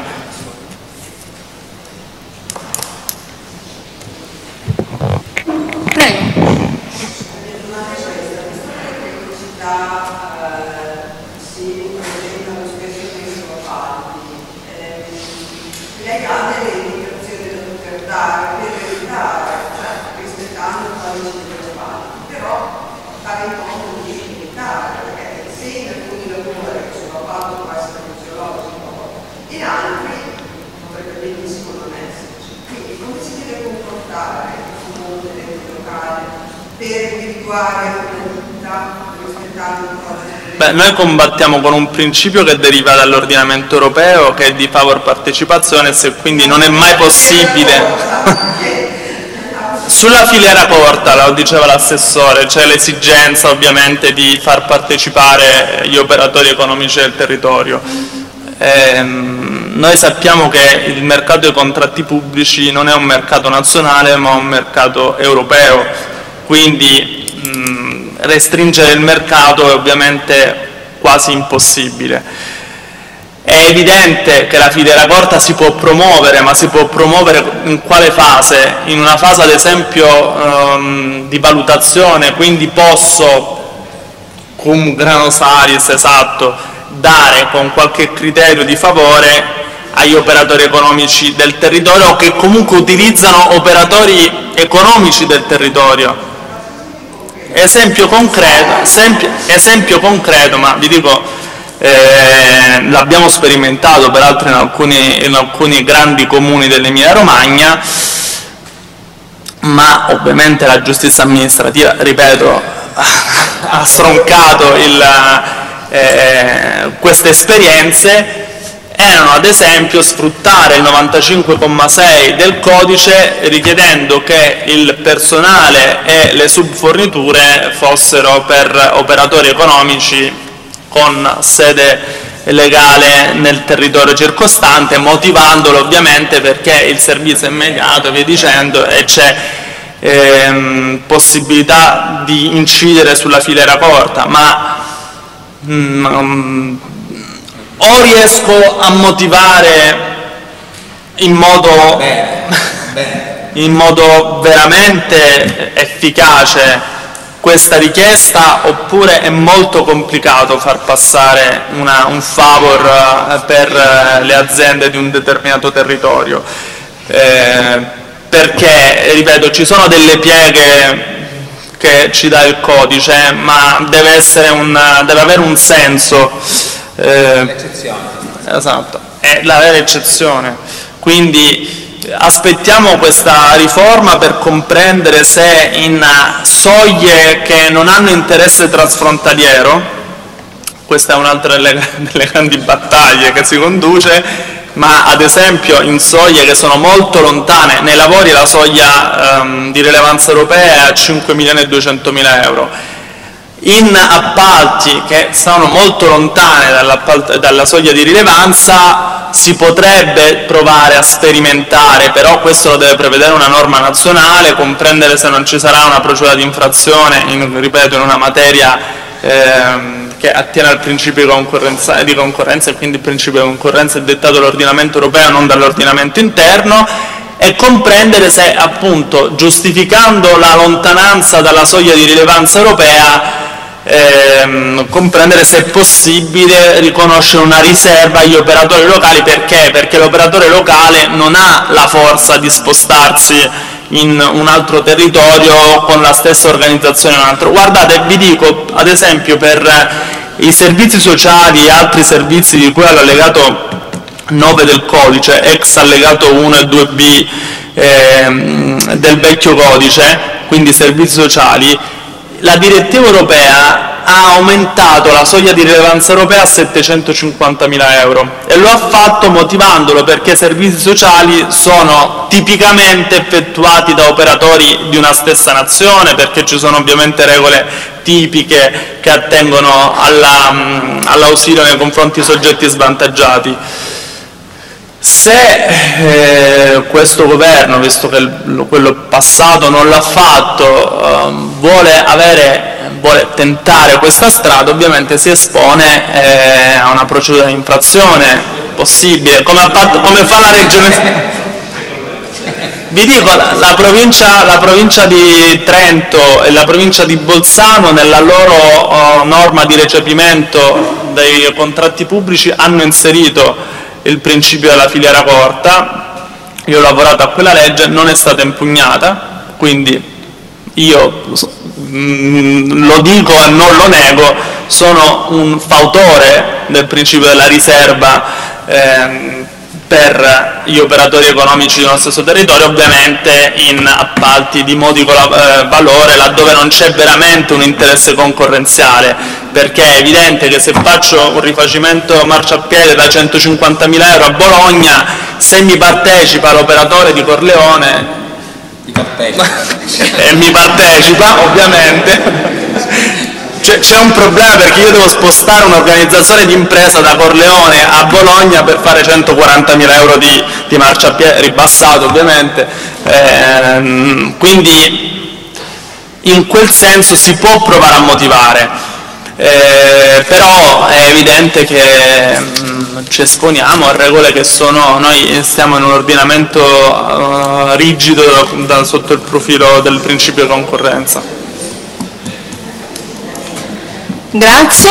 Noi combattiamo con un principio che deriva dall'ordinamento europeo, che è di favor partecipazione, e quindi non è mai possibile. Sulla filiera corta, lo diceva l'assessore, c'è l'esigenza ovviamente di far partecipare gli operatori economici del territorio. Noi sappiamo che il mercato dei contratti pubblici non è un mercato nazionale ma un mercato europeo, quindi restringere il mercato è ovviamente quasi impossibile. È evidente che la filiera corta si può promuovere, ma si può promuovere in quale fase? In una fase ad esempio di valutazione, quindi posso, cum grano salis, esatto, dare con qualche criterio di favore agli operatori economici del territorio o che comunque utilizzano operatori economici del territorio. Esempio concreto, ma vi dico, l'abbiamo sperimentato peraltro in alcuni grandi comuni dell'Emilia Romagna, ma ovviamente la giustizia amministrativa, ripeto, ha stroncato queste esperienze. Erano ad esempio sfruttare il 95,6 del codice richiedendo che il personale e le subforniture fossero per operatori economici con sede legale nel territorio circostante, motivandolo ovviamente perché il servizio è immediato e via dicendo, e c'è possibilità di incidere sulla filiera corta, ma o riesco a motivare in modo veramente efficace questa richiesta, oppure è molto complicato far passare un favor per le aziende di un determinato territorio, perché, ripeto, ci sono delle pieghe che ci dà il codice, ma deve avere un senso. Esatto, è la vera eccezione. Quindi aspettiamo questa riforma per comprendere se in soglie che non hanno interesse transfrontaliero, questa è un'altra delle grandi battaglie che si conduce, ma ad esempio in soglie che sono molto lontane. Nei lavori la soglia di rilevanza europea è a 5.200.000 euro. In appalti che sono molto lontane dalla soglia di rilevanza si potrebbe provare a sperimentare, però questo lo deve prevedere una norma nazionale, comprendere se non ci sarà una procedura di infrazione, ripeto, in una materia che attiene al principio di concorrenza, e quindi il principio di concorrenza è dettato dall'ordinamento europeo, non dall'ordinamento interno, e comprendere se, appunto, giustificando la lontananza dalla soglia di rilevanza europea, comprendere se è possibile riconoscere una riserva agli operatori locali. Perché l'operatore locale non ha la forza di spostarsi in un altro territorio con la stessa organizzazione in un altro. Guardate, vi dico, ad esempio, per i servizi sociali e altri servizi di cui all'allegato 9 del codice, ex allegato 1 e 2b del vecchio codice, quindi servizi sociali, la direttiva europea ha aumentato la soglia di rilevanza europea a 750.000 euro e lo ha fatto motivandolo perché i servizi sociali sono tipicamente effettuati da operatori di una stessa nazione, perché ci sono ovviamente regole tipiche che attengono all'ausilio nei confronti di soggetti svantaggiati. Se questo governo, visto che quello passato non l'ha fatto, vuole tentare questa strada, ovviamente si espone a una procedura di infrazione possibile, come fa la Regione. Vi dico, la provincia di Trento e la provincia di Bolzano, nella loro norma di recepimento dei contratti pubblici, hanno inserito il principio della filiera corta. Io ho lavorato a quella legge, non è stata impugnata, quindi io lo dico e non lo nego, sono un fautore del principio della riserva per gli operatori economici del nostro stesso territorio, ovviamente in appalti di modico valore, laddove non c'è veramente un interesse concorrenziale, perché è evidente che se faccio un rifacimento marciapiede da 150.000 euro a Bologna, se mi partecipa l'operatore di Corleone e mi partecipa, ovviamente c'è un problema, perché io devo spostare un'organizzazione di impresa da Corleone a Bologna per fare 140.000 euro di marciapiede, ribassato ovviamente, quindi in quel senso si può provare a motivare, però è evidente che ci esponiamo a regole che noi stiamo in un ordinamento rigido sotto il profilo del principio di concorrenza. Grazie.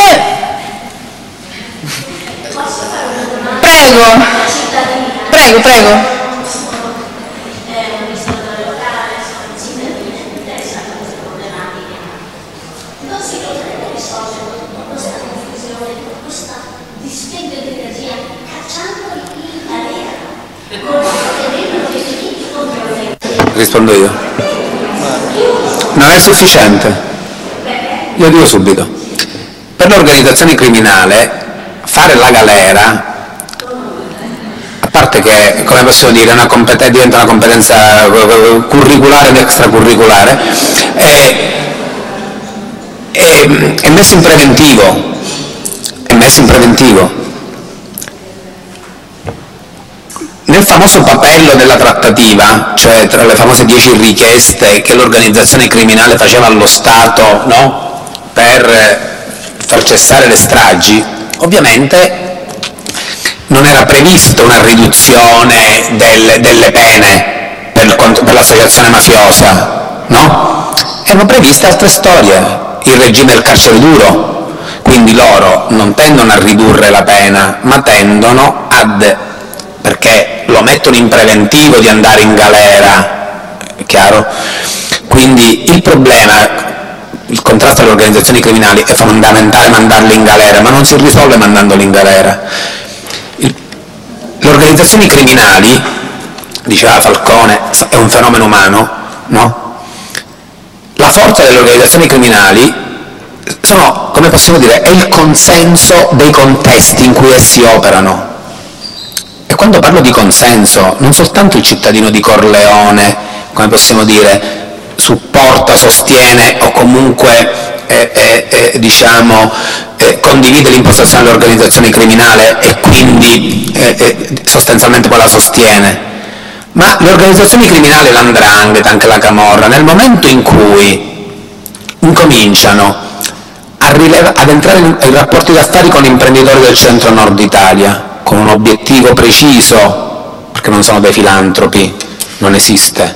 Prego. Rispondo io. Non è sufficiente. Io dico subito. Per l'organizzazione criminale fare la galera, a parte che, come possiamo dire, diventa una competenza curriculare ed extracurriculare, è messo in preventivo. Nel famoso papello della trattativa, cioè tra le famose 10 richieste che l'organizzazione criminale faceva allo Stato, no? Per far cessare le stragi, ovviamente non era prevista una riduzione delle pene per l'associazione mafiosa, no? Erano previste altre storie, il regime del carcere duro, quindi loro non tendono a ridurre la pena, ma tendono perché lo mettono in preventivo di andare in galera, è chiaro? Quindi il problema, il contrasto alle organizzazioni criminali, è fondamentale mandarle in galera, ma non si risolve mandandole in galera. Le organizzazioni criminali, diceva Falcone, è un fenomeno umano, no? La forza delle organizzazioni criminali sono, come possiamo dire, è il consenso dei contesti in cui essi operano. E quando parlo di consenso, non soltanto il cittadino di Corleone, come possiamo dire, supporta, sostiene o comunque condivide l'impostazione dell'organizzazione criminale e quindi sostanzialmente poi la sostiene, ma le organizzazioni criminali, l''ndrangheta, anche la camorra, nel momento in cui incominciano ad entrare in rapporti d'affari con imprenditori del centro-nord Italia, con un obiettivo preciso, perché non sono dei filantropi, non esiste,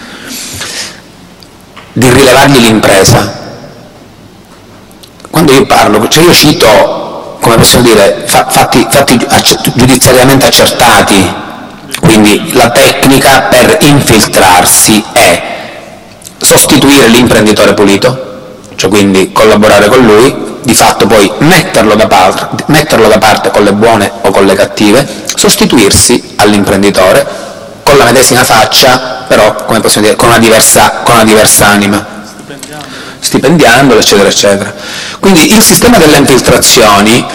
di rilevargli l'impresa. Quando io parlo, cioè io cito, come possiamo dire, fatti giudiziariamente accertati, quindi la tecnica per infiltrarsi è sostituire l'imprenditore pulito, cioè quindi collaborare con lui, di fatto poi metterlo da parte con le buone o con le cattive, sostituirsi all'imprenditore con la medesima faccia, però, come possiamo dire, con una diversa anima, stipendiandolo, eccetera, eccetera. Quindi il sistema delle infiltrazioni,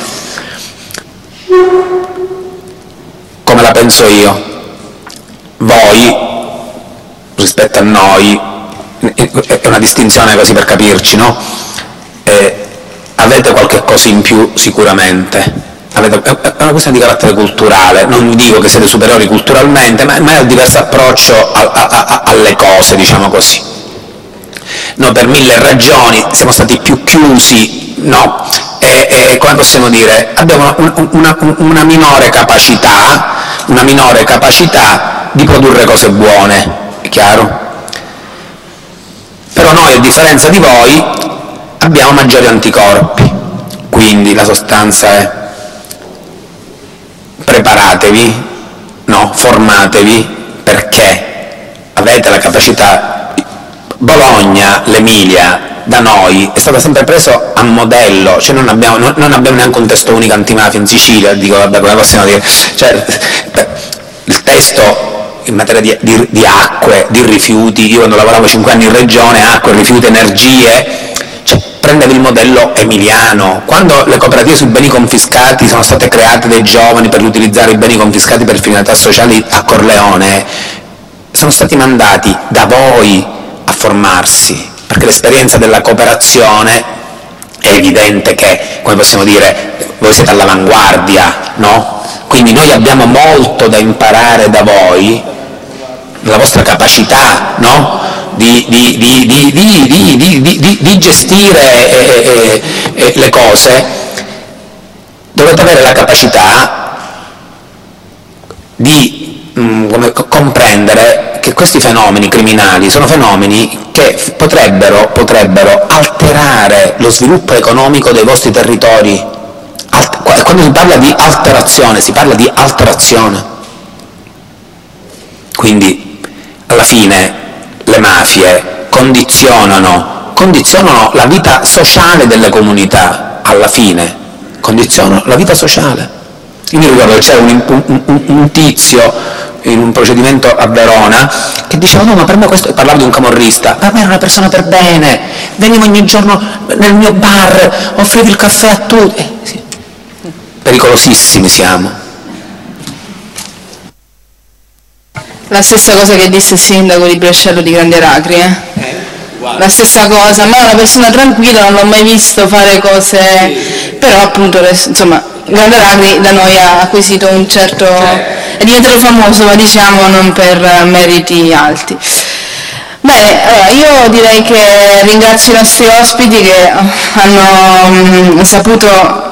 come la penso io, voi rispetto a noi, è una distinzione così per capirci, no? Avete qualche cosa in più sicuramente, è una questione di carattere culturale, non dico che siete superiori culturalmente, ma è un diverso approccio alle cose, diciamo così. Noi per 1000 ragioni siamo stati più chiusi, no? E come possiamo dire, abbiamo una minore capacità di produrre cose buone, è chiaro? Però noi, a differenza di voi, abbiamo maggiori anticorpi, quindi la sostanza è: preparatevi, no? Formatevi, perché avete la capacità. Bologna, l'Emilia, da noi è stata sempre preso a modello, cioè non abbiamo neanche un testo unico antimafia in Sicilia, dico, vabbè, come possiamo dire, cioè, il testo in materia di acque, di rifiuti, io quando lavoravo 5 anni in regione, acque, rifiuti, energie, cioè, prendevi il modello emiliano. Quando le cooperative sui beni confiscati sono state create dai giovani per utilizzare i beni confiscati per finalità sociali a Corleone, sono stati mandati da voi a formarsi, perché l'esperienza della cooperazione è evidente che, come possiamo dire, voi siete all'avanguardia, no? Quindi noi abbiamo molto da imparare da voi, la vostra capacità, no? Di gestire le cose. Dovete avere la capacità di comprendere che questi fenomeni criminali sono fenomeni che potrebbero alterare lo sviluppo economico dei vostri territori. Quando si parla di alterazione, si parla di alterazione. Quindi, alla fine, le mafie condizionano la vita sociale delle comunità, alla fine, condizionano la vita sociale. Io mi ricordo che c'era un tizio in un procedimento a Verona che diceva: no, ma per me questo, parlava di un camorrista, per me era una persona per bene, venivo ogni giorno nel mio bar, offrivo il caffè a tutti. Sì. Pericolosissimi siamo. La stessa cosa che disse il sindaco di Brescello di Grande Racri, la stessa cosa, ma è una persona tranquilla, non l'ho mai visto fare cose, però appunto, insomma, Grande Racri da noi ha acquisito un certo, è diventato famoso, ma diciamo non per meriti alti. Bene, allora io direi che ringrazio i nostri ospiti che hanno saputo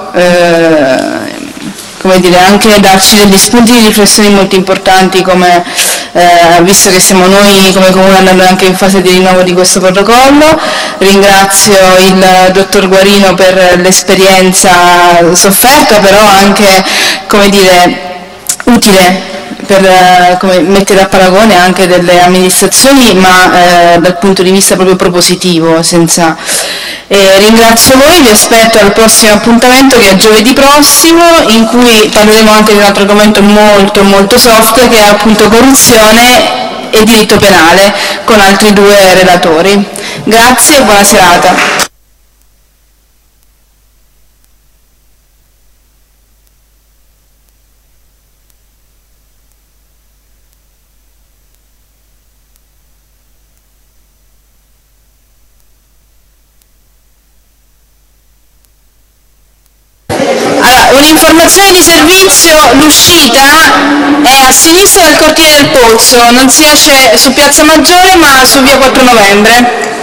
come dire, anche darci degli spunti di riflessione molto importanti, come visto che siamo noi come Comune andando anche in fase di rinnovo di questo protocollo. Ringrazio il dottor Guarino per l'esperienza sofferta, però anche, come dire, utile per mettere a paragone anche delle amministrazioni, ma dal punto di vista proprio propositivo. Ringrazio voi, vi aspetto al prossimo appuntamento, che è giovedì prossimo, in cui parleremo anche di un altro argomento molto molto soft, che è appunto corruzione e diritto penale, con altri 2 relatori. Grazie e buona serata. Un'informazione di servizio: l'uscita è a sinistra del cortile del Pozzo, non si esce su Piazza Maggiore ma su via 4 Novembre.